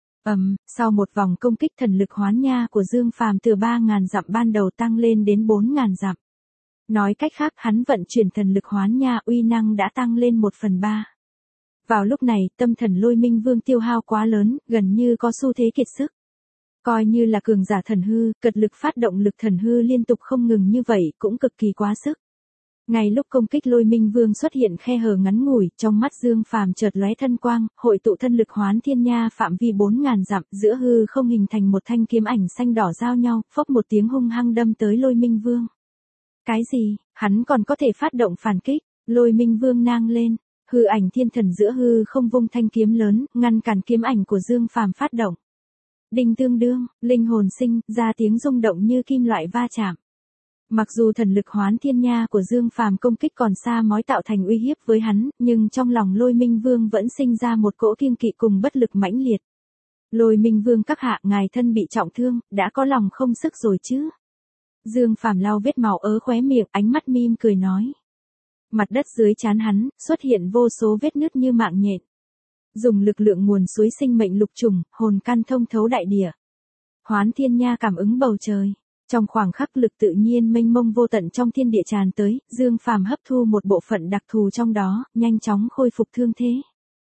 Sau một vòng công kích, thần lực hoán nha của Dương Phàm từ 3.000 dặm ban đầu tăng lên đến 4.000 dặm. Nói cách khác, hắn vận chuyển thần lực hoán nha uy năng đã tăng lên 1/3. Vào lúc này, tâm thần Lôi Minh Vương tiêu hao quá lớn, gần như có xu thế kiệt sức. Coi như là cường giả thần hư, cật lực phát động lực thần hư liên tục không ngừng như vậy cũng cực kỳ quá sức. Ngay lúc công kích Lôi Minh Vương xuất hiện khe hở ngắn ngủi, trong mắt Dương Phàm chợt lóe thân quang, hội tụ thân lực hoán thiên nha phạm vi 4.000 dặm, giữa hư không hình thành một thanh kiếm ảnh xanh đỏ giao nhau, phốc một tiếng hung hăng đâm tới Lôi Minh Vương. Cái gì? Hắn còn có thể phát động phản kích? Lôi Minh Vương nang lên, hư ảnh thiên thần giữa hư không vung thanh kiếm lớn, ngăn cản kiếm ảnh của Dương Phàm phát động. Đinh tương đương, linh hồn sinh ra tiếng rung động như kim loại va chạm. Mặc dù thần lực hoán thiên nha của Dương Phàm công kích còn xa mói tạo thành uy hiếp với hắn, nhưng trong lòng Lôi Minh Vương vẫn sinh ra một cỗ kiêng kỵ cùng bất lực mãnh liệt. Lôi Minh Vương các hạ, ngài thân bị trọng thương, đã có lòng không sức rồi chứ? Dương Phàm lau vết máu ớ khóe miệng, ánh mắt mỉm cười nói. Mặt đất dưới trán hắn xuất hiện vô số vết nứt như mạng nhện. Dùng lực lượng nguồn suối sinh mệnh lục trùng, hồn căn thông thấu đại địa. Hoán thiên nha cảm ứng bầu trời. Trong khoảng khắc lực tự nhiên mênh mông vô tận trong thiên địa tràn tới, Dương Phàm hấp thu một bộ phận đặc thù trong đó, nhanh chóng khôi phục thương thế.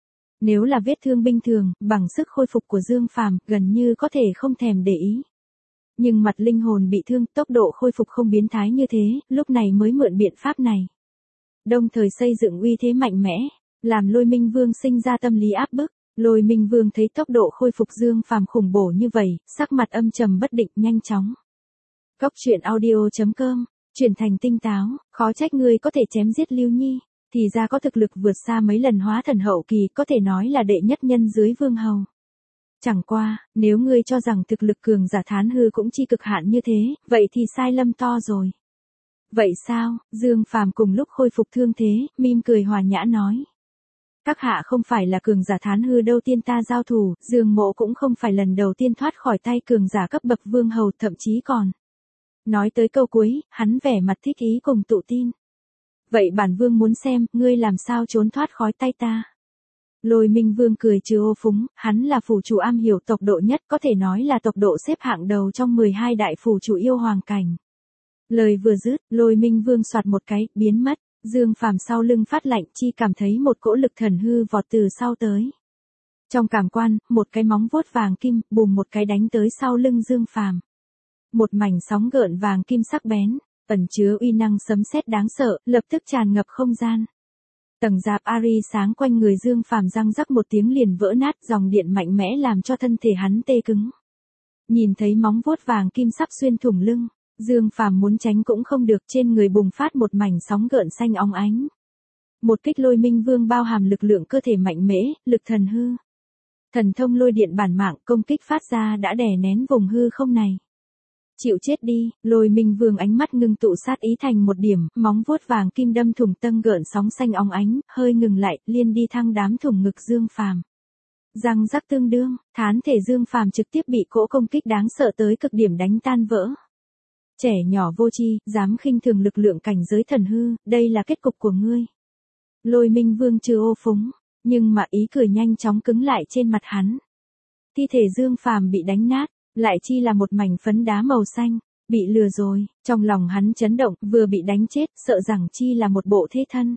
Nếu là vết thương bình thường, bằng sức khôi phục của Dương Phàm, gần như có thể không thèm để ý. Nhưng mặt linh hồn bị thương, tốc độ khôi phục không biến thái như thế, lúc này mới mượn biện pháp này. Đồng thời xây dựng uy thế mạnh mẽ, làm Lôi Minh Vương sinh ra tâm lý áp bức. Lôi Minh Vương thấy tốc độ khôi phục Dương Phàm khủng bổ như vậy, sắc mặt âm trầm bất định, nhanh chóng. Góc truyện audio.com, chuyển thành tinh táo, khó trách ngươi có thể chém giết Lưu Nhi, thì ra có thực lực vượt xa mấy lần hóa thần hậu kỳ, có thể nói là đệ nhất nhân dưới vương hầu. Chẳng qua, nếu ngươi cho rằng thực lực cường giả Thán hư cũng chi cực hạn như thế, vậy thì sai lầm to rồi. Vậy sao? Dương Phàm cùng lúc khôi phục thương thế, mỉm cười hòa nhã nói. Các hạ không phải là cường giả Thán hư đâu tiên ta giao thủ, Dương Mộ cũng không phải lần đầu tiên thoát khỏi tay cường giả cấp bậc vương hầu, thậm chí còn. Nói tới câu cuối, hắn vẻ mặt thích ý cùng tự tin. Vậy bản vương muốn xem, ngươi làm sao trốn thoát khỏi tay ta. Lôi Minh Vương cười trừ ô phúng, hắn là phủ chủ am hiểu tộc độ nhất, có thể nói là tộc độ xếp hạng đầu trong 12 đại phủ chủ yêu hoàng cảnh. Lời vừa dứt, Lôi Minh Vương soạt một cái, biến mất. Dương Phàm sau lưng phát lạnh, chi cảm thấy một cỗ lực thần hư vọt từ sau tới. Trong cảm quan, một cái móng vuốt vàng kim, bùm một cái đánh tới sau lưng Dương Phàm. Một mảnh sóng gợn vàng kim sắc bén, ẩn chứa uy năng sấm sét đáng sợ, lập tức tràn ngập không gian. Tầng giáp Ari sáng quanh người Dương Phàm răng rắc một tiếng liền vỡ nát, dòng điện mạnh mẽ làm cho thân thể hắn tê cứng. Nhìn thấy móng vuốt vàng kim sắp xuyên thủng lưng, Dương Phàm muốn tránh cũng không được, trên người bùng phát một mảnh sóng gợn xanh óng ánh. Một kích Lôi Minh Vương bao hàm lực lượng cơ thể mạnh mẽ, lực thần hư. Thần thông lôi điện bản mạng, công kích phát ra đã đè nén vùng hư không này. Chịu chết đi, Lôi Minh Vương ánh mắt ngưng tụ sát ý thành một điểm, móng vuốt vàng kim đâm thủng tầng gợn sóng xanh óng ánh, hơi ngừng lại, liên đi thăng đám thủng ngực Dương Phàm. Răng rắc tương đương, thán thể Dương Phàm trực tiếp bị cỗ công kích đáng sợ tới cực điểm đánh tan vỡ. Trẻ nhỏ vô tri, dám khinh thường lực lượng cảnh giới thần hư, đây là kết cục của ngươi. Lôi Minh Vương trừ ô phúng, nhưng mà ý cười nhanh chóng cứng lại trên mặt hắn. Thi thể Dương Phàm bị đánh nát, lại chi là một mảnh phấn đá màu xanh, bị lừa rồi, trong lòng hắn chấn động, vừa bị đánh chết, sợ rằng chi là một bộ thế thân.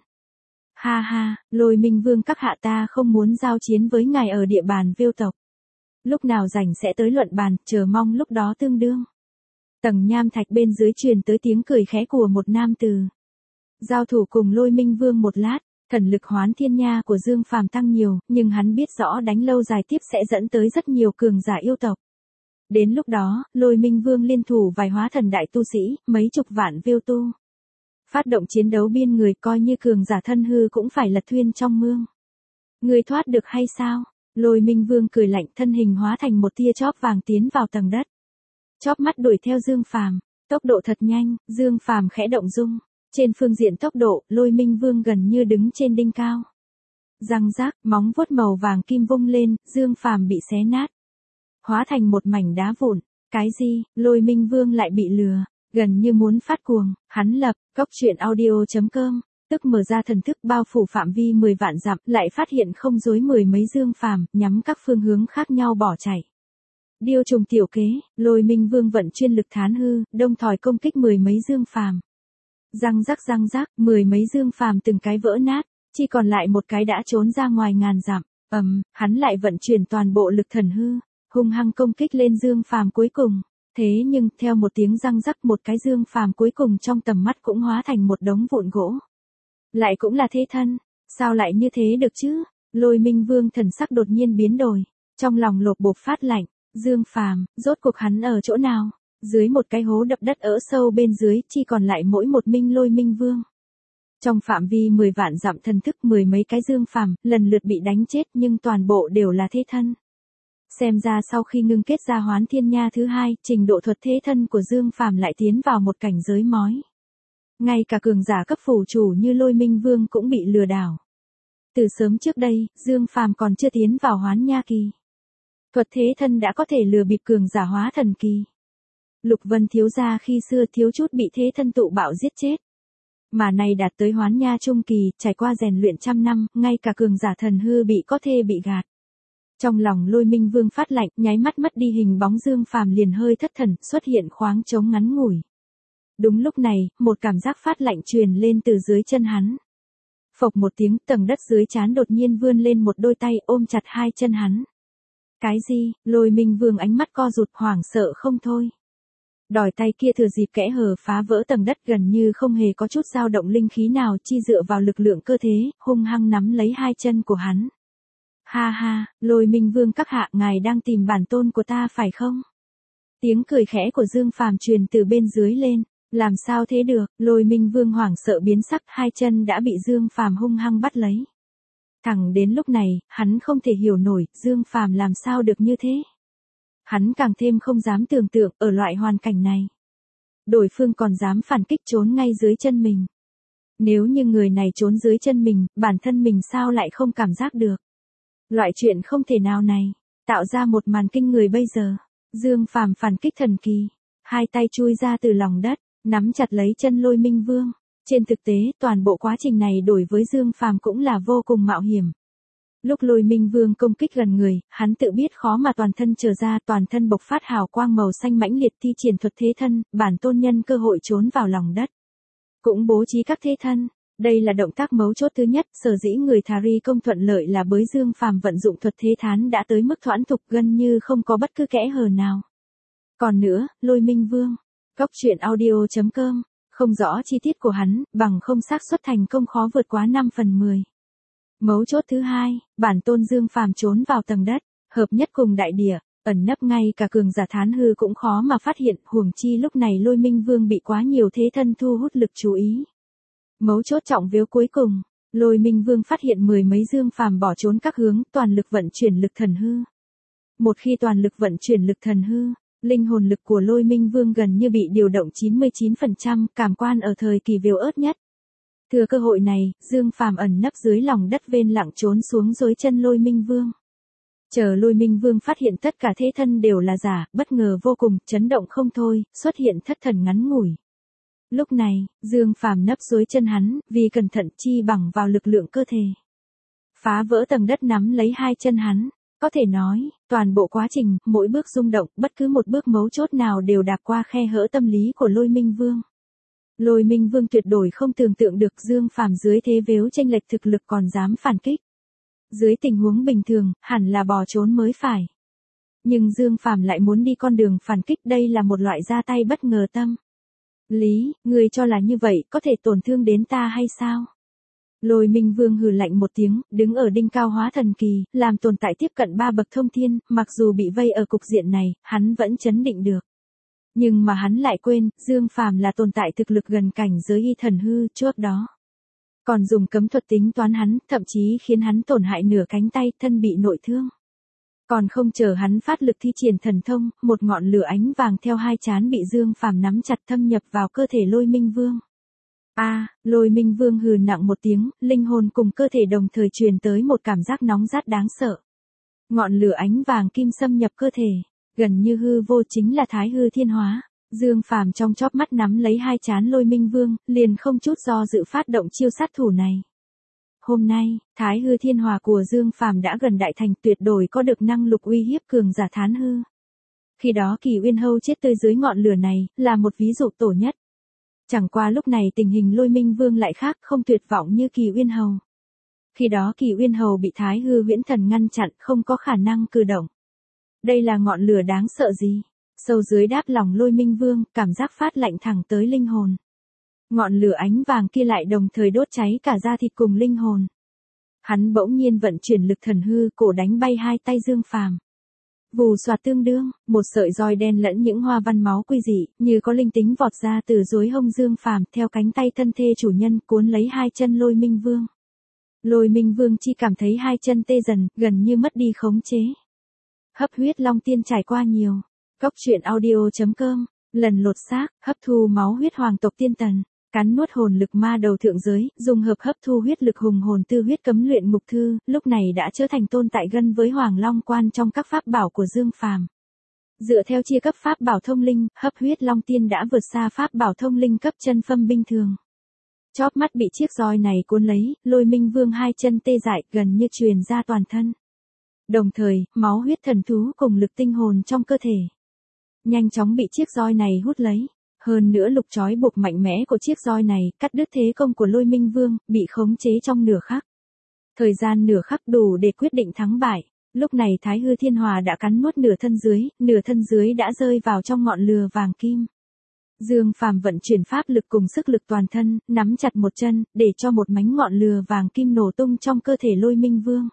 Ha ha, Lôi Minh Vương các hạ, ta không muốn giao chiến với ngài ở địa bàn Viêu tộc. Lúc nào rảnh sẽ tới luận bàn, chờ mong lúc đó tương đương. Tầng nham thạch bên dưới truyền tới tiếng cười khẽ của một nam tử. Giao thủ cùng Lôi Minh Vương một lát, Thần lực Hoán Thiên Nha của Dương Phàm tăng nhiều, nhưng hắn biết rõ đánh lâu dài tiếp sẽ dẫn tới rất nhiều cường giả yêu tộc. Đến lúc đó, Lôi Minh Vương liên thủ vài hóa thần đại tu sĩ, mấy chục vạn viêu tu. Phát động chiến đấu biên người, coi như cường giả thân hư cũng phải lật thuyền trong mương. Người thoát được hay sao? Lôi Minh Vương cười lạnh, thân hình hóa thành một tia chóp vàng tiến vào tầng đất. Chóp mắt đuổi theo Dương Phàm, tốc độ thật nhanh, Dương Phàm khẽ động dung. Trên phương diện tốc độ, Lôi Minh Vương gần như đứng trên đinh cao. Răng rác, móng vuốt màu vàng kim vung lên, Dương Phàm bị xé nát. Hóa thành một mảnh đá vụn. Cái gì? Lôi Minh Vương lại bị lừa. Gần như muốn phát cuồng, hắn lập, goctruyện.audio.com, tức mở ra thần thức bao phủ phạm vi 10 vạn dặm, lại phát hiện không dối mười mấy Dương Phàm, nhắm các phương hướng khác nhau bỏ chạy. Điêu trùng tiểu kế, Lôi Minh Vương vận chuyên lực thán hư, đông thòi công kích mười mấy Dương Phàm. Răng rắc, mười mấy Dương Phàm từng cái vỡ nát, chỉ còn lại một cái đã trốn ra ngoài ngàn dặm. Hắn lại vận chuyển toàn bộ lực thần hư, hung hăng công kích lên Dương Phàm cuối cùng. Thế nhưng, theo một tiếng răng rắc, một cái Dương Phàm cuối cùng trong tầm mắt cũng hóa thành một đống vụn gỗ. Lại cũng là thế thân, sao lại như thế được chứ? Lôi Minh Vương thần sắc đột nhiên biến đổi, trong lòng lột bột phát lạnh, Dương Phàm, rốt cuộc hắn ở chỗ nào? Dưới một cái hố đập đất ở sâu bên dưới, chỉ còn lại mỗi một mình Lôi Minh Vương. Trong phạm vi 10 vạn dặm thần thức, mười mấy cái Dương Phàm lần lượt bị đánh chết, nhưng toàn bộ đều là thế thân. Xem ra sau khi ngưng kết ra Hoán Thiên Nha thứ hai, trình độ thuật thế thân của Dương Phàm lại tiến vào một cảnh giới mói. Ngay cả cường giả cấp phủ chủ như Lôi Minh Vương cũng bị lừa đảo. Từ sớm trước đây, Dương Phàm còn chưa tiến vào Hoán Nha kỳ. Thuật thế thân đã có thể lừa bịp cường giả hóa thần kỳ. Lục Vân thiếu gia khi xưa thiếu chút bị thế thân tụ bạo giết chết. Mà này đạt tới Hoán Nha trung kỳ, trải qua rèn luyện trăm năm, ngay cả cường giả thần hư bị có thể bị gạt. Trong lòng Lôi Minh Vương phát lạnh, nháy mắt mất đi hình bóng Dương Phàm liền hơi thất thần, xuất hiện khoáng trống ngắn ngủi. Đúng lúc này, một cảm giác phát lạnh truyền lên từ dưới chân hắn. Phộc một tiếng, tầng đất dưới trán đột nhiên vươn lên một đôi tay ôm chặt hai chân hắn. Cái gì? Lôi Minh Vương ánh mắt co rụt, hoảng sợ không thôi. Đòi tay kia thừa dịp kẽ hở phá vỡ tầng đất, gần như không hề có chút dao động linh khí nào, chi dựa vào lực lượng cơ thể, hung hăng nắm lấy hai chân của hắn. Ha ha, Lôi Minh Vương các hạ, ngài đang tìm bản tôn của ta phải không? Tiếng cười khẽ của Dương Phàm truyền từ bên dưới lên. Làm sao thế được? Lôi Minh Vương hoảng sợ biến sắc, hai chân đã bị Dương Phàm hung hăng bắt lấy. Thẳng đến lúc này, hắn không thể hiểu nổi, Dương Phàm làm sao được như thế. Hắn càng thêm không dám tưởng tượng, ở loại hoàn cảnh này. Đối phương còn dám phản kích trốn ngay dưới chân mình. Nếu như người này trốn dưới chân mình, bản thân mình sao lại không cảm giác được. Loại chuyện không thể nào này, tạo ra một màn kinh người bây giờ. Dương Phàm phản kích thần kỳ, hai tay chui ra từ lòng đất, nắm chặt lấy chân Lôi Minh Vương. Trên thực tế, toàn bộ quá trình này đối với Dương Phàm cũng là vô cùng mạo hiểm. Lúc Lôi Minh Vương công kích gần người, hắn tự biết khó mà toàn thân trở ra, toàn thân bộc phát hào quang màu xanh mãnh liệt, thi triển thuật thế thân, bản tôn nhân cơ hội trốn vào lòng đất. Cũng bố trí các thế thân. Đây là động tác mấu chốt thứ nhất, sở dĩ người Thà Ri công thuận lợi là bởi Dương Phàm vận dụng thuật thế thán đã tới mức thoãn thục, gần như không có bất cứ kẽ hở nào. Còn nữa, Lôi Minh Vương, goctruyện.audio.com, không rõ chi tiết của hắn, bằng không xác suất thành công khó vượt quá 5/10. Mấu chốt thứ hai, bản tôn Dương Phàm trốn vào tầng đất, hợp nhất cùng đại địa, ẩn nấp ngay cả cường giả thán hư cũng khó mà phát hiện, huống chi lúc này Lôi Minh Vương bị quá nhiều thế thân thu hút lực chú ý. Mấu chốt trọng yếu cuối cùng, Lôi Minh Vương phát hiện mười mấy Dương Phàm bỏ trốn các hướng, toàn lực vận chuyển lực thần hư. Một khi toàn lực vận chuyển lực thần hư, linh hồn lực của Lôi Minh Vương gần như bị điều động 99%, cảm quan ở thời kỳ viều ớt nhất. Thừa cơ hội này, Dương Phàm ẩn nấp dưới lòng đất vên lặng trốn xuống dưới chân Lôi Minh Vương. Chờ Lôi Minh Vương phát hiện tất cả thế thân đều là giả, bất ngờ vô cùng, chấn động không thôi, xuất hiện thất thần ngắn ngủi. Lúc này, Dương Phàm nấp dưới chân hắn, vì cẩn thận chi bằng vào lực lượng cơ thể. Phá vỡ tầng đất nắm lấy hai chân hắn, có thể nói, toàn bộ quá trình, mỗi bước rung động, bất cứ một bước mấu chốt nào đều đạp qua khe hở tâm lý của Lôi Minh Vương. Lôi Minh Vương tuyệt đối không tưởng tượng được Dương Phàm dưới thế vếu chênh lệch thực lực còn dám phản kích. Dưới tình huống bình thường, hẳn là bỏ trốn mới phải. Nhưng Dương Phàm lại muốn đi con đường phản kích, đây là một loại ra tay bất ngờ tâm lý, người cho là như vậy có thể tổn thương đến ta hay sao? Lôi Minh Vương hừ lạnh một tiếng, đứng ở đỉnh cao hóa thần kỳ, làm tồn tại tiếp cận 3 bậc thông thiên, mặc dù bị vây ở cục diện này, hắn vẫn chấn định được. Nhưng mà hắn lại quên, Dương Phàm là tồn tại thực lực gần cảnh giới y thần hư chốt đó. Còn dùng cấm thuật tính toán hắn, thậm chí khiến hắn tổn hại nửa cánh tay, thân bị nội thương. Còn không chờ hắn phát lực thi triển thần thông, một ngọn lửa ánh vàng theo hai trán bị Dương Phàm nắm chặt thâm nhập vào cơ thể Lôi Minh Vương. Lôi Minh Vương hừ nặng một tiếng, linh hồn cùng cơ thể đồng thời truyền tới một cảm giác nóng rát đáng sợ. Ngọn lửa ánh vàng kim xâm nhập cơ thể, gần như hư vô chính là Thái Hư Thiên Hóa. Dương Phàm trong chóp mắt nắm lấy hai trán Lôi Minh Vương, liền không chút do dự phát động chiêu sát thủ này. Hôm nay, Thái Hư Thiên Hòa của Dương Phàm đã gần đại thành, tuyệt đối có được năng lực uy hiếp cường giả Thán Hư. Khi đó Kỳ Uyên Hầu chết tươi dưới ngọn lửa này, là một ví dụ tổ nhất. Chẳng qua lúc này tình hình Lôi Minh Vương lại khác, không tuyệt vọng như Kỳ Uyên Hầu. Khi đó Kỳ Uyên Hầu bị Thái Hư Huyễn Thần ngăn chặn, không có khả năng cử động. Đây là ngọn lửa đáng sợ gì? Sâu dưới đáp lòng Lôi Minh Vương, cảm giác phát lạnh thẳng tới linh hồn. Ngọn lửa ánh vàng kia lại đồng thời đốt cháy cả da thịt cùng linh hồn. Hắn bỗng nhiên vận chuyển lực thần hư, cổ đánh bay hai tay Dương Phàm. Vù xoạt tương đương, một sợi roi đen lẫn những hoa văn máu quy dị, như có linh tính vọt ra từ dưới hông Dương Phàm, theo cánh tay thân thê chủ nhân cuốn lấy hai chân Lôi Minh Vương. Lôi Minh Vương chỉ cảm thấy hai chân tê dần, gần như mất đi khống chế. Hấp huyết long tiên trải qua nhiều. Cốc truyện audio.com, lần lột xác, hấp thu máu huyết hoàng tộc tiên tần, cắn nuốt hồn lực ma đầu thượng giới, dùng hợp hấp thu huyết lực hùng hồn tư huyết cấm luyện ngục thư, lúc này đã trở thành tôn tại gân với Hoàng Long Quan trong các pháp bảo của Dương Phàm. Dựa theo chia cấp pháp bảo thông linh, hấp huyết long tiên đã vượt xa pháp bảo thông linh cấp chân phâm bình thường. Chóp mắt bị chiếc roi này cuốn lấy, Lôi Minh Vương hai chân tê dại, gần như truyền ra toàn thân. Đồng thời, máu huyết thần thú cùng lực tinh hồn trong cơ thể nhanh chóng bị chiếc roi này hút lấy. Hơn nữa lực trói buộc mạnh mẽ của chiếc roi này, cắt đứt thế công của Lôi Minh Vương, bị khống chế trong nửa khắc. Thời gian nửa khắc đủ để quyết định thắng bại. Lúc này Thái Hư Thiên Hòa đã cắn nuốt nửa thân dưới đã rơi vào trong ngọn lửa vàng kim. Dương Phàm vận chuyển pháp lực cùng sức lực toàn thân, nắm chặt một chân, để cho một mảnh ngọn lửa vàng kim nổ tung trong cơ thể Lôi Minh Vương.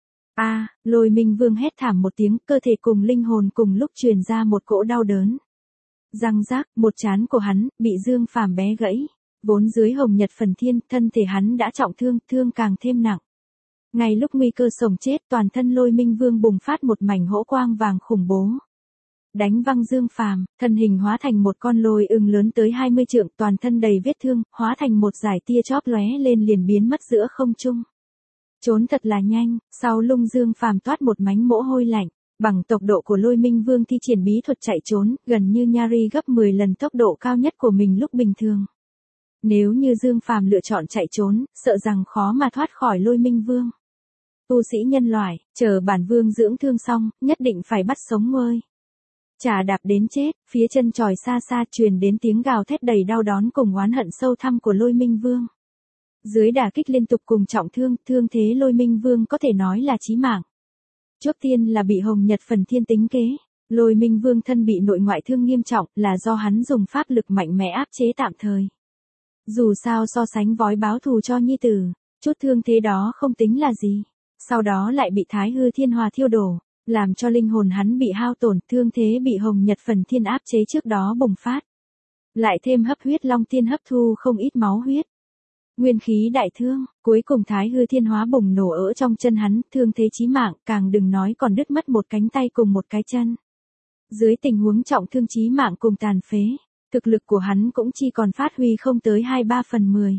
Lôi Minh Vương hét thảm một tiếng, cơ thể cùng linh hồn cùng lúc truyền ra một cỗ đau đớn. Răng rác, một trán của hắn, bị Dương Phàm bé gãy. Vốn dưới hồng nhật phần thiên, thân thể hắn đã trọng thương, thương càng thêm nặng. Ngay lúc nguy cơ sống chết, toàn thân Lôi Minh Vương bùng phát một mảnh hỗ quang vàng khủng bố. Đánh văng Dương Phàm, thân hình hóa thành một con lôi ưng lớn tới 20 trượng, toàn thân đầy vết thương, hóa thành một dải tia chóp lóe lên liền biến mất giữa không trung. Trốn thật là nhanh, sau lưng Dương Phàm toát một mánh mồ hôi lạnh. Bằng tốc độ của Lôi Minh Vương thi triển bí thuật chạy trốn, gần như Nhari gấp 10 lần tốc độ cao nhất của mình lúc bình thường. Nếu như Dương Phàm lựa chọn chạy trốn, sợ rằng khó mà thoát khỏi Lôi Minh Vương. Tu sĩ nhân loại, chờ bản vương dưỡng thương xong, nhất định phải bắt sống ngươi. Chà đạp đến chết, phía chân chòi xa xa truyền đến tiếng gào thét đầy đau đớn cùng oán hận sâu thẳm của Lôi Minh Vương. Dưới đả kích liên tục cùng trọng thương, thương thế Lôi Minh Vương có thể nói là chí mạng. Trước tiên là bị hồng nhật phần thiên tính kế. Lôi Minh Vương thân bị nội ngoại thương nghiêm trọng là do hắn dùng pháp lực mạnh mẽ áp chế tạm thời. Dù sao so sánh vói báo thù cho nhi tử, chút thương thế đó không tính là gì. Sau đó lại bị Thái Hư Thiên Hòa thiêu đổ, làm cho linh hồn hắn bị hao tổn, thương thế bị hồng nhật phần thiên áp chế trước đó bùng phát. Lại thêm hấp huyết long tiên hấp thu không ít máu huyết. Nguyên khí đại thương, cuối cùng Thái Hư Thiên Hóa bùng nổ ở trong chân hắn, thương thế chí mạng, càng đừng nói còn đứt mất một cánh tay cùng một cái chân. Dưới tình huống trọng thương chí mạng cùng tàn phế, thực lực của hắn cũng chỉ còn phát huy không tới 2/3/10.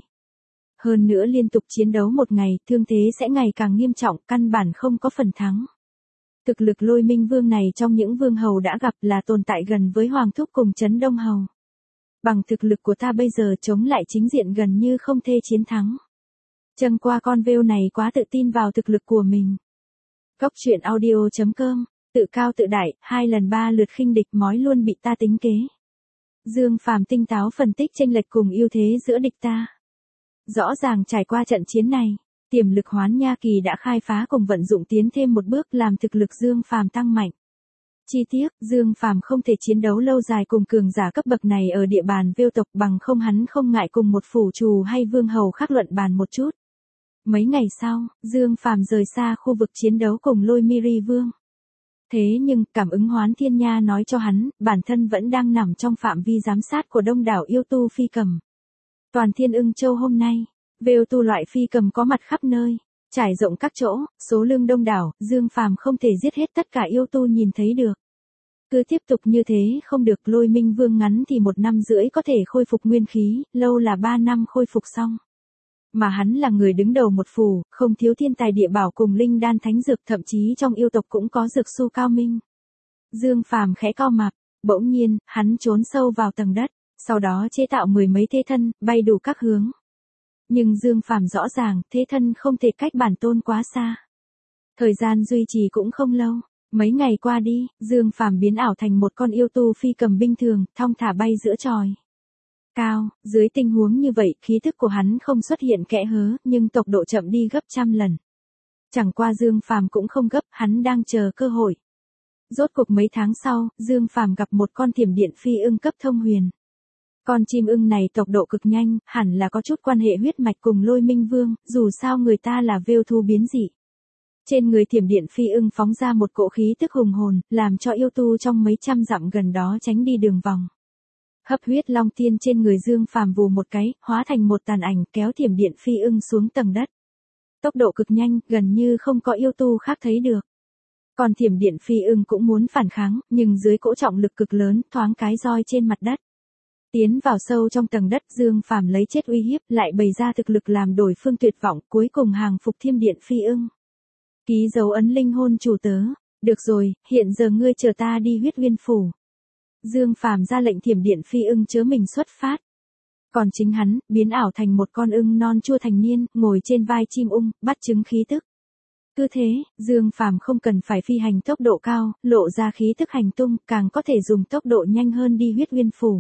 Hơn nữa liên tục chiến đấu một ngày, thương thế sẽ ngày càng nghiêm trọng, căn bản không có phần thắng. Thực lực Lôi Minh Vương này trong những vương hầu đã gặp là tồn tại gần với Hoàng Thúc cùng Trấn Đông Hầu. Bằng thực lực của ta bây giờ chống lại chính diện gần như không thể chiến thắng. Chẳng qua con vêu này quá tự tin vào thực lực của mình. Cốc truyện audio.com, tự cao tự đại, 2 lần 3 lượt khinh địch mói luôn bị ta tính kế. Dương Phàm tinh táo phân tích chênh lệch cùng ưu thế giữa địch ta. Rõ ràng trải qua trận chiến này, tiềm lực Hoán Nha Kỳ đã khai phá cùng vận dụng tiến thêm một bước làm thực lực Dương Phàm tăng mạnh. Chi tiết, Dương Phàm không thể chiến đấu lâu dài cùng cường giả cấp bậc này ở địa bàn Vêu tộc, bằng không hắn không ngại cùng một phủ trù hay vương hầu khác luận bàn một chút. Mấy ngày sau, Dương Phàm rời xa khu vực chiến đấu cùng Lôi Miri Vương. Thế nhưng, cảm ứng Hoán Thiên Nha nói cho hắn, bản thân vẫn đang nằm trong phạm vi giám sát của đông đảo yêu tu phi cầm. Toàn Thiên Ưng Châu hôm nay, yêu tu loại phi cầm có mặt khắp nơi, trải rộng các chỗ, số lượng đông đảo, Dương Phàm không thể giết hết tất cả yêu tu nhìn thấy được. Cứ tiếp tục như thế không được, Lôi Minh Vương ngắn thì 1 năm rưỡi có thể khôi phục nguyên khí, lâu là 3 năm khôi phục xong. Mà hắn là người đứng đầu một phủ, không thiếu thiên tài địa bảo cùng linh đan thánh dược, thậm chí trong yêu tộc cũng có dược su cao minh. Dương Phàm khẽ cau mặt, bỗng nhiên, hắn trốn sâu vào tầng đất, sau đó chế tạo 10 mấy thế thân, bay đủ các hướng. Nhưng Dương Phàm rõ ràng, thế thân không thể cách bản tôn quá xa. Thời gian duy trì cũng không lâu, mấy ngày qua đi, Dương Phàm biến ảo thành một con yêu tu phi cầm bình thường, thong thả bay giữa trời cao. Dưới tình huống như vậy, khí thức của hắn không xuất hiện kẽ hớ, nhưng tốc độ chậm đi gấp trăm lần. Chẳng qua Dương Phàm cũng không gấp, hắn đang chờ cơ hội. Rốt cuộc mấy tháng sau, Dương Phàm gặp một con thiểm điện phi ưng cấp thông huyền. Con chim ưng này tốc độ cực nhanh, hẳn là có chút quan hệ huyết mạch cùng Lôi Minh Vương, dù sao người ta là vêu thu biến dị. Trên người thiểm điện phi ưng phóng ra một cỗ khí tức hùng hồn, làm cho yêu tu trong mấy trăm dặm gần đó tránh đi đường vòng. Hấp huyết long tiên trên người Dương Phàm vù một cái, hóa thành một tàn ảnh kéo thiểm điện phi ưng xuống tầng đất. Tốc độ cực nhanh, gần như không có yêu tu khác thấy được. Còn thiểm điện phi ưng cũng muốn phản kháng, nhưng dưới cỗ trọng lực cực lớn, thoáng cái roi trên mặt đất. Tiến vào sâu trong tầng đất, Dương Phàm lấy chết uy hiếp, lại bày ra thực lực làm đổi phương tuyệt vọng, cuối cùng hàng phục thiểm điện phi ưng. Ký dấu ấn linh hồn chủ tớ. Được rồi, hiện giờ ngươi chờ ta đi huyết nguyên phủ. Dương Phàm ra lệnh thiểm điện phi ưng chớ mình xuất phát. Còn chính hắn, biến ảo thành một con ưng non chua thành niên, ngồi trên vai chim ung, bắt chứng khí tức. Cứ thế, Dương Phàm không cần phải phi hành tốc độ cao, lộ ra khí tức hành tung, càng có thể dùng tốc độ nhanh hơn đi huyết nguyên phủ.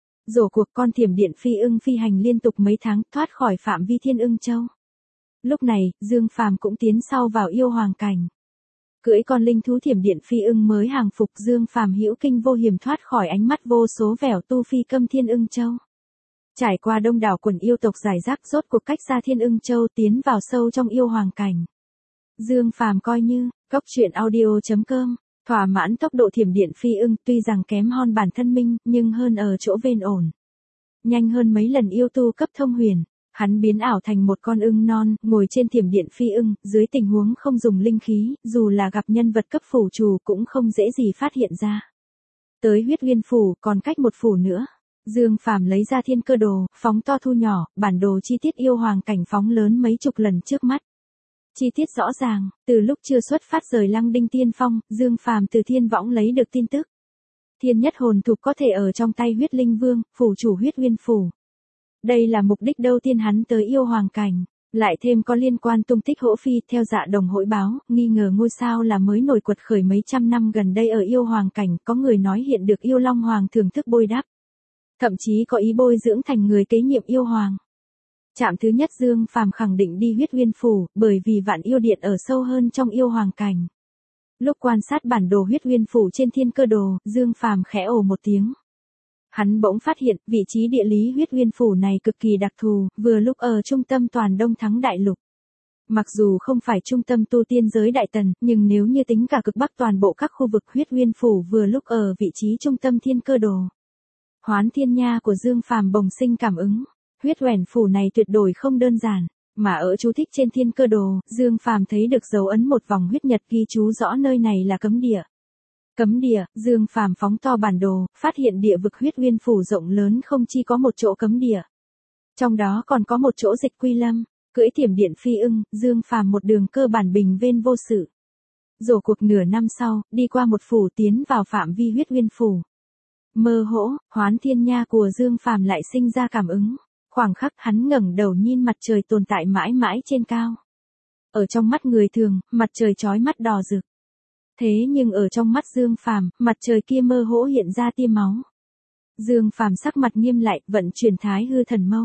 Rổ cuộc con thiểm điện phi ưng phi hành liên tục mấy tháng, thoát khỏi phạm vi Thiên Ưng Châu. Lúc này, Dương Phàm cũng tiến sau vào yêu hoàng cảnh. Cưỡi con linh thú thiểm điện phi ưng mới hàng phục, Dương Phàm hữu kinh vô hiểm thoát khỏi ánh mắt vô số vẻo tu phi câm Thiên Ưng Châu. Trải qua đông đảo quần yêu tộc giải rác, rốt cuộc cách xa Thiên Ưng Châu, tiến vào sâu trong yêu hoàng cảnh. Dương Phàm coi như, góc truyện audio.com, thỏa mãn tốc độ thiểm điện phi ưng, tuy rằng kém hơn bản thân minh, nhưng hơn ở chỗ vên ổn. Nhanh hơn mấy lần yêu tu cấp thông huyền. Hắn biến ảo thành một con ưng non, ngồi trên thiểm điện phi ưng, dưới tình huống không dùng linh khí, dù là gặp nhân vật cấp phủ chủ cũng không dễ gì phát hiện ra. Tới huyết nguyên phủ, còn cách một phủ nữa. Dương Phàm lấy ra thiên cơ đồ, phóng to thu nhỏ, bản đồ chi tiết yêu hoàng cảnh phóng lớn mấy chục lần trước mắt. Chi tiết rõ ràng, từ lúc chưa xuất phát rời Lăng Đinh Tiên Phong, Dương Phàm từ thiên võng lấy được tin tức. Thiên nhất hồn thục có thể ở trong tay huyết linh vương, phủ chủ huyết nguyên phủ. Đây là mục đích đầu tiên hắn tới yêu hoàng cảnh, lại thêm có liên quan tung tích Hỗ Phi, theo Dạ Đồng hội báo, nghi ngờ ngôi sao là mới nổi quật khởi mấy trăm năm gần đây ở yêu hoàng cảnh, có người nói hiện được yêu long hoàng thưởng thức bôi đắp. Thậm chí có ý bôi dưỡng thành người kế nhiệm yêu hoàng. Trạm thứ nhất Dương Phàm khẳng định đi huyết nguyên phủ, bởi vì vạn yêu điện ở sâu hơn trong yêu hoàng cảnh. Lúc quan sát bản đồ huyết nguyên phủ trên thiên cơ đồ, Dương Phàm khẽ ồ một tiếng. Hắn bỗng phát hiện, vị trí địa lý huyết nguyên phủ này cực kỳ đặc thù, vừa lúc ở trung tâm toàn Đông Thắng Đại Lục. Mặc dù không phải trung tâm tu tiên giới Đại Tần, nhưng nếu như tính cả cực bắc toàn bộ các khu vực, huyết nguyên phủ vừa lúc ở vị trí trung tâm thiên cơ đồ. Hoán Thiên Nha của Dương Phàm bồng sinh cảm ứng, huyết huyền phủ này tuyệt đối không đơn giản, mà ở chú thích trên thiên cơ đồ, Dương Phàm thấy được dấu ấn một vòng huyết nhật ghi chú rõ nơi này là cấm địa. Cấm địa, Dương Phàm phóng to bản đồ, phát hiện địa vực huyết nguyên phủ rộng lớn không chỉ có một chỗ cấm địa. Trong đó còn có một chỗ dịch quy lâm, cưỡi thiểm điện phi ưng, Dương Phàm một đường cơ bản bình vên vô sự. Rổ cuộc nửa năm sau, đi qua một phủ tiến vào phạm vi huyết nguyên phủ. Mơ hỗ, Hoán Thiên Nha của Dương Phàm lại sinh ra cảm ứng. Khoảng khắc hắn ngẩng đầu nhìn mặt trời tồn tại mãi mãi trên cao. Ở trong mắt người thường, mặt trời chói mắt đỏ rực. Thế nhưng ở trong mắt Dương Phàm, mặt trời kia mơ hỗ hiện ra tia máu. Dương Phàm sắc mặt nghiêm lại, vận chuyển Thái Hư Thần Mâu.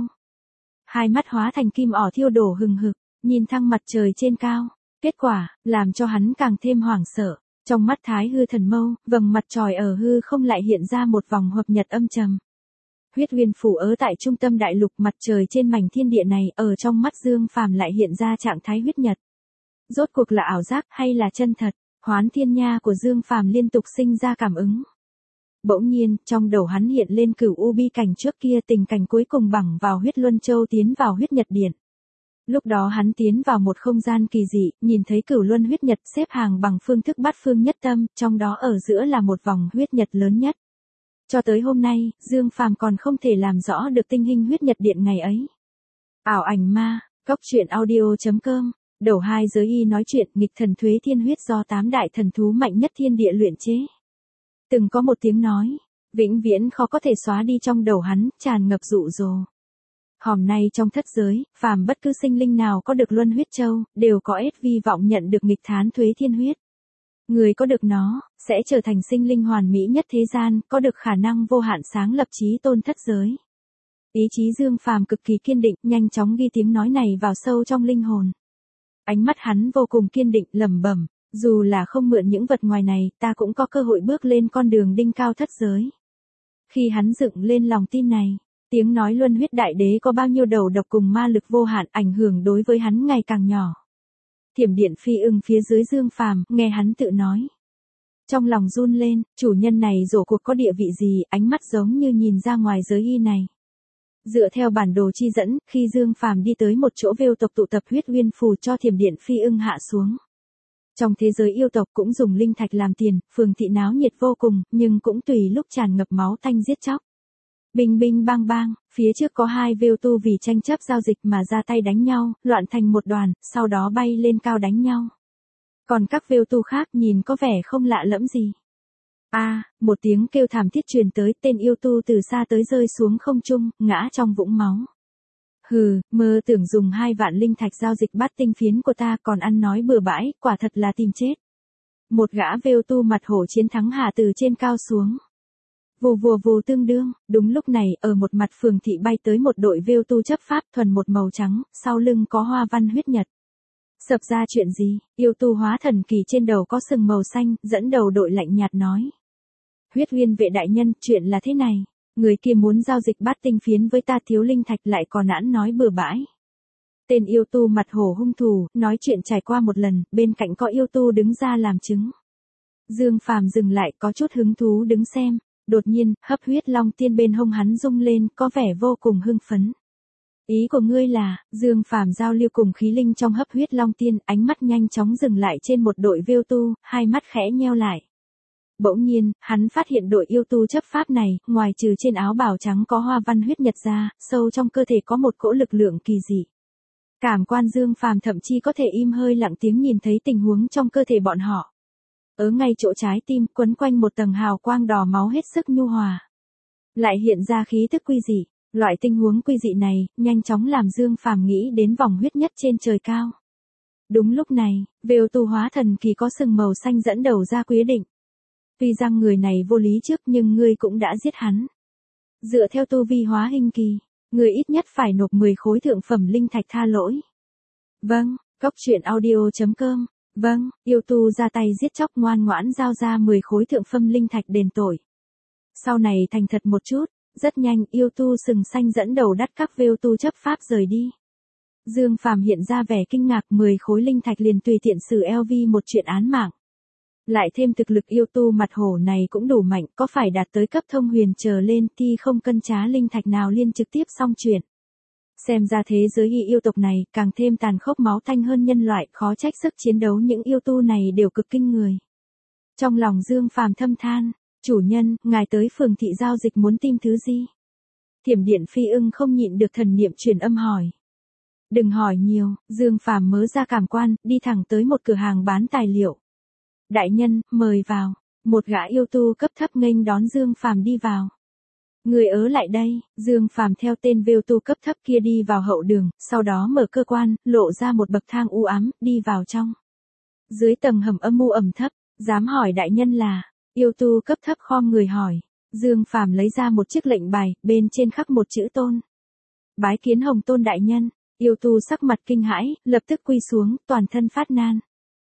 Hai mắt hóa thành kim ỏ thiêu đổ hừng hực, nhìn thăng mặt trời trên cao. Kết quả, làm cho hắn càng thêm hoảng sợ. Trong mắt Thái Hư Thần Mâu, vầng mặt trời ở hư không lại hiện ra một vòng hợp nhật âm trầm. Huyết Uyên Phủ ở tại trung tâm đại lục, mặt trời trên mảnh thiên địa này, ở trong mắt Dương Phàm lại hiện ra trạng thái huyết nhật. Rốt cuộc là ảo giác hay là chân thật? Hoán thiên nha của Dương Phàm liên tục sinh ra cảm ứng. Bỗng nhiên, trong đầu hắn hiện lên Cửu U bi cảnh trước kia, tình cảnh cuối cùng bằng vào huyết luân châu tiến vào huyết nhật điện. Lúc đó hắn tiến vào một không gian kỳ dị, nhìn thấy cửu luân huyết nhật xếp hàng bằng phương thức bát phương nhất tâm, trong đó ở giữa là một vòng huyết nhật lớn nhất. Cho tới hôm nay, Dương Phàm còn không thể làm rõ được tinh hình huyết nhật điện ngày ấy. Ảo ảnh ma, góc truyện audio.com, đầu 2 giới y nói chuyện nghịch thần thuế thiên huyết do 8 đại thần thú mạnh nhất thiên địa luyện chế. Từng có một tiếng nói, vĩnh viễn khó có thể xóa đi trong đầu hắn, tràn ngập dụ dỗ. Hôm nay trong thất giới, phàm bất cứ sinh linh nào có được luân huyết châu, đều có vi vọng nhận được nghịch thán thuế thiên huyết. Người có được nó, sẽ trở thành sinh linh hoàn mỹ nhất thế gian, có được khả năng vô hạn sáng lập chí tôn thất giới. Ý chí Dương Phàm cực kỳ kiên định, nhanh chóng ghi tiếng nói này vào sâu trong linh hồn. Ánh mắt hắn vô cùng kiên định, lẩm bẩm, dù là không mượn những vật ngoài này, ta cũng có cơ hội bước lên con đường đỉnh cao thất giới. Khi hắn dựng lên lòng tin này, tiếng nói luân huyết đại đế có bao nhiêu đầu độc cùng ma lực vô hạn ảnh hưởng đối với hắn ngày càng nhỏ. Thiểm điện phi ưng phía dưới Dương Phàm, nghe hắn tự nói. Trong lòng run lên, chủ nhân này rốt cuộc có địa vị gì, ánh mắt giống như nhìn ra ngoài giới y này. Dựa theo bản đồ chi dẫn, khi Dương Phàm đi tới một chỗ Vêu tộc tụ tập, Huyết Uyên Phù cho thiểm điện phi ưng hạ xuống. Trong thế giới yêu tộc cũng dùng linh thạch làm tiền, phường thị náo nhiệt vô cùng, nhưng cũng tùy lúc tràn ngập máu tanh giết chóc. Binh binh bang bang, phía trước có 2 Vêu tu vì tranh chấp giao dịch mà ra tay đánh nhau, loạn thành một đoàn, sau đó bay lên cao đánh nhau. Còn các Vêu tu khác nhìn có vẻ không lạ lẫm gì. Một tiếng kêu thảm thiết truyền tới, tên yêu tu từ xa tới rơi xuống không trung, ngã trong vũng máu. Hừ, mơ tưởng dùng 2 vạn linh thạch giao dịch bát tinh phiến của ta, còn ăn nói bừa bãi, quả thật là tìm chết. Một gã Vêu tu mặt hổ chiến thắng hạ từ trên cao xuống. Vù vù vù tương đương, đúng lúc này, ở một mặt phường thị bay tới một đội Vêu tu chấp pháp thuần một màu trắng, sau lưng có hoa văn huyết nhật. Sập ra chuyện gì? Yêu tu hóa thần kỳ trên đầu có sừng màu xanh, dẫn đầu đội lạnh nhạt nói. Huyết Uyên vệ đại nhân, chuyện là thế này. Người kia muốn giao dịch bát tinh phiến với ta, thiếu linh thạch lại còn ẵn nói bừa bãi. Tên yêu tu mặt hổ hung thủ, nói chuyện trải qua một lần, bên cạnh có yêu tu đứng ra làm chứng. Dương Phàm dừng lại, có chút hứng thú đứng xem. Đột nhiên, hấp huyết long tiên bên hông hắn rung lên, có vẻ vô cùng hưng phấn. Ý của ngươi là, Dương Phàm giao lưu cùng khí linh trong hấp huyết long tiên, ánh mắt nhanh chóng dừng lại trên một đội Vêu tu, hai mắt khẽ nheo lại. Bỗng nhiên, hắn phát hiện đội yêu tu chấp pháp này, ngoài trừ trên áo bào trắng có hoa văn huyết nhật ra, sâu trong cơ thể có một cỗ lực lượng kỳ dị. Cảm quan Dương Phàm thậm chí có thể im hơi lặng tiếng nhìn thấy tình huống trong cơ thể bọn họ. Ở ngay chỗ trái tim, quấn quanh một tầng hào quang đỏ máu hết sức nhu hòa. Lại hiện ra khí tức quy dị. Loại tình huống quy dị này, nhanh chóng làm Dương Phàm nghĩ đến vòng huyết nhất trên trời cao. Đúng lúc này, Vêu tu hóa thần kỳ có sừng màu xanh dẫn đầu ra quyết định. Tuy rằng người này vô lý trước nhưng ngươi cũng đã giết hắn. Dựa theo tu vi hóa hình kỳ, ngươi ít nhất phải nộp 10 khối thượng phẩm linh thạch tha lỗi. Vâng, góc truyện audio.com. Vâng, yêu tu ra tay giết chóc ngoan ngoãn giao ra 10 khối thượng phẩm linh thạch đền tội. Sau này thành thật một chút, rất nhanh yêu tu sừng xanh dẫn đầu đắt các Vêu tu chấp pháp rời đi. Dương Phàm hiện ra vẻ kinh ngạc, 10 khối linh thạch liền tùy tiện xử LV một chuyện án mạng. Lại thêm thực lực yêu tu mặt hổ này cũng đủ mạnh, có phải đạt tới cấp thông huyền trở lên thì không cân trá linh thạch nào liên trực tiếp xong chuyện. Xem ra thế giới yêu tộc này càng thêm tàn khốc máu tanh hơn nhân loại, khó trách sức chiến đấu những yêu tu này đều cực kinh người. Trong lòng Dương Phàm thâm than, chủ nhân, ngài tới phường thị giao dịch muốn tìm thứ gì? Thiểm điện phi ưng không nhịn được thần niệm truyền âm hỏi. Đừng hỏi nhiều, Dương Phàm mớ ra cảm quan, đi thẳng tới một cửa hàng bán tài liệu. Đại nhân, mời vào. Một gã yêu tu cấp thấp nghênh đón Dương Phàm đi vào. Người ở lại đây, Dương Phàm theo tên Vêu tu cấp thấp kia đi vào hậu đường, sau đó mở cơ quan, lộ ra một bậc thang u ám, đi vào trong. Dưới tầng hầm âm u ẩm thấp, dám hỏi đại nhân là, yêu tu cấp thấp khom người hỏi. Dương Phàm lấy ra một chiếc lệnh bài, bên trên khắc một chữ tôn. Bái kiến Hồng Tôn đại nhân, yêu tu sắc mặt kinh hãi, lập tức quỳ xuống, toàn thân phát nan.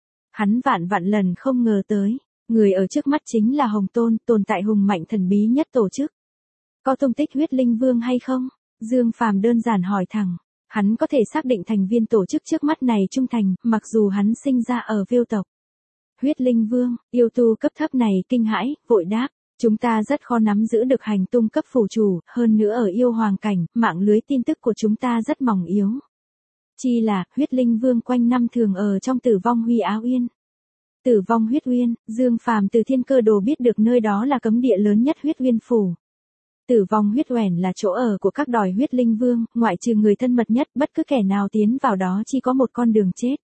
Hắn vạn lần không ngờ tới, người ở trước mắt chính là Hồng Tôn, tồn tại hùng mạnh thần bí nhất tổ chức. Có tung tích huyết linh vương hay không? Dương Phàm đơn giản hỏi thẳng. Hắn có thể xác định thành viên tổ chức trước mắt này trung thành, mặc dù hắn sinh ra ở Viêu tộc. Huyết linh vương, yêu tu cấp thấp này kinh hãi, vội đáp. Chúng ta rất khó nắm giữ được hành tung cấp phủ chủ, hơn nữa ở yêu hoàng cảnh, mạng lưới tin tức của chúng ta rất mỏng yếu. Chi là, huyết linh vương quanh năm thường ở trong Tử Vong Huy Á Uyên. Tử Vong Huyết Uyên, Dương Phàm từ Thiên Cơ Đồ biết được nơi đó là cấm địa lớn nhất Huyết Uyên phủ. Tử Vong Huyết Uyển là chỗ ở của các đòi huyết linh vương, ngoại trừ người thân mật nhất, bất cứ kẻ nào tiến vào đó chỉ có một con đường chết.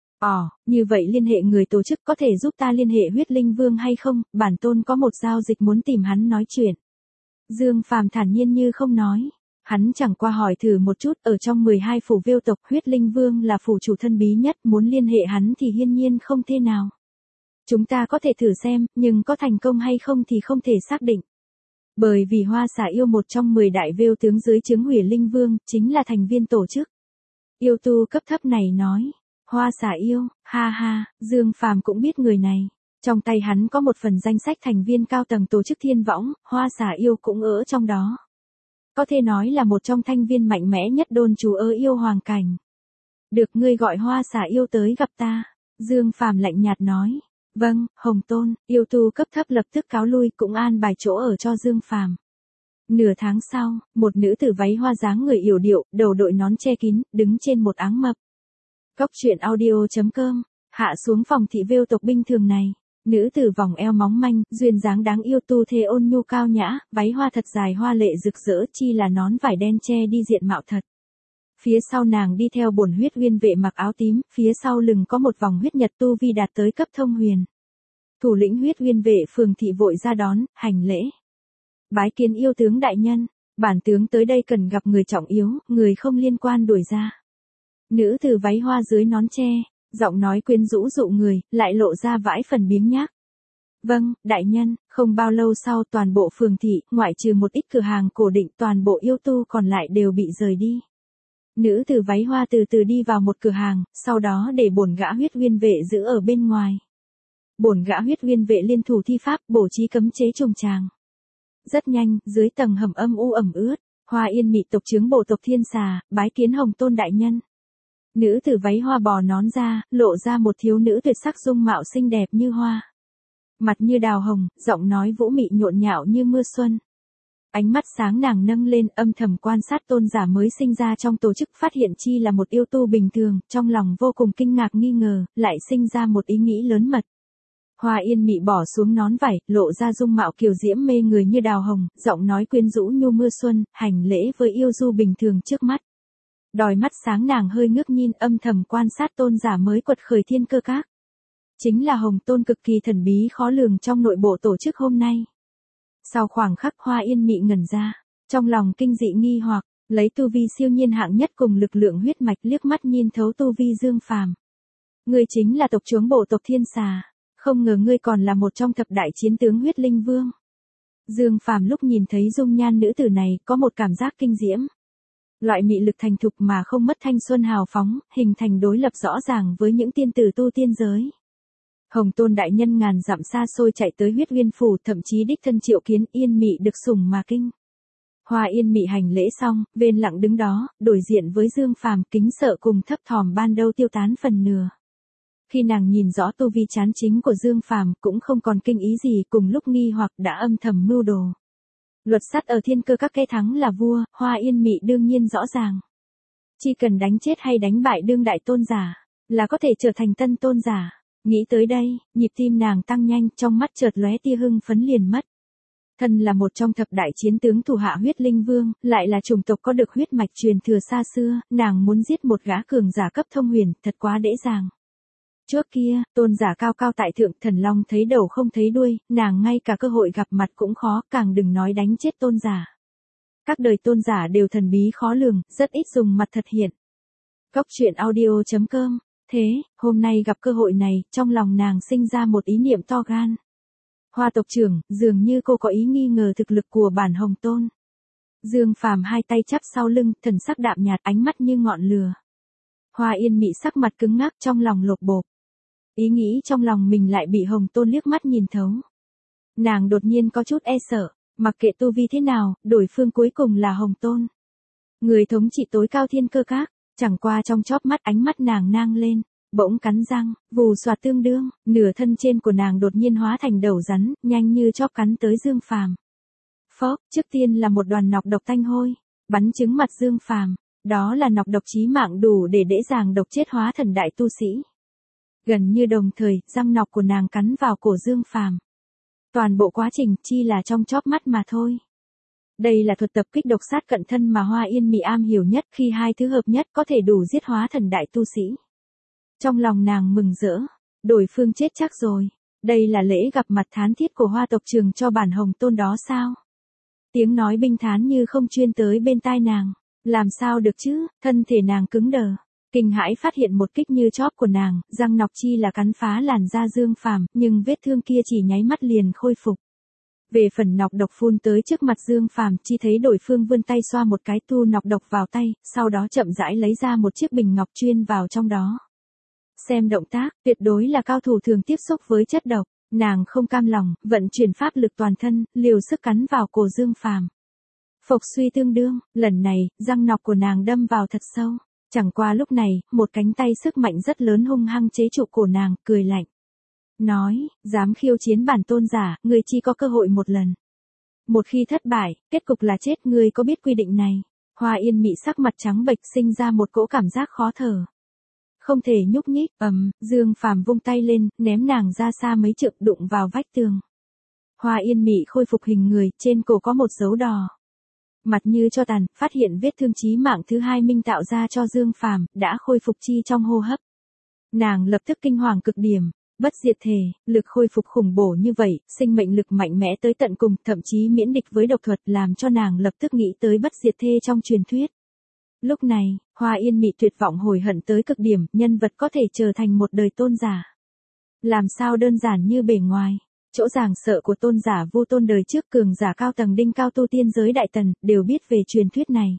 Như vậy liên hệ người tổ chức có thể giúp ta liên hệ huyết linh vương hay không, bản tôn có một giao dịch muốn tìm hắn nói chuyện. Dương Phàm thản nhiên như không nói. Hắn chẳng qua hỏi thử một chút, ở trong 12 phủ Viêu tộc huyết linh vương là phủ chủ thân bí nhất, muốn liên hệ hắn thì hiên nhiên không thể nào. Chúng ta có thể thử xem, nhưng có thành công hay không thì không thể xác định. Bởi vì Hoa Xà Yêu một trong 10 đại Viêu tướng dưới trướng Hủy Linh Vương, chính là thành viên tổ chức. Yêu tu cấp thấp này nói. Hoa Xà Yêu, ha ha, Dương Phàm cũng biết người này. Trong tay hắn có một phần danh sách thành viên cao tầng tổ chức Thiên Võng, Hoa Xà Yêu cũng ở trong đó. Có thể nói là một trong thành viên mạnh mẽ nhất đồn trú ở yêu hoàng cảnh. Được, ngươi gọi Hoa Xà Yêu tới gặp ta. Dương Phàm lạnh nhạt nói. Vâng, Hồng Tôn, yêu tu cấp thấp lập tức cáo lui, cũng an bài chỗ ở cho Dương Phàm. Nửa tháng sau, một nữ tử váy hoa dáng người yểu điệu, đầu đội nón che kín, đứng trên một áng mập. Cốc truyện audio.com, hạ xuống phòng thị Viêu tộc binh thường này. Nữ tử vòng eo móng manh, duyên dáng đáng yêu, tu thế ôn nhu cao nhã, váy hoa thật dài hoa lệ rực rỡ, chi là nón vải đen che đi diện mạo thật. Phía sau nàng đi theo bổn huyết uyên vệ mặc áo tím, phía sau lưng có một vòng huyết nhật tu vi đạt tới cấp thông huyền. Thủ lĩnh huyết uyên vệ phường thị vội ra đón, hành lễ. Bái kiến yêu tướng đại nhân, bản tướng tới đây cần gặp người trọng yếu, người không liên quan đuổi ra. Nữ tử váy hoa dưới nón che, giọng nói quyến rũ dụ người, lại lộ ra vãi phần biếng nhác. Vâng, đại nhân, không bao lâu sau toàn bộ phường thị, ngoại trừ một ít cửa hàng cổ định, toàn bộ yêu tu còn lại đều bị rời đi. Nữ tử váy hoa từ từ đi vào một cửa hàng, sau đó để bổn gã huyết uyên vệ giữ ở bên ngoài. Bổn gã huyết uyên vệ liên thủ thi pháp, bổ trí cấm chế trùng tràng. Rất nhanh, dưới tầng hầm âm u ẩm ướt, Hoa Yên Mị tộc trưởng bộ tộc Thiên Xà, bái kiến Hồng Tôn đại nhân. Nữ tử váy hoa bò nón ra, lộ ra một thiếu nữ tuyệt sắc dung mạo xinh đẹp như hoa. Mặt như đào hồng, giọng nói vũ mị nhộn nhạo như mưa xuân. Ánh mắt sáng nàng nâng lên, âm thầm quan sát tôn giả mới sinh ra trong tổ chức, phát hiện chi là một yêu tu bình thường, trong lòng vô cùng kinh ngạc nghi ngờ, lại sinh ra một ý nghĩ lớn mật. Hoa Yên Mị bỏ xuống nón vải, lộ ra dung mạo kiều diễm mê người như đào hồng, giọng nói quyến rũ như mưa xuân, hành lễ với yêu du bình thường trước mắt. Đôi mắt sáng nàng hơi ngước nhìn, âm thầm quan sát tôn giả mới quật khởi Thiên Cơ Các. Chính là Hồng Tôn cực kỳ thần bí khó lường trong nội bộ tổ chức hôm nay. Sau khoảng khắc Hoa Yên Mị ngẩn ra, trong lòng kinh dị nghi hoặc, lấy tu vi siêu nhiên hạng nhất cùng lực lượng huyết mạch liếc mắt nhìn thấu tu vi Dương Phàm. Ngươi chính là tộc trưởng bộ tộc Thiên Xà, không ngờ ngươi còn là một trong thập đại chiến tướng huyết linh vương. Dương Phàm lúc nhìn thấy dung nhan nữ tử này có một cảm giác kinh diễm. Loại mị lực thành thục mà không mất thanh xuân hào phóng, hình thành đối lập rõ ràng với những tiên tử tu tiên giới. Hồng Tôn đại nhân ngàn dặm xa xôi chạy tới huyết uyên phủ, thậm chí đích thân triệu kiến Yên Mị được sủng mà kinh. Hoa Yên Mị hành lễ xong, bên lặng đứng đó, đối diện với Dương Phàm, kính sợ cùng thấp thỏm ban đầu tiêu tán phần nửa. Khi nàng nhìn rõ tu vi chán chính của Dương Phàm, cũng không còn kinh ý gì, cùng lúc nghi hoặc đã âm thầm mưu đồ. Luật sắt ở Thiên Cơ Các, cái thắng là vua, Hoa Yên Mị đương nhiên rõ ràng. Chỉ cần đánh chết hay đánh bại đương đại tôn giả, là có thể trở thành tân tôn giả. Nghĩ tới đây, nhịp tim nàng tăng nhanh, trong mắt chợt lóe tia hưng phấn liền mất. Thân là một trong thập đại chiến tướng thủ hạ huyết linh vương, lại là chủng tộc có được huyết mạch truyền thừa xa xưa, nàng muốn giết một gã cường giả cấp thông huyền, thật quá dễ dàng. Trước kia, tôn giả cao cao tại thượng, thần long thấy đầu không thấy đuôi, nàng ngay cả cơ hội gặp mặt cũng khó, càng đừng nói đánh chết tôn giả. Các đời tôn giả đều thần bí khó lường, rất ít dùng mặt thật hiện. Cốc truyện audio.com. Thế, hôm nay gặp cơ hội này, trong lòng nàng sinh ra một ý niệm to gan. Hoa tộc trưởng, dường như cô có ý nghi ngờ thực lực của bản Hồng Tôn. Dương Phàm hai tay chắp sau lưng, thần sắc đạm nhạt, ánh mắt như ngọn lửa. Hoa Yên Mị sắc mặt cứng ngắc, trong lòng lột bột. Ý nghĩ trong lòng mình lại bị Hồng Tôn liếc mắt nhìn thấu. Nàng đột nhiên có chút e sợ, Mặc kệ tu vi thế nào, đối phương cuối cùng là Hồng Tôn. Người thống trị tối cao thiên cơ các, chẳng qua trong chóp mắt ánh mắt nàng nang lên, bỗng cắn răng, vù xoạt tương đương, nửa thân trên của nàng đột nhiên hóa thành đầu rắn, nhanh như chóp cắn tới Dương Phàm. Phốc, trước tiên là một đoàn nọc độc tanh hôi, bắn trúng mặt Dương Phàm, đó là nọc độc chí mạng đủ để dễ dàng độc chết hóa thần đại tu sĩ. Gần như đồng thời, răng nọc của nàng cắn vào cổ Dương Phàm. Toàn bộ quá trình chi là trong chóp mắt mà thôi. Đây là thuật tập kích độc sát cận thân mà Hoa Yên Mị am hiểu nhất, khi hai thứ hợp nhất có thể đủ giết hóa thần đại tu sĩ. Trong lòng nàng mừng rỡ, đối phương chết chắc rồi. Đây là lễ gặp mặt thán thiết của Hoa tộc trường cho bản Hồng Tôn đó sao? Tiếng nói binh thán như không chuyên tới bên tai nàng. Làm sao được chứ, thân thể nàng cứng đờ. Kinh hãi phát hiện một kích như chóp của nàng, răng nọc chi là cắn phá làn da Dương Phàm, nhưng vết thương kia chỉ nháy mắt liền khôi phục. Về phần nọc độc phun tới trước mặt Dương Phàm, chi thấy đối phương vươn tay xoa một cái tu nọc độc vào tay, sau đó chậm rãi lấy ra một chiếc bình ngọc chuyên vào trong đó. Xem động tác, tuyệt đối là cao thủ thường tiếp xúc với chất độc, nàng không cam lòng, vận chuyển pháp lực toàn thân, liều sức cắn vào cổ Dương Phàm. Phộc suy tương đương, lần này, răng nọc của nàng đâm vào thật sâu. Chẳng qua lúc này, một cánh tay sức mạnh rất lớn hung hăng chế trụ cổ nàng, cười lạnh. Nói, dám khiêu chiến bản tôn giả, ngươi chỉ có cơ hội một lần. Một khi thất bại, kết cục là chết, ngươi có biết quy định này? Hoa Yên Mị sắc mặt trắng bệch, sinh ra một cỗ cảm giác khó thở. Không thể nhúc nhích, Dương Phàm vung tay lên, ném nàng ra xa mấy trượng, đụng vào vách tường. Hoa Yên Mị khôi phục hình người, trên cổ có một dấu đỏ. Mặt như cho tàn, phát hiện vết thương chí mạng thứ hai minh tạo ra cho Dương Phàm, đã khôi phục chi trong hô hấp. Nàng lập tức kinh hoàng cực điểm, bất diệt thể, lực khôi phục khủng bổ như vậy, sinh mệnh lực mạnh mẽ tới tận cùng, thậm chí miễn địch với độc thuật, làm cho nàng lập tức nghĩ tới bất diệt thê trong truyền thuyết. Lúc này, Hoa Yên Mị tuyệt vọng hối hận tới cực điểm, nhân vật có thể trở thành một đời tôn giả. Làm sao đơn giản như bề ngoài. Chỗ ràng sợ của tôn giả Vu Tôn đời trước, cường giả cao tầng đinh cao tu tiên giới Đại Tần, đều biết về truyền thuyết này.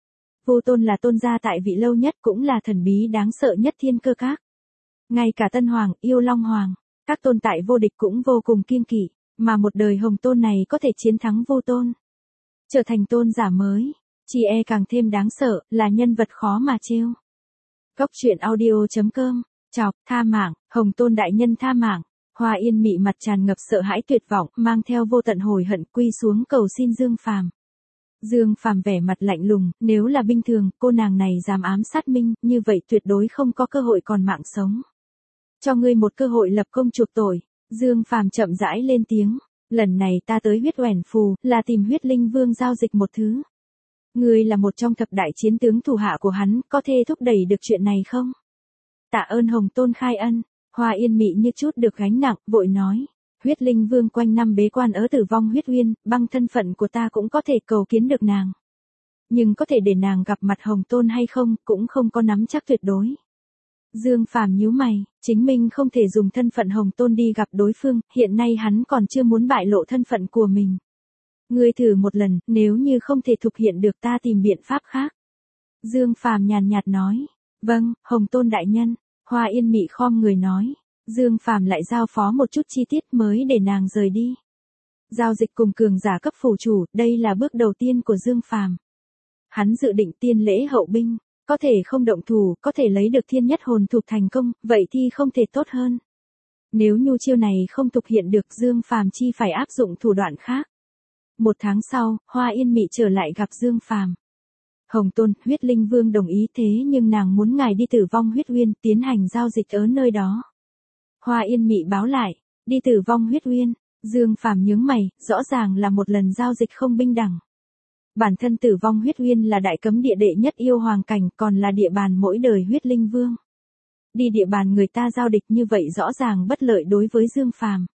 Vu Tôn là tôn gia tại vị lâu nhất, cũng là thần bí đáng sợ nhất thiên cơ các. Ngay cả Tân Hoàng, Yêu Long Hoàng, các tôn tại vô địch cũng vô cùng kiêng kỵ, mà một đời Hồng Tôn này có thể chiến thắng Vu Tôn, trở thành tôn giả mới, chỉ e càng thêm đáng sợ, là nhân vật khó mà trêu. Góc truyện audio.com, chọc, tha mạng, Hồng Tôn đại nhân tha mạng. Hoa Yên Mị mặt tràn ngập sợ hãi tuyệt vọng, mang theo vô tận hối hận, quy xuống cầu xin Dương Phàm. Dương Phàm vẻ mặt lạnh lùng, nếu là bình thường, cô nàng này dám ám sát Minh, như vậy tuyệt đối không có cơ hội còn mạng sống. Cho ngươi một cơ hội lập công chuộc tội. Dương Phàm chậm rãi lên tiếng, lần này ta tới Huyết Oẻn Phù, là tìm Huyết Linh Vương giao dịch một thứ. Ngươi là một trong thập đại chiến tướng thủ hạ của hắn, có thể thúc đẩy được chuyện này không? Tạ ơn Hồng Tôn khai ân. Hoa Yên Mị như chút được gánh nặng, vội nói, Huyết Linh Vương quanh năm bế quan ở Tử Vong Huyết Uyên, bằng thân phận của ta cũng có thể cầu kiến được nàng. Nhưng có thể để nàng gặp mặt Hồng Tôn hay không, cũng không có nắm chắc tuyệt đối. Dương Phàm nhíu mày, chính mình không thể dùng thân phận Hồng Tôn đi gặp đối phương, hiện nay hắn còn chưa muốn bại lộ thân phận của mình. Ngươi thử một lần, nếu như không thể thực hiện được ta tìm biện pháp khác. Dương Phàm nhàn nhạt nói, vâng, Hồng Tôn đại nhân. Hoa Yên Mị khom người nói, Dương Phàm lại giao phó một chút chi tiết mới để nàng rời đi. Giao dịch cùng cường giả cấp phủ chủ, đây là bước đầu tiên của Dương Phàm. Hắn dự định tiên lễ hậu binh, có thể không động thủ, có thể lấy được thiên nhất hồn thục thành công, vậy thì không thể tốt hơn. Nếu nhu chiêu này không thực hiện được, Dương Phàm chi phải áp dụng thủ đoạn khác. Một tháng sau, Hoa Yên Mị trở lại gặp Dương Phàm. Hồng Tôn, Huyết Linh Vương đồng ý, thế nhưng nàng muốn ngài đi Tử Vong Huyết Uyên, tiến hành giao dịch ở nơi đó. Hoa Yên Mị báo lại, đi Tử Vong Huyết Uyên. Dương Phàm nhướng mày, rõ ràng là một lần giao dịch không bình đẳng. Bản thân Tử Vong Huyết Uyên là đại cấm địa đệ nhất yêu hoàng cảnh, còn là địa bàn mỗi đời Huyết Linh Vương. Đi địa bàn người ta giao địch như vậy rõ ràng bất lợi đối với Dương Phàm.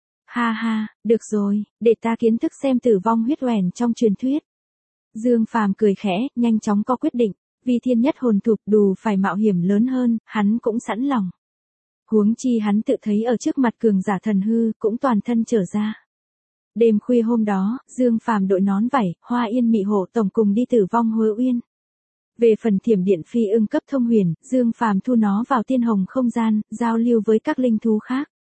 Ha ha, được rồi, để ta kiến thức xem Tử Vong Huyết Oẻn trong truyền thuyết. Dương Phàm cười khẽ, nhanh chóng có quyết định, vì thiên nhất hồn thục đủ phải mạo hiểm lớn hơn, hắn cũng sẵn lòng. Huống chi hắn tự thấy ở trước mặt cường giả thần hư, cũng toàn thân trở ra. Đêm khuya hôm đó, Dương Phàm đội nón vảy, Hoa Yên Mị hộ tổng cùng đi Tử Vong Hứa Uyên. Về phần thiểm điện phi ưng cấp thông huyền, Dương Phàm thu nó vào tiên hồng không gian, giao lưu với các linh thú khác.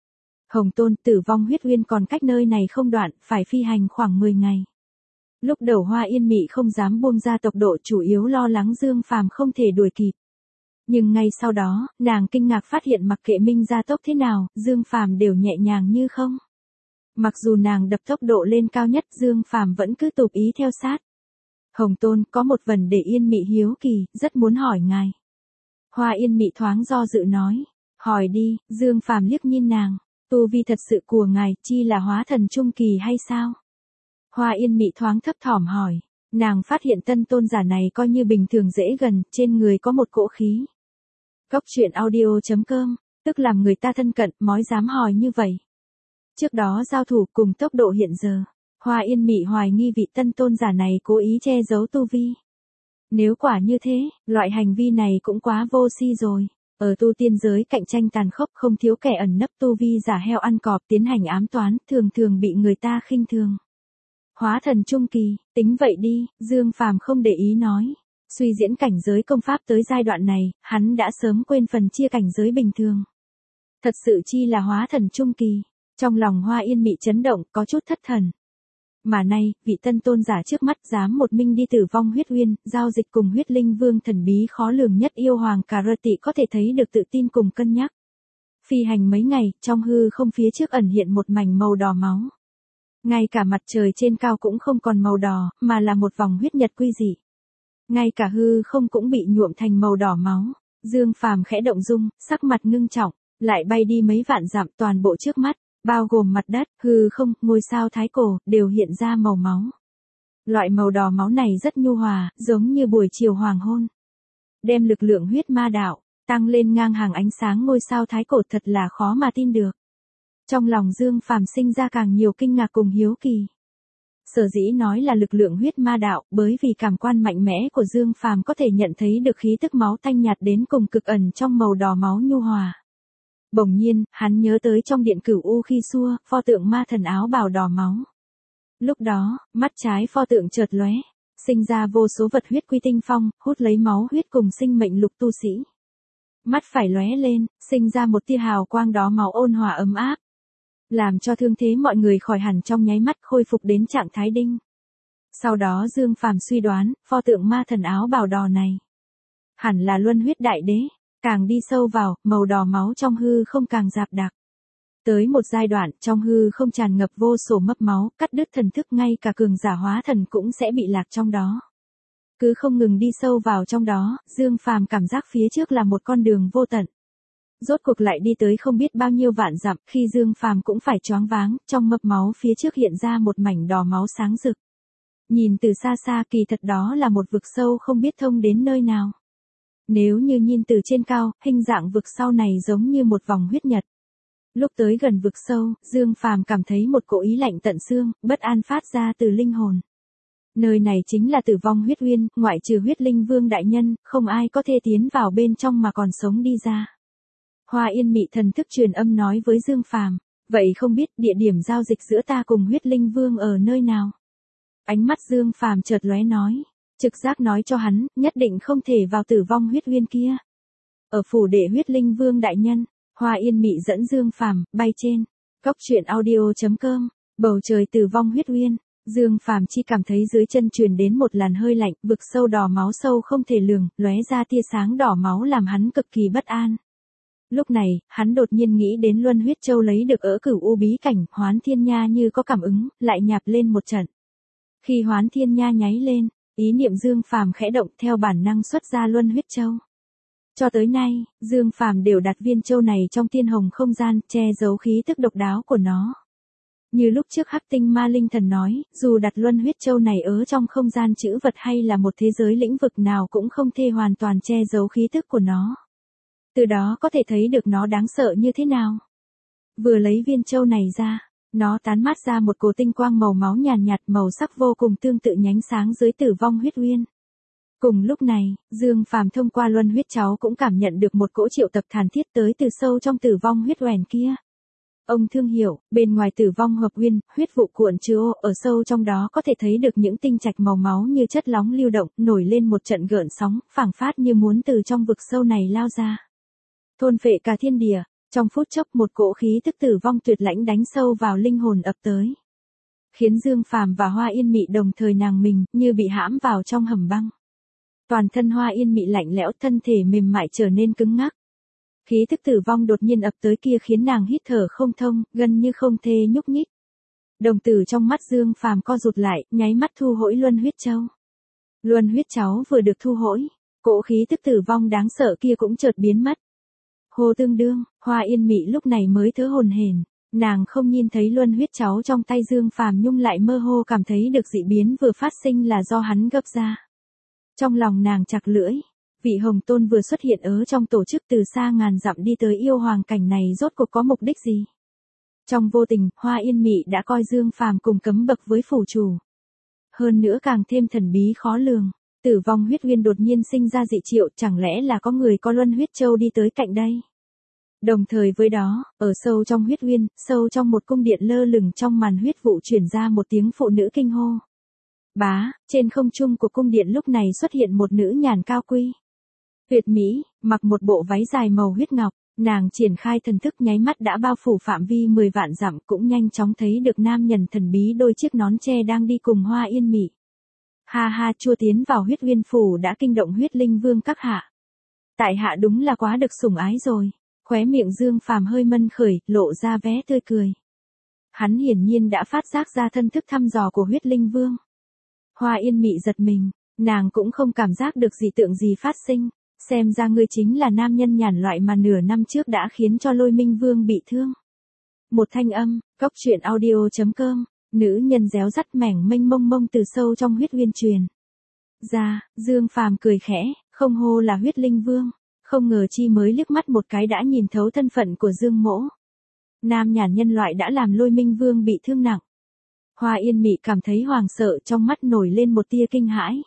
Hồng Tôn, Tử Vong Huyết Uyên còn cách nơi này không đoạn, phải phi hành khoảng 10 ngày. Lúc đầu Hoa Yên Mị không dám buông ra tốc độ, chủ yếu lo lắng Dương Phàm không thể đuổi kịp. Nhưng ngay sau đó, nàng kinh ngạc phát hiện mặc kệ Minh gia tốc thế nào, Dương Phàm đều nhẹ nhàng như không. Mặc dù nàng đập tốc độ lên cao nhất, Dương Phàm vẫn cứ tụp ý theo sát. Hồng Tôn, có một vấn đề Yên Mị hiếu kỳ, rất muốn hỏi ngài. Hoa Yên Mị thoáng do dự nói, hỏi đi. Dương Phàm liếc nhìn nàng, tu vi thật sự của ngài chi là hóa thần trung kỳ hay sao? Hoa Yên Mị thoáng thấp thỏm hỏi, nàng phát hiện tân tôn giả này coi như bình thường dễ gần, trên người có một cỗ khí. Góc truyện audio.com, tức làm người ta thân cận, mói dám hỏi như vậy. Trước đó giao thủ cùng tốc độ hiện giờ, Hoa Yên Mị hoài nghi vị tân tôn giả này cố ý che giấu tu vi. Nếu quả như thế, loại hành vi này cũng quá vô si rồi. Ở tu tiên giới cạnh tranh tàn khốc, không thiếu kẻ ẩn nấp tu vi giả heo ăn cọp tiến hành ám toán, thường thường bị người ta khinh thường. Hóa thần trung kỳ, tính vậy đi. Dương Phàm không để ý nói. Suy diễn cảnh giới công pháp tới giai đoạn này, hắn đã sớm quên phần chia cảnh giới bình thường. Thật sự chi là hóa thần trung kỳ. Trong lòng Hoa Yên Mị chấn động, có chút thất thần. Mà nay, vị tân tôn giả trước mắt dám một mình đi Tử Vong Huyết Uyên, giao dịch cùng Huyết Linh Vương thần bí khó lường nhất yêu hoàng Cà Rơ Tị có thể thấy được tự tin cùng cân nhắc. Phi hành mấy ngày, trong hư không phía trước ẩn hiện một mảnh màu đỏ máu. Ngay cả mặt trời trên cao cũng không còn màu đỏ, mà là một vòng huyết nhật quy dị. Ngay cả hư không cũng bị nhuộm thành màu đỏ máu. Dương Phàm khẽ động dung, sắc mặt ngưng trọng, lại bay đi mấy vạn dặm, toàn bộ trước mắt, bao gồm mặt đất, hư không, ngôi sao thái cổ, đều hiện ra màu máu. Loại màu đỏ máu này rất nhu hòa, giống như buổi chiều hoàng hôn. Đem lực lượng huyết ma đạo tăng lên ngang hàng ánh sáng ngôi sao thái cổ, thật là khó mà tin được. Trong lòng Dương Phàm sinh ra càng nhiều kinh ngạc cùng hiếu kỳ. Sở dĩ nói là lực lượng huyết ma đạo, bởi vì cảm quan mạnh mẽ của Dương Phàm có thể nhận thấy được khí tức máu tanh nhạt đến cùng cực ẩn trong màu đỏ máu nhu hòa. Bỗng nhiên, hắn nhớ tới trong điện Cửu U khi xưa, pho tượng ma thần áo bào đỏ máu. Lúc đó, mắt trái pho tượng chợt lóe, sinh ra vô số vật huyết quy tinh phong, hút lấy máu huyết cùng sinh mệnh lục tu sĩ. Mắt phải lóe lên, sinh ra một tia hào quang đỏ máu ôn hòa ấm áp, làm cho thương thế mọi người khỏi hẳn trong nháy mắt, khôi phục đến trạng thái đinh. Sau đó Dương Phàm suy đoán, pho tượng ma thần áo bào đỏ này hẳn là Luân Huyết Đại Đế. Càng đi sâu vào, màu đỏ máu trong hư không càng rạp đặc. Tới một giai đoạn, trong hư không tràn ngập vô số mấp máu, cắt đứt thần thức, ngay cả cường giả hóa thần cũng sẽ bị lạc trong đó. Cứ không ngừng đi sâu vào trong đó, Dương Phàm cảm giác phía trước là một con đường vô tận. Rốt cuộc lại đi tới không biết bao nhiêu vạn dặm, khi Dương Phàm cũng phải choáng váng, trong mấp máu phía trước hiện ra một mảnh đỏ máu sáng rực. Nhìn từ xa xa, kỳ thật đó là một vực sâu không biết thông đến nơi nào. Nếu như nhìn từ trên cao, hình dạng vực sâu này giống như một vòng huyết nhật. Lúc tới gần vực sâu, Dương Phàm cảm thấy một cỗ ý lạnh tận xương, bất an phát ra từ linh hồn. Nơi này chính là Tử Vong Huyết Uyên, ngoại trừ Huyết Linh Vương đại nhân, không ai có thể tiến vào bên trong mà còn sống đi ra. Hoa Yên Mị thần thức truyền âm nói với Dương Phàm, vậy không biết địa điểm giao dịch giữa ta cùng Huyết Linh Vương ở nơi nào? Ánh mắt Dương Phàm chợt lóe nói. Trực giác nói cho hắn, nhất định không thể vào Tử Vong Huyết Uyên kia. Ở phủ đệ Huyết Linh Vương đại nhân, Hoa Yên Mị dẫn Dương Phàm bay trên. Góc truyện audio.com, bầu trời Tử Vong Huyết Uyên, Dương Phàm chỉ cảm thấy dưới chân truyền đến một làn hơi lạnh, vực sâu đỏ máu sâu không thể lường, lóe ra tia sáng đỏ máu làm hắn cực kỳ bất an. Lúc này, hắn đột nhiên nghĩ đến Luân Huyết Châu lấy được ở Cửu U bí cảnh, Hoán Thiên Nha như có cảm ứng, lại nhạp lên một trận. Khi Hoán Thiên Nha nháy lên, ý niệm Dương Phàm khẽ động, theo bản năng xuất ra Luân Huyết Châu. Cho tới nay, Dương Phàm đều đặt viên châu này trong tiên hồng không gian, che giấu khí tức độc đáo của nó. Như lúc trước Hắc Tinh Ma Linh Thần nói, dù đặt Luân Huyết Châu này ở trong không gian trữ vật hay là một thế giới lĩnh vực nào cũng không thể hoàn toàn che giấu khí tức của nó. Từ đó có thể thấy được nó đáng sợ như thế nào. Vừa lấy viên châu này ra, nó tán mát ra một cỗ tinh quang màu máu nhàn nhạt, màu sắc vô cùng tương tự nhánh sáng dưới Tử Vong Huyết Uyên. Cùng lúc này, Dương Phàm thông qua Luân Huyết Cháu cũng cảm nhận được một cỗ triệu tập thàn thiết tới từ sâu trong Tử Vong Huyết Uyên kia. Ông thương hiểu, bên ngoài Tử Vong Hợp Uyên, huyết vụ cuộn trứa, ở sâu trong đó có thể thấy được những tinh trạch màu máu như chất lóng lưu động, nổi lên một trận gợn sóng, phảng phất như muốn từ trong vực sâu này lao ra. Thôn phệ cả thiên địa, Trong phút chốc một cỗ khí tức tử vong tuyệt lãnh đánh sâu vào linh hồn ập tới. Khiến Dương Phàm và Hoa Yên Mị đồng thời nàng mình, như bị hãm vào trong hầm băng. Toàn thân Hoa Yên Mị lạnh lẽo, thân thể mềm mại trở nên cứng ngắc. Khí tức tử vong đột nhiên ập tới kia khiến nàng hít thở không thông, gần như không thể nhúc nhích. Đồng tử trong mắt Dương Phàm co rụt lại, nháy mắt thu hỗi luân huyết châu. Luân huyết cháu vừa được thu hỗi, cỗ khí tức tử vong đáng sợ kia cũng chợt biến mất. Hồ tương đương, Hoa Yên Mị lúc này mới thở hổn hển, nàng không nhìn thấy luân huyết cháu trong tay Dương Phàm nhưng lại mơ hồ cảm thấy được dị biến vừa phát sinh là do hắn gấp ra. Trong lòng nàng chặt lưỡi, vị Hồng Tôn vừa xuất hiện ở trong tổ chức từ xa ngàn dặm đi tới yêu hoàng cảnh này rốt cuộc có mục đích gì? Trong vô tình, Hoa Yên Mị đã coi Dương Phàm cùng cấm bậc với phủ chủ. Hơn nữa càng thêm thần bí khó lường, tử vong huyết uyên đột nhiên sinh ra dị triệu, chẳng lẽ là có người có luân huyết châu đi tới cạnh đây? Đồng thời với đó, ở sâu trong huyết uyên, sâu trong một cung điện lơ lửng trong màn huyết vụ truyền ra một tiếng phụ nữ kinh hô. Bá, trên không trung của cung điện lúc này xuất hiện một nữ nhàn cao quý. Tuyệt mỹ, mặc một bộ váy dài màu huyết ngọc, nàng triển khai thần thức nháy mắt đã bao phủ phạm vi 10 vạn dặm, cũng nhanh chóng thấy được nam nhân thần bí đôi chiếc nón tre đang đi cùng Hoa Yên Mị. Ha ha, chua tiến vào huyết uyên phủ đã kinh động huyết linh vương các hạ. Tại hạ đúng là quá được sủng ái rồi. Khóe miệng Dương Phàm hơi mân khởi, lộ ra vẻ tươi cười. Hắn hiển nhiên đã phát giác ra thân thức thăm dò của huyết linh vương. Hoa Yên Mị giật mình, nàng cũng không cảm giác được dị tượng gì phát sinh, xem ra ngươi chính là nam nhân nhàn loại mà nửa năm trước đã khiến cho Lôi Minh Vương bị thương. Một thanh âm, cốc truyện audio.com, nữ nhân réo rắt mảnh mênh mông mông từ sâu trong huyết uyên truyền ra. Dương Phàm cười khẽ, không hô là huyết linh vương. Không ngờ chi mới liếc mắt một cái đã nhìn thấu thân phận của Dương Mỗ. Nam nhàn nhân loại đã làm Lôi Minh Vương bị thương nặng. Hoa Yên Mị cảm thấy hoàng sợ, trong mắt nổi lên một tia kinh hãi.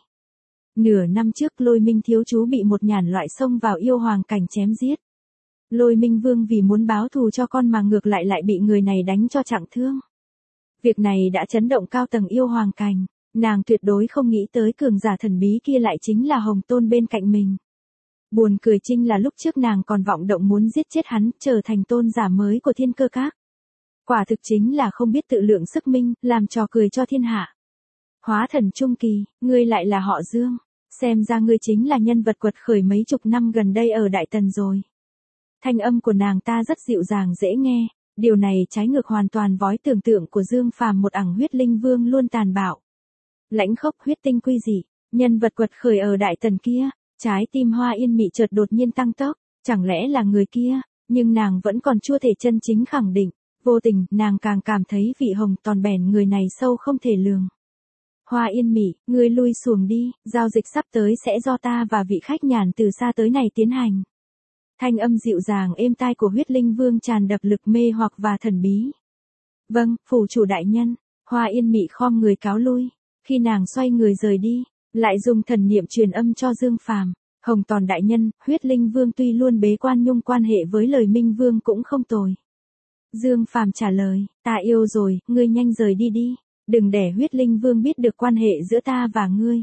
Nửa năm trước Lôi Minh thiếu chú bị một nhàn loại xông vào yêu hoàng cảnh chém giết. Lôi Minh Vương vì muốn báo thù cho con mà ngược lại bị người này đánh cho trọng thương. Việc này đã chấn động cao tầng yêu hoàng cảnh, nàng tuyệt đối không nghĩ tới cường giả thần bí kia lại chính là Hồng Tôn bên cạnh mình. Buồn cười chinh là lúc trước nàng còn vọng động muốn giết chết hắn, trở thành tôn giả mới của Thiên Cơ Các. Quả thực chính là không biết tự lượng sức minh, làm trò cười cho thiên hạ. Hóa thần trung kỳ, ngươi lại là họ Dương, xem ra ngươi chính là nhân vật quật khởi mấy chục năm gần đây ở Đại Tần rồi. Thanh âm của nàng ta rất dịu dàng dễ nghe, điều này trái ngược hoàn toàn với tưởng tượng của Dương Phàm, một ẳng huyết linh vương luôn tàn bạo. Lãnh khốc huyết tinh quy dị, nhân vật quật khởi ở Đại Tần kia. Trái tim Hoa Yên Mị chợt đột nhiên tăng tốc, chẳng lẽ là người kia, nhưng nàng vẫn còn chưa thể chân chính khẳng định, vô tình, nàng càng cảm thấy vị Hồng Tòn bèn người này sâu không thể lường. Hoa Yên Mị, ngươi lui xuồng đi, giao dịch sắp tới sẽ do ta và vị khách nhàn từ xa tới này tiến hành. Thanh âm dịu dàng êm tai của huyết linh vương tràn đập lực mê hoặc và thần bí. Vâng, phủ chủ đại nhân, Hoa Yên Mị khom người cáo lui, khi nàng xoay người rời đi. Lại dùng thần niệm truyền âm cho Dương Phàm, Hồng Tòn đại nhân, huyết linh vương tuy luôn bế quan nhưng quan hệ với lời Minh Vương cũng không tồi. Dương Phàm trả lời, ta yêu rồi, ngươi nhanh rời đi đi, đừng để huyết linh vương biết được quan hệ giữa ta và ngươi.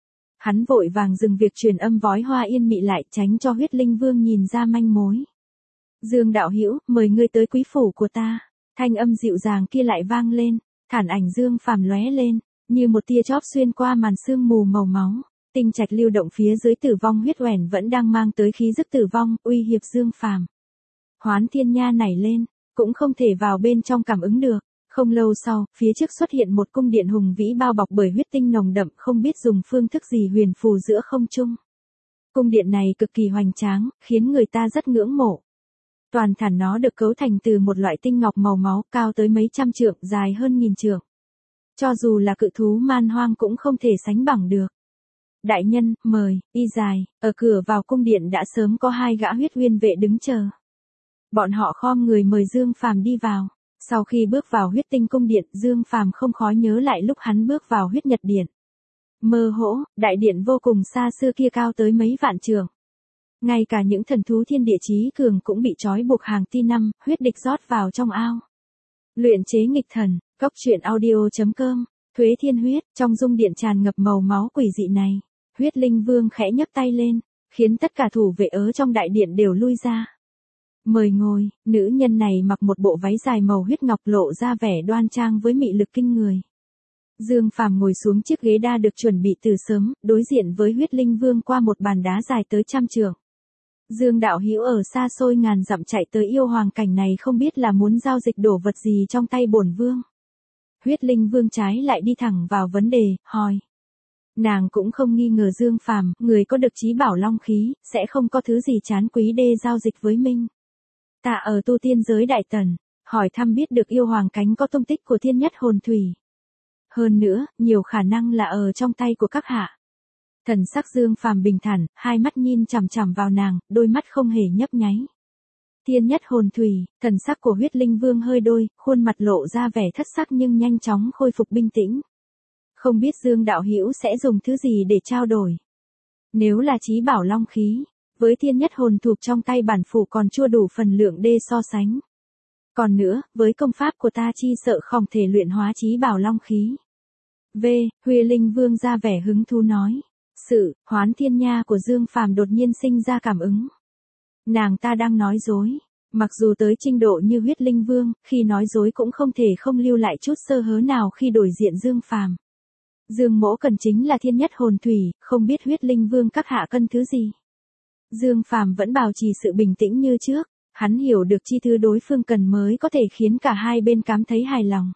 Hắn vội vàng dừng việc truyền âm vói Hoa Yên Mị lại, tránh cho huyết linh vương nhìn ra manh mối. Dương đạo hữu, mời ngươi tới quý phủ của ta. Thanh âm dịu dàng kia lại vang lên, thản ảnh Dương Phàm lóe lên. Như một tia chóp xuyên qua màn sương mù màu máu, tinh trạch lưu động phía dưới tử vong huyết uẩn vẫn đang mang tới khí tức tử vong, uy hiếp Dương Phàm. Hoán Thiên Nha nảy lên, cũng không thể vào bên trong cảm ứng được. Không lâu sau, phía trước xuất hiện một cung điện hùng vĩ bao bọc bởi huyết tinh nồng đậm, không biết dùng phương thức gì huyền phù giữa không trung. Cung điện này cực kỳ hoành tráng, khiến người ta rất ngưỡng mộ. Toàn thản nó được cấu thành từ một loại tinh ngọc màu máu, cao tới mấy trăm trượng, dài hơn 1000 trượng. Cho dù là cự thú man hoang cũng không thể sánh bằng được. Đại nhân, mời, y dài, ở cửa vào cung điện đã sớm có 2 gã huyết uyên vệ đứng chờ. Bọn họ khom người mời Dương Phàm đi vào. Sau khi bước vào huyết tinh cung điện, Dương Phàm không khó nhớ lại lúc hắn bước vào huyết nhật điện. Mơ hỗ, đại điện vô cùng xa xưa kia cao tới mấy vạn trượng. Ngay cả những thần thú thiên địa chí cường cũng bị trói buộc hàng ti năm, huyết địch rót vào trong ao. Luyện chế nghịch thần, cốc truyện audio.com, Thuế Thiên Huyết, trong dung điện tràn ngập màu máu quỷ dị này. Huyết linh vương khẽ nhấc tay lên, khiến tất cả thủ vệ ở trong đại điện đều lui ra. Mời ngồi, nữ nhân này mặc một bộ váy dài màu huyết ngọc lộ ra vẻ đoan trang với mị lực kinh người. Dương Phàm ngồi xuống chiếc ghế đa được chuẩn bị từ sớm, đối diện với huyết linh vương qua một bàn đá dài tới 100 trượng. Dương đạo hữu ở xa xôi ngàn dặm chạy tới yêu hoàng cảnh này không biết là muốn giao dịch đổ vật gì trong tay bổn vương. Huyết linh vương trái lại đi thẳng vào vấn đề, hỏi. Nàng cũng không nghi ngờ Dương Phàm, người có được chí bảo long khí, sẽ không có thứ gì chán quý đê giao dịch với mình. Ta ở tu tiên giới Đại Tần, hỏi thăm biết được yêu hoàng cánh có tung tích của thiên nhất hồn thủy. Hơn nữa, nhiều khả năng là ở trong tay của các hạ. Thần sắc Dương Phàm bình thản, hai mắt nhìn chằm chằm vào nàng, đôi mắt không hề nhấp nháy. Thiên nhất hồn thủy, thần sắc của huyết linh vương hơi đôi, khuôn mặt lộ ra vẻ thất sắc nhưng nhanh chóng khôi phục bình tĩnh. Không biết Dương đạo hữu sẽ dùng thứ gì để trao đổi. Nếu là chí bảo long khí, với thiên nhất hồn thuộc trong tay bản phủ còn chưa đủ phần lượng đê so sánh. Còn nữa, với công pháp của ta chi sợ không thể luyện hóa chí bảo long khí. Huy Linh Vương ra vẻ hứng thú nói. Sự hoán thiên nha của Dương Phàm đột nhiên sinh ra cảm ứng. Nàng ta đang nói dối. Mặc dù tới trình độ như huyết linh vương, khi nói dối cũng không thể không lưu lại chút sơ hớ nào khi đổi diện Dương Phàm. Dương mỗ cần chính là thiên nhất hồn thủy, không biết huyết linh vương các hạ cân thứ gì. Dương Phàm vẫn bảo trì sự bình tĩnh như trước, hắn hiểu được chi thứ đối phương cần mới có thể khiến cả hai bên cảm thấy hài lòng.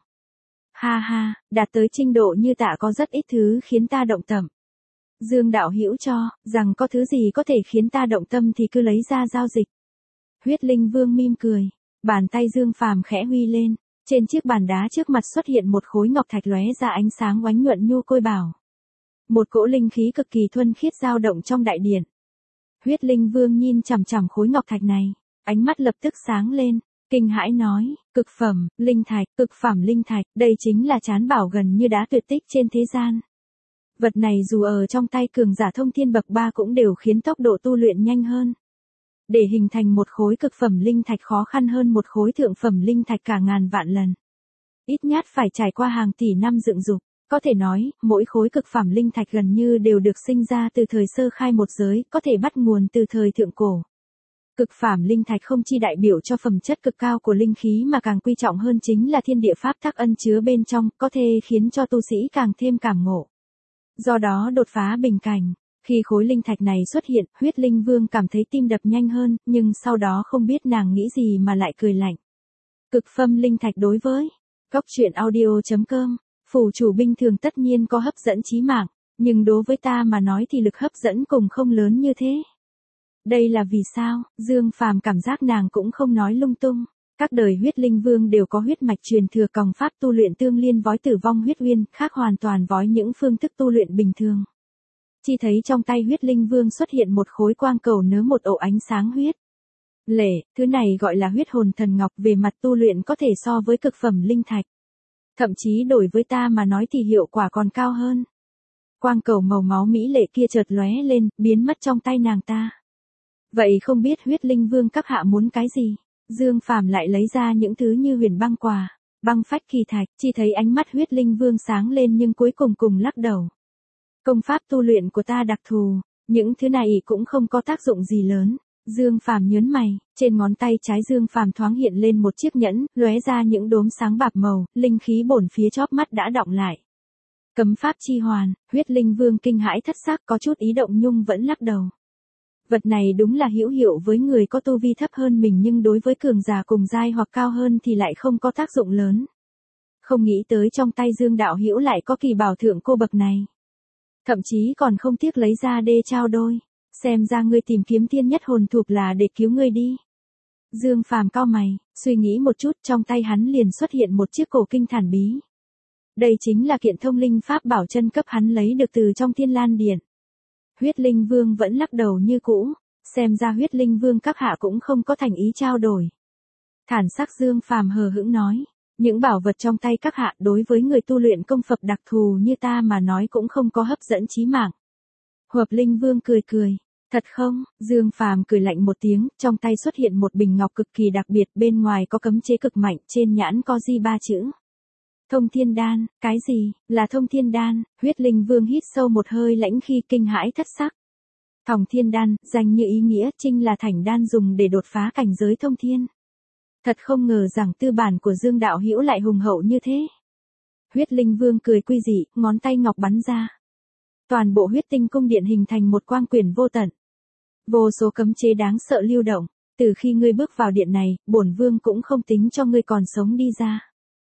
Ha ha, đạt tới trình độ như tạ có rất ít thứ khiến ta động tâm. Dương đạo hữu cho, rằng có thứ gì có thể khiến ta động tâm thì cứ lấy ra giao dịch. Huyết linh vương mỉm cười, bàn tay Dương Phàm khẽ huy lên, trên chiếc bàn đá trước mặt xuất hiện một khối ngọc thạch lóe ra ánh sáng oánh nhuận nhu côi bảo. Một cỗ linh khí cực kỳ thuần khiết dao động trong đại điện. Huyết linh vương nhìn chằm chằm khối ngọc thạch này, ánh mắt lập tức sáng lên, kinh hãi nói, cực phẩm, linh thạch, cực phẩm linh thạch, đây chính là trán bảo gần như đá tuyệt tích trên thế gian. Vật này dù ở trong tay cường giả thông thiên bậc 3 cũng đều khiến tốc độ tu luyện nhanh hơn. Để hình thành một khối cực phẩm linh thạch khó khăn hơn một khối thượng phẩm linh thạch cả ngàn vạn lần. Ít nhất phải trải qua hàng tỷ năm dựng dục, có thể nói, mỗi khối cực phẩm linh thạch gần như đều được sinh ra từ thời sơ khai một giới, có thể bắt nguồn từ thời thượng cổ. Cực phẩm linh thạch không chỉ đại biểu cho phẩm chất cực cao của linh khí mà càng quy trọng hơn chính là thiên địa pháp tắc ân chứa bên trong, có thể khiến cho tu sĩ càng thêm cảm ngộ. Do đó đột phá bình cảnh, khi khối linh thạch này xuất hiện, huyết linh vương cảm thấy tim đập nhanh hơn, nhưng sau đó không biết nàng nghĩ gì mà lại cười lạnh. Cực phẩm linh thạch đối với Cốc truyện audio.com, phủ chủ binh thường tất nhiên có hấp dẫn chí mạng, nhưng đối với ta mà nói thì lực hấp dẫn cùng không lớn như thế. Đây là vì sao? Dương Phàm cảm giác nàng cũng không nói lung tung. Các đời huyết linh vương đều có huyết mạch truyền thừa còng pháp tu luyện tương liên với tử vong huyết uyên, khác hoàn toàn với những phương thức tu luyện bình thường. Chỉ thấy trong tay huyết linh vương xuất hiện một khối quang cầu nớ một ổ ánh sáng huyết. Lệ, thứ này gọi là huyết hồn thần ngọc, về mặt tu luyện có thể so với cực phẩm linh thạch. Thậm chí đổi với ta mà nói thì hiệu quả còn cao hơn. Quang cầu màu máu mỹ lệ kia chợt lóe lên, biến mất trong tay nàng ta. Vậy không biết huyết linh vương các hạ muốn cái gì? Dương Phàm lại lấy ra những thứ như huyền băng quả, băng phách kỳ thạch, chỉ thấy ánh mắt huyết linh vương sáng lên nhưng cuối cùng lắc đầu. Công pháp tu luyện của ta đặc thù, những thứ này cũng không có tác dụng gì lớn. Dương Phàm nhớn mày, trên ngón tay trái Dương Phàm thoáng hiện lên một chiếc nhẫn, lóe ra những đốm sáng bạc màu, linh khí bổn phía chóp mắt đã đọng lại. Cấm pháp chi hoàn, huyết linh vương kinh hãi thất sắc, có chút ý động nhưng vẫn lắc đầu. Vật này đúng là hữu hiệu với người có tu vi thấp hơn mình, nhưng đối với cường giả cùng giai hoặc cao hơn thì lại không có tác dụng lớn. Không nghĩ tới trong tay Dương đạo hữu lại có kỳ bảo thượng cô bậc này. Thậm chí còn không tiếc lấy ra đê trao đôi. Xem ra ngươi tìm kiếm thiên nhất hồn thuộc là để cứu ngươi đi. Dương Phàm cau mày, suy nghĩ một chút, trong tay hắn liền xuất hiện một chiếc cổ kinh thản bí. Đây chính là kiện thông linh pháp bảo chân cấp hắn lấy được từ trong Thiên Lan Điện. Huyết linh vương vẫn lắc đầu như cũ, xem ra huyết linh vương các hạ cũng không có thành ý trao đổi. Thản sắc Dương Phàm hờ hững nói, những bảo vật trong tay các hạ đối với người tu luyện công pháp đặc thù như ta mà nói cũng không có hấp dẫn chí mạng. Hợp linh vương cười, thật không? Dương Phàm cười lạnh một tiếng, trong tay xuất hiện một bình ngọc cực kỳ đặc biệt, bên ngoài có cấm chế cực mạnh, trên nhãn có ghi 3 chữ. Thông thiên đan. Cái gì là thông thiên đan? Huyết linh vương hít sâu một hơi lãnh khi kinh hãi thất sắc. Thòng Thiên Đan, danh như ý nghĩa, chính là thành đan dùng để đột phá cảnh giới thông thiên. Thật không ngờ rằng tư bản của Dương đạo hữu lại hùng hậu như thế. Huyết Linh Vương cười quy dị, ngón tay ngọc bắn ra. Toàn bộ huyết tinh cung điện hình thành một quang quyển vô tận. Vô số cấm chế đáng sợ lưu động, từ khi ngươi bước vào điện này, bổn vương cũng không tính cho ngươi còn sống đi ra.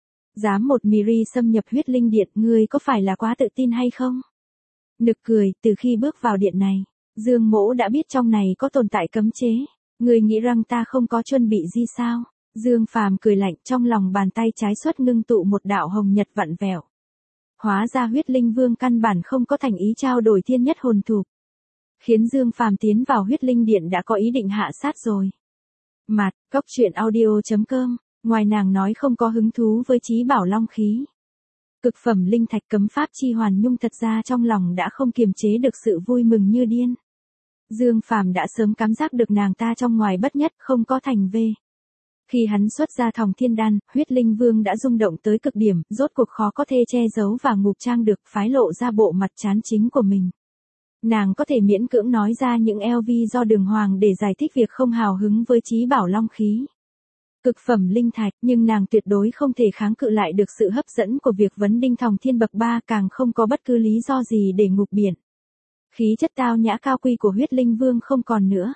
Dám một miri xâm nhập huyết linh điện, ngươi có phải là quá tự tin hay không? Nực cười, từ khi bước vào điện này, Dương Mỗ đã biết trong này có tồn tại cấm chế. Ngươi nghĩ rằng ta không có chuẩn bị gì sao? Dương Phàm cười lạnh, trong lòng bàn tay trái xuất ngưng tụ một đạo hồng nhật vặn vẹo. Hóa ra huyết linh vương căn bản không có thành ý trao đổi thiên nhất hồn thụp. Khiến Dương Phàm tiến vào huyết linh điện đã có ý định hạ sát rồi. Mạt, Cốc Truyện Audio.com, ngoài nàng nói không có hứng thú với chí bảo long khí. Cực phẩm linh thạch cấm pháp chi hoàn nhung, thật ra trong lòng đã không kiềm chế được sự vui mừng như điên. Dương Phàm đã sớm cảm giác được nàng ta trong ngoài bất nhất, không có thành về. Khi hắn xuất ra Thòng Thiên Đan, huyết linh vương đã rung động tới cực điểm, rốt cuộc khó có thể che giấu và ngụp trang được, phái lộ ra bộ mặt chán chính của mình. Nàng có thể miễn cưỡng nói ra những LV do đường hoàng để giải thích việc không hào hứng với chí bảo long khí. Cực phẩm linh thạch, nhưng nàng tuyệt đối không thể kháng cự lại được sự hấp dẫn của việc vấn đinh Thòng Thiên bậc 3, càng không có bất cứ lý do gì để ngụp biển. Khí chất tao nhã cao quý của huyết linh vương không còn nữa.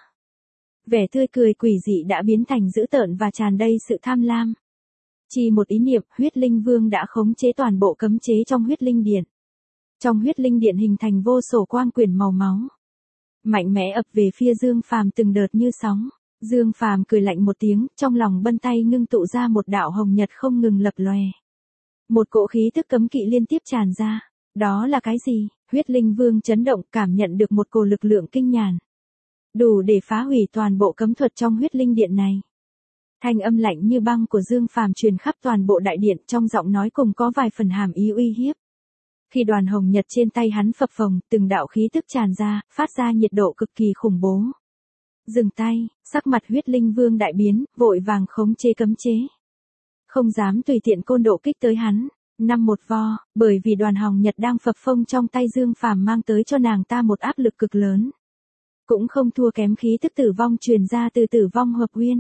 Vẻ tươi cười quỷ dị đã biến thành dữ tợn và tràn đầy sự tham lam. Chỉ một ý niệm, huyết linh vương đã khống chế toàn bộ cấm chế trong huyết linh điện. Trong huyết linh điện hình thành vô số quang quyển màu máu. Mạnh mẽ ập về phía Dương Phàm từng đợt như sóng. Dương Phàm cười lạnh một tiếng, trong lòng bân tay ngưng tụ ra một đạo hồng nhật không ngừng lập lòe. Một cỗ khí tức cấm kỵ liên tiếp tràn ra. Đó là cái gì? Huyết linh vương chấn động, cảm nhận được một cỗ lực lượng kinh nhàn. Đủ để phá hủy toàn bộ cấm thuật trong huyết linh điện này. Thanh âm lạnh như băng của Dương Phàm truyền khắp toàn bộ đại điện, trong giọng nói cùng có vài phần hàm ý uy hiếp. Khi đoàn hồng nhật trên tay hắn phập phồng, từng đạo khí tức tràn ra, phát ra nhiệt độ cực kỳ khủng bố. Dừng tay, sắc mặt huyết linh vương đại biến, vội vàng khống chế cấm chế. Không dám tùy tiện côn độ kích tới hắn. Năm một vo, bởi vì đoàn hồng nhật đang phập phồng trong tay Dương Phàm mang tới cho nàng ta một áp lực cực lớn. Cũng không thua kém khí tức tử vong truyền ra từ Tử Vong Hợp Uyên.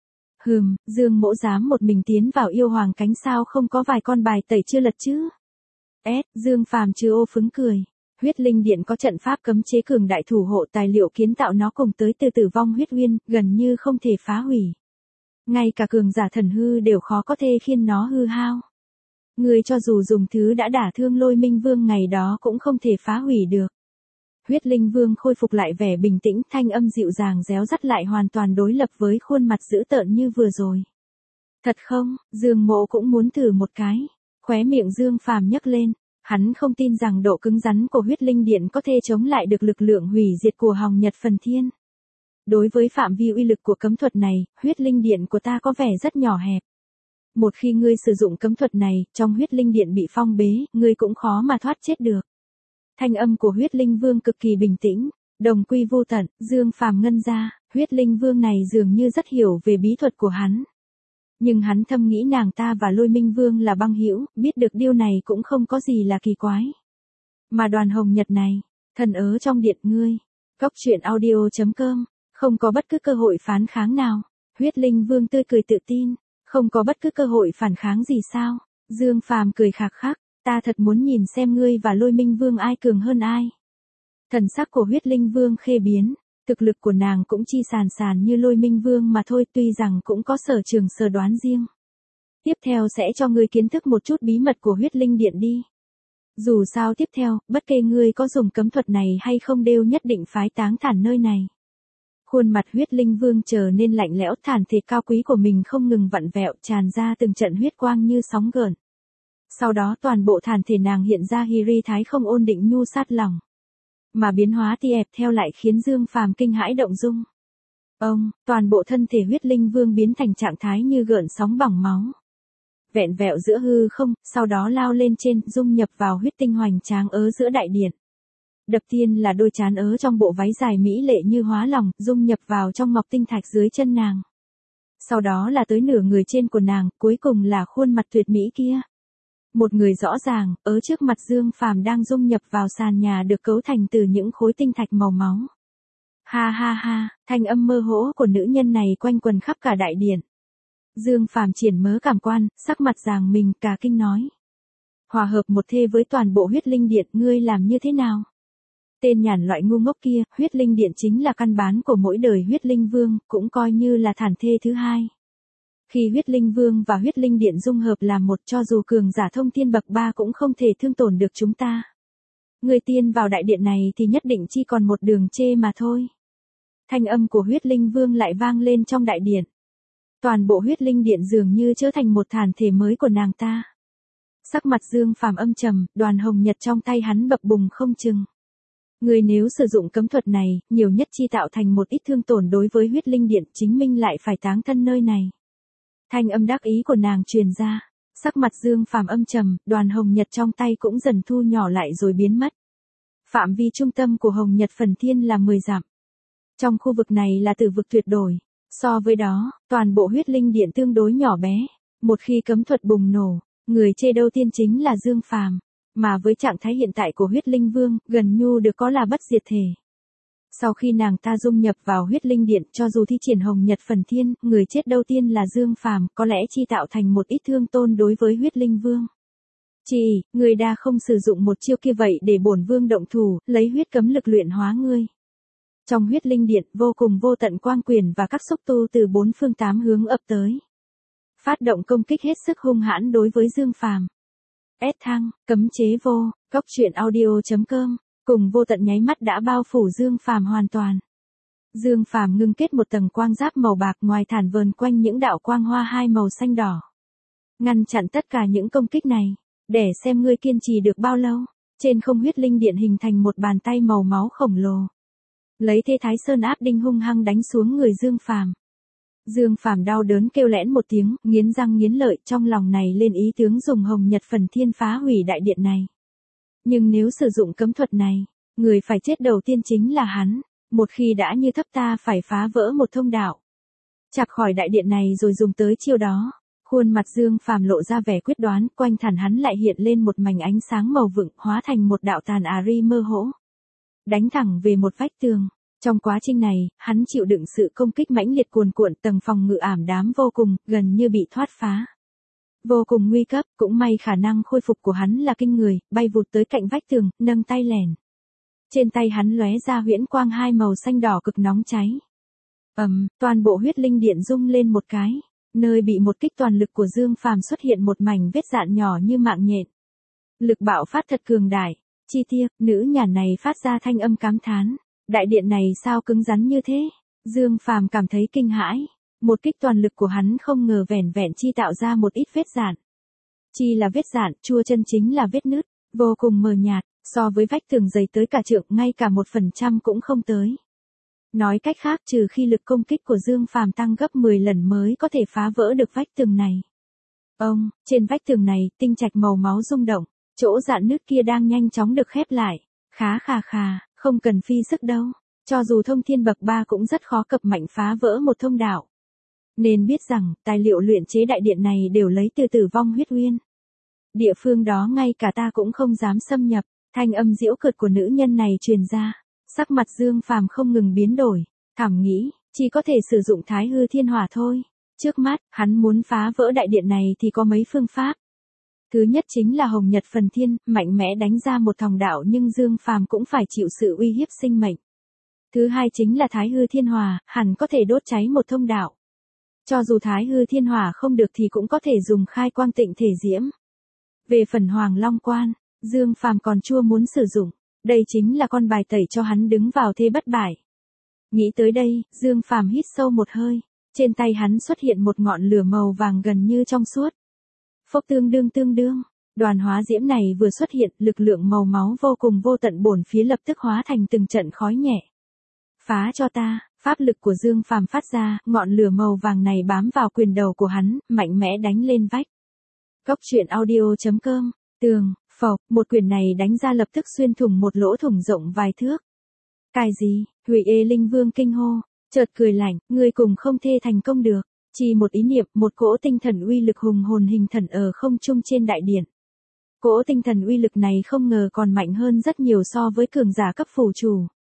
Dương Mỗ dám một mình tiến vào yêu hoàng cánh, sao không có vài con bài tẩy chưa lật chứ? Dương Phàm chưa ô phứng cười. Huyết linh điện có trận pháp cấm chế cường đại thủ hộ, tài liệu kiến tạo nó cùng tới từ Tử Vong Huyết Uyên, gần như không thể phá hủy. Ngay cả cường giả thần hư đều khó có thể khiến nó hư hao. Người cho dù dùng thứ đã đả thương Lôi Minh Vương ngày đó cũng không thể phá hủy được. Huyết linh vương khôi phục lại vẻ bình tĩnh, thanh âm dịu dàng réo rắt lại hoàn toàn đối lập với khuôn mặt dữ tợn như vừa rồi. Thật không, Dương Mỗ cũng muốn thử một cái. Khóe miệng Dương Phàm nhấc lên, hắn không tin rằng độ cứng rắn của huyết linh điện có thể chống lại được lực lượng hủy diệt của hồng nhật phần thiên. Đối với phạm vi uy lực của cấm thuật này, huyết linh điện của ta có vẻ rất nhỏ hẹp. Một khi ngươi sử dụng cấm thuật này, trong huyết linh điện bị phong bế, ngươi cũng khó mà thoát chết được. Thanh âm của huyết linh vương cực kỳ bình tĩnh, đồng quy vô tận. Dương Phàm ngân ra, huyết linh vương này dường như rất hiểu về bí thuật của hắn. Nhưng hắn thầm nghĩ nàng ta và Lôi Minh Vương là băng hữu, biết được điều này cũng không có gì là kỳ quái. Mà đoàn hồng nhật này, thần ớ trong điện ngươi. Cốc Truyện Audio.com, không có bất cứ cơ hội phản kháng nào. Huyết linh vương tươi cười tự tin, không có bất cứ cơ hội phản kháng gì sao? Dương Phàm cười khạc khắc. Ta thật muốn nhìn xem ngươi và Lôi Minh Vương ai cường hơn ai. Thần sắc của huyết linh vương khê biến, thực lực của nàng cũng chi sàn như Lôi Minh Vương mà thôi, tuy rằng cũng có sở trường sở đoán riêng. Tiếp theo sẽ cho ngươi kiến thức một chút bí mật của huyết linh điện đi. Dù sao tiếp theo, bất kể ngươi có dùng cấm thuật này hay không đều nhất định phái táng thản nơi này. Khuôn mặt huyết linh vương trở nên lạnh lẽo, thản thể cao quý của mình không ngừng vặn vẹo, tràn ra từng trận huyết quang như sóng gợn. Sau đó toàn bộ thản thể nàng hiện ra hiri thái không ổn định nhu sát lòng. Mà biến hóa ti ẹp theo lại khiến Dương Phàm kinh hãi động dung. Toàn bộ thân thể huyết linh vương biến thành trạng thái như gợn sóng bỏng máu. Vẹn vẹo giữa hư không, sau đó lao lên trên, dung nhập vào huyết tinh hoành tráng ớ giữa đại điện. Đập tiên là đôi trán ớ trong bộ váy dài mỹ lệ như hóa lòng, dung nhập vào trong ngọc tinh thạch dưới chân nàng. Sau đó là tới nửa người trên của nàng, cuối cùng là khuôn mặt tuyệt mỹ kia. Một người rõ ràng, ở trước mặt Dương Phàm đang dung nhập vào sàn nhà được cấu thành từ những khối tinh thạch màu máu. Ha ha ha, thanh âm mơ hỗ của nữ nhân này quanh quần khắp cả đại điện. Dương Phàm triển mớ cảm quan, sắc mặt giằng mình cả kinh nói. Hòa hợp một thê với toàn bộ huyết linh điện, ngươi làm như thế nào? Tên nhàn loại ngu ngốc kia, huyết linh điện chính là căn bản của mỗi đời huyết linh vương, cũng coi như là thản thê thứ hai. Khi huyết linh vương và huyết linh điện dung hợp làm một, cho dù cường giả thông thiên bậc 3 cũng không thể thương tổn được chúng ta. Người tiên vào đại điện này thì nhất định chỉ còn một đường chê mà thôi. Thanh âm của huyết linh vương lại vang lên trong đại điện. Toàn bộ huyết linh điện dường như trở thành một thản thể mới của nàng ta. Sắc mặt Dương Phàm âm trầm, đoàn hồng nhật trong tay hắn bập bùng không chừng. Người nếu sử dụng cấm thuật này, nhiều nhất chi tạo thành một ít thương tổn đối với huyết linh điện, chính minh lại phải táng thân nơi này. Thanh âm đắc ý của nàng truyền ra, sắc mặt Dương Phàm âm trầm, đoàn hồng nhật trong tay cũng dần thu nhỏ lại rồi biến mất. Phạm vi trung tâm của hồng nhật phần thiên là 10 dặm. Trong khu vực này là tử vực tuyệt đối. So với đó, toàn bộ huyết linh điện tương đối nhỏ bé. Một khi cấm thuật bùng nổ, người chê đầu tiên chính là Dương Phàm, mà với trạng thái hiện tại của huyết linh vương, gần như được có là bất diệt thể. Sau khi nàng ta dung nhập vào huyết linh điện, cho dù thi triển hồng nhật phần thiên, người chết đầu tiên là Dương Phàm, có lẽ chi tạo thành một ít thương tôn đối với huyết linh vương. Chỉ, người đa không sử dụng một chiêu kia vậy để bổn vương động thủ, lấy huyết cấm lực luyện hóa ngươi. Trong huyết linh điện, vô cùng vô tận quang quyền và các xúc tu từ 4 phương 8 hướng ập tới. Phát động công kích hết sức hung hãn đối với Dương Phàm. S thăng, cấm chế vô, cốc truyện audio.com, cùng vô tận nháy mắt đã bao phủ Dương Phàm hoàn toàn. Dương Phàm ngưng kết một tầng quang giáp màu bạc, ngoài thản vờn quanh những đạo quang hoa hai màu xanh đỏ. Ngăn chặn tất cả những công kích này, để xem ngươi kiên trì được bao lâu. Trên không huyết linh điện hình thành một bàn tay màu máu khổng lồ. Lấy thế Thái Sơn áp đinh hung hăng đánh xuống người Dương Phàm. Dương Phàm đau đớn kêu lẽn một tiếng, nghiến răng nghiến lợi, trong lòng này lên ý tướng dùng hồng nhật phần thiên phá hủy đại điện này. Nhưng nếu sử dụng cấm thuật này, người phải chết đầu tiên chính là hắn, một khi đã như thấp ta phải phá vỡ một thông đạo. Chạc khỏi đại điện này rồi dùng tới chiêu đó. Khuôn mặt Dương Phàm lộ ra vẻ quyết đoán, quanh thản hắn lại hiện lên một mảnh ánh sáng màu vựng, hóa thành một đạo tàn ri mơ hỗ. Đánh thẳng về một vách tường. Trong quá trình này, hắn chịu đựng sự công kích mãnh liệt cuồn cuộn, tầng phòng ngự ảm đám vô cùng, gần như bị thoát phá. Vô cùng nguy cấp, cũng may khả năng khôi phục của hắn là kinh người, bay vụt tới cạnh vách tường, nâng tay lèn. Trên tay hắn lóe ra huyễn quang hai màu xanh đỏ cực nóng cháy. Toàn bộ huyết linh điện rung lên một cái, nơi bị một kích toàn lực của Dương Phàm xuất hiện một mảnh vết dạn nhỏ như mạng nhện. Lực bạo phát thật cường đại. Chi tiết, nữ nhà này phát ra thanh âm cảm thán. Đại điện này sao cứng rắn như thế? Dương Phàm cảm thấy kinh hãi. Một kích toàn lực của hắn không ngờ vẻn vẹn chi tạo ra một ít vết dạn. Chi là vết dạn, chua chân chính là vết nứt, vô cùng mờ nhạt, so với vách tường dày tới cả trượng, ngay cả 1% cũng không tới. Nói cách khác, trừ khi lực công kích của Dương Phàm tăng gấp 10 lần mới có thể phá vỡ được vách tường này. Trên vách tường này, tinh trạch màu máu rung động, chỗ dạn nứt kia đang nhanh chóng được khép lại. Khá không cần phi sức đâu. Cho dù thông thiên bậc 3 cũng rất khó cập mạnh phá vỡ một thông đạo. Nên biết rằng, tài liệu luyện chế đại điện này đều lấy từ Tử Vong Huyết Uyên. Địa phương đó ngay cả ta cũng không dám xâm nhập. Thanh âm giễu cợt của nữ nhân này truyền ra. Sắc mặt Dương Phàm không ngừng biến đổi. Thầm nghĩ, chỉ có thể sử dụng Thái Hư Thiên Hỏa thôi. Trước mắt, hắn muốn phá vỡ đại điện này thì có mấy phương pháp. Thứ nhất chính là hồng nhật phần thiên, mạnh mẽ đánh ra một thông đạo, nhưng Dương Phàm cũng phải chịu sự uy hiếp sinh mệnh. Thứ hai chính là Thái Hư Thiên Hỏa, hẳn có thể đốt cháy một thông đạo. Cho dù Thái Hư Thiên Hỏa không được thì cũng có thể dùng khai quang tịnh thể diễm. Về phần Hoàng Long Quan, Dương Phàm còn chưa muốn sử dụng, đây chính là con bài tẩy cho hắn đứng vào thế bất bại. Nghĩ tới đây, Dương Phàm hít sâu một hơi, trên tay hắn xuất hiện một ngọn lửa màu vàng gần như trong suốt. Phốc tương đương, đoàn hóa diễm này vừa xuất hiện, lực lượng màu máu vô cùng vô tận bổn phía lập tức hóa thành từng trận khói nhẹ. Phá cho ta, pháp lực của Dương Phàm phát ra, ngọn lửa màu vàng này bám vào quyền đầu của hắn, mạnh mẽ đánh lên vách. Cốc truyện audio.com, tường, một quyền này đánh ra lập tức xuyên thủng một lỗ thủng rộng vài thước. Cái gì? Hủy Ê Linh Vương kinh hô, chợt cười lạnh, ngươi cùng không thể thành công được. Chỉ một ý niệm, một cỗ tinh thần uy lực hùng hồn hình thần ở không trung trên đại điện. Cỗ tinh thần uy lực này không ngờ còn mạnh hơn rất nhiều so với cường giả cấp phù chủ.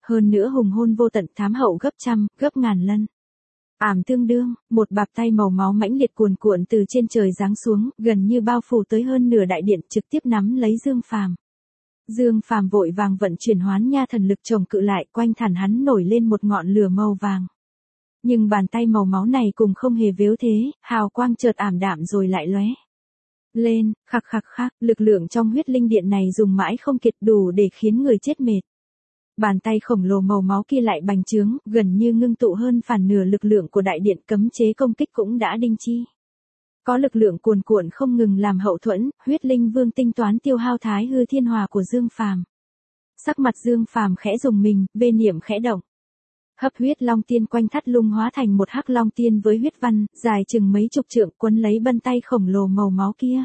hơn nữa hùng hôn vô tận, thám hậu gấp trăm, gấp ngàn lần. Ảm tương đương, một bạt tay màu máu mãnh liệt cuồn cuộn từ trên trời giáng xuống, gần như bao phủ tới hơn nửa đại điện, trực tiếp nắm lấy Dương Phàm. Dương Phàm vội vàng vận chuyển Hoán Nha thần lực chồng cự lại, quanh thản hắn nổi lên một ngọn lửa màu vàng. Nhưng bàn tay màu máu này cùng không hề vếu thế, hào quang chợt ảm đạm rồi lại lóe lên, khắc khắc khắc, lực lượng trong huyết linh điện này dùng mãi không kiệt, đủ để khiến người chết mệt. Bàn tay khổng lồ màu máu kia lại bành trướng, gần như ngưng tụ hơn phản nửa lực lượng của đại điện, cấm chế công kích cũng đã đinh chi. Có lực lượng cuồn cuộn không ngừng làm hậu thuẫn, huyết linh vương tính toán tiêu hao thái hư thiên hòa của Dương Phàm. Sắc mặt Dương Phàm khẽ rùng mình, vê niệm khẽ động. Hấp huyết long tiên quanh thắt lung hóa thành một hắc long tiên với huyết văn, dài chừng mấy chục trượng, quấn lấy bân tay khổng lồ màu máu kia.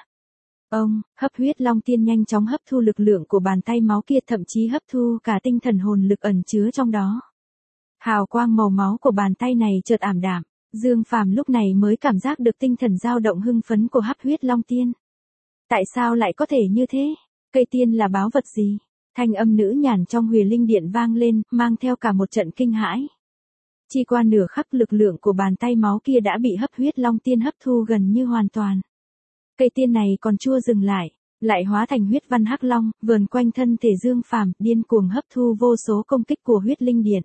Hấp huyết long tiên nhanh chóng hấp thu lực lượng của bàn tay máu kia, thậm chí hấp thu cả tinh thần hồn lực ẩn chứa trong đó. Hào quang màu máu của bàn tay này chợt ảm đạm, Dương Phàm lúc này mới cảm giác được tinh thần dao động hưng phấn của hấp huyết long tiên. Tại sao lại có thể như thế? Cây tiên là báu vật gì? Thanh âm nữ nhàn trong huyền linh điện vang lên, mang theo cả một trận kinh hãi. Chỉ qua nửa khắc, lực lượng của bàn tay máu kia đã bị hấp huyết long tiên hấp thu gần như hoàn toàn. Cây tiên này còn chưa dừng lại hóa thành huyết văn hắc long, vờn quanh thân thể Dương Phàm, điên cuồng hấp thu vô số công kích của huyết linh điện.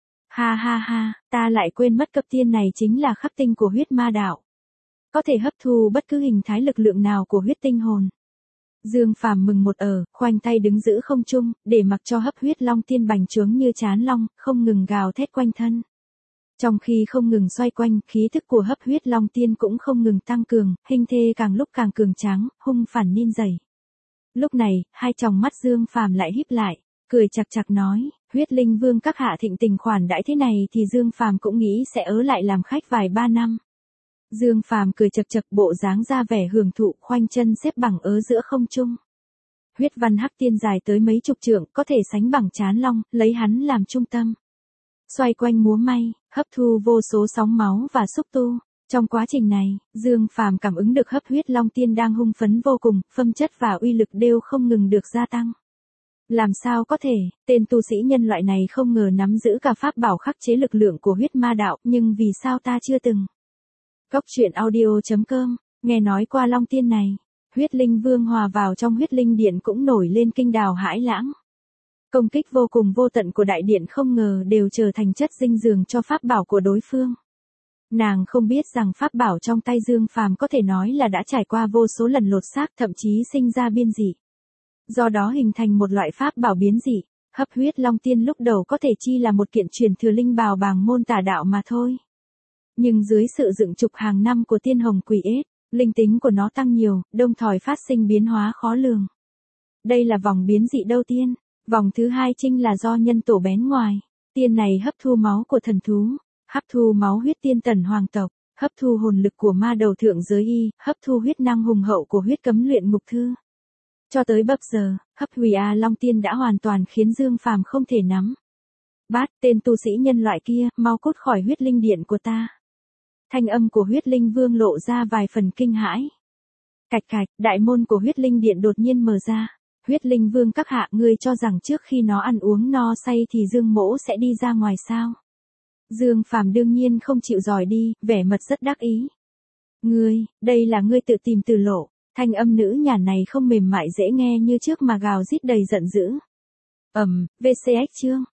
Ha ha ha, ta lại quên mất cấp tiên này chính là khắc tinh của huyết ma đạo. Có thể hấp thu bất cứ hình thái lực lượng nào của huyết tinh hồn. Dương Phàm mừng một khoanh tay đứng giữ không trung, để mặc cho hấp huyết long tiên bành trướng như chán long, không ngừng gào thét quanh thân. Trong khi không ngừng xoay quanh, khí thức của hấp huyết long tiên cũng không ngừng tăng cường, hình thê càng lúc càng cường tráng, hung phản ninh dày. Lúc này, hai tròng mắt Dương Phàm lại híp lại, cười chạc chạc nói, huyết linh vương các hạ thịnh tình khoản đãi thế này thì Dương Phàm cũng nghĩ sẽ ở lại làm khách vài ba năm. Dương Phàm cười chật chật, bộ dáng ra vẻ hưởng thụ, khoanh chân xếp bằng ở giữa không trung. Huyết văn hắc tiên dài tới mấy chục trượng, có thể sánh bằng chán long, lấy hắn làm trung tâm. Xoay quanh múa may, hấp thu vô số sóng máu và xúc tu. Trong quá trình này, Dương Phàm cảm ứng được hấp huyết long tiên đang hung phấn vô cùng, phẩm chất và uy lực đều không ngừng được gia tăng. Làm sao có thể, tên tu sĩ nhân loại này không ngờ nắm giữ cả pháp bảo khắc chế lực lượng của huyết ma đạo, nhưng vì sao ta chưa từng. Góc truyện audio.com, nghe nói qua long tiên này, huyết linh vương hòa vào trong huyết linh điện cũng nổi lên kinh đào hãi lãng. Công kích vô cùng vô tận của đại điện không ngờ đều trở thành chất dinh dưỡng cho pháp bảo của đối phương. Nàng không biết rằng pháp bảo trong tay Dương Phàm có thể nói là đã trải qua vô số lần lột xác, thậm chí sinh ra biên dị. Do đó hình thành một loại pháp bảo biến dị. Hấp huyết long tiên lúc đầu có thể chi là một kiện truyền thừa linh bào bàng môn tà đạo mà thôi. Nhưng dưới sự dựng trục hàng năm của tiên hồng quỷ ết, linh tính của nó tăng nhiều, đồng thời phát sinh biến hóa khó lường. Đây là vòng biến dị đầu tiên, vòng thứ hai chính là do nhân tổ bén ngoài. Tiên này hấp thu máu của thần thú, hấp thu máu huyết tiên tần hoàng tộc, hấp thu hồn lực của ma đầu thượng giới y, hấp thu huyết năng hùng hậu của huyết cấm luyện ngục thư. Cho tới bập giờ, hấp hủy long tiên đã hoàn toàn khiến Dương Phàm không thể nắm bắt. Tên tu sĩ nhân loại kia, mau cút khỏi huyết linh điện của ta. Thanh âm của huyết linh vương lộ ra vài phần kinh hãi. Cạch cạch, đại môn của huyết linh điện đột nhiên mở ra. Huyết linh vương các hạ, ngươi cho rằng trước khi nó ăn uống no say thì Dương mỗ sẽ đi ra ngoài sao? Dương Phàm đương nhiên không chịu dòi đi, vẻ mặt rất đắc ý. Ngươi, đây là ngươi tự tìm từ lộ. Thanh âm nữ nhàn này không mềm mại dễ nghe như trước mà gào rít đầy giận dữ. VCX chương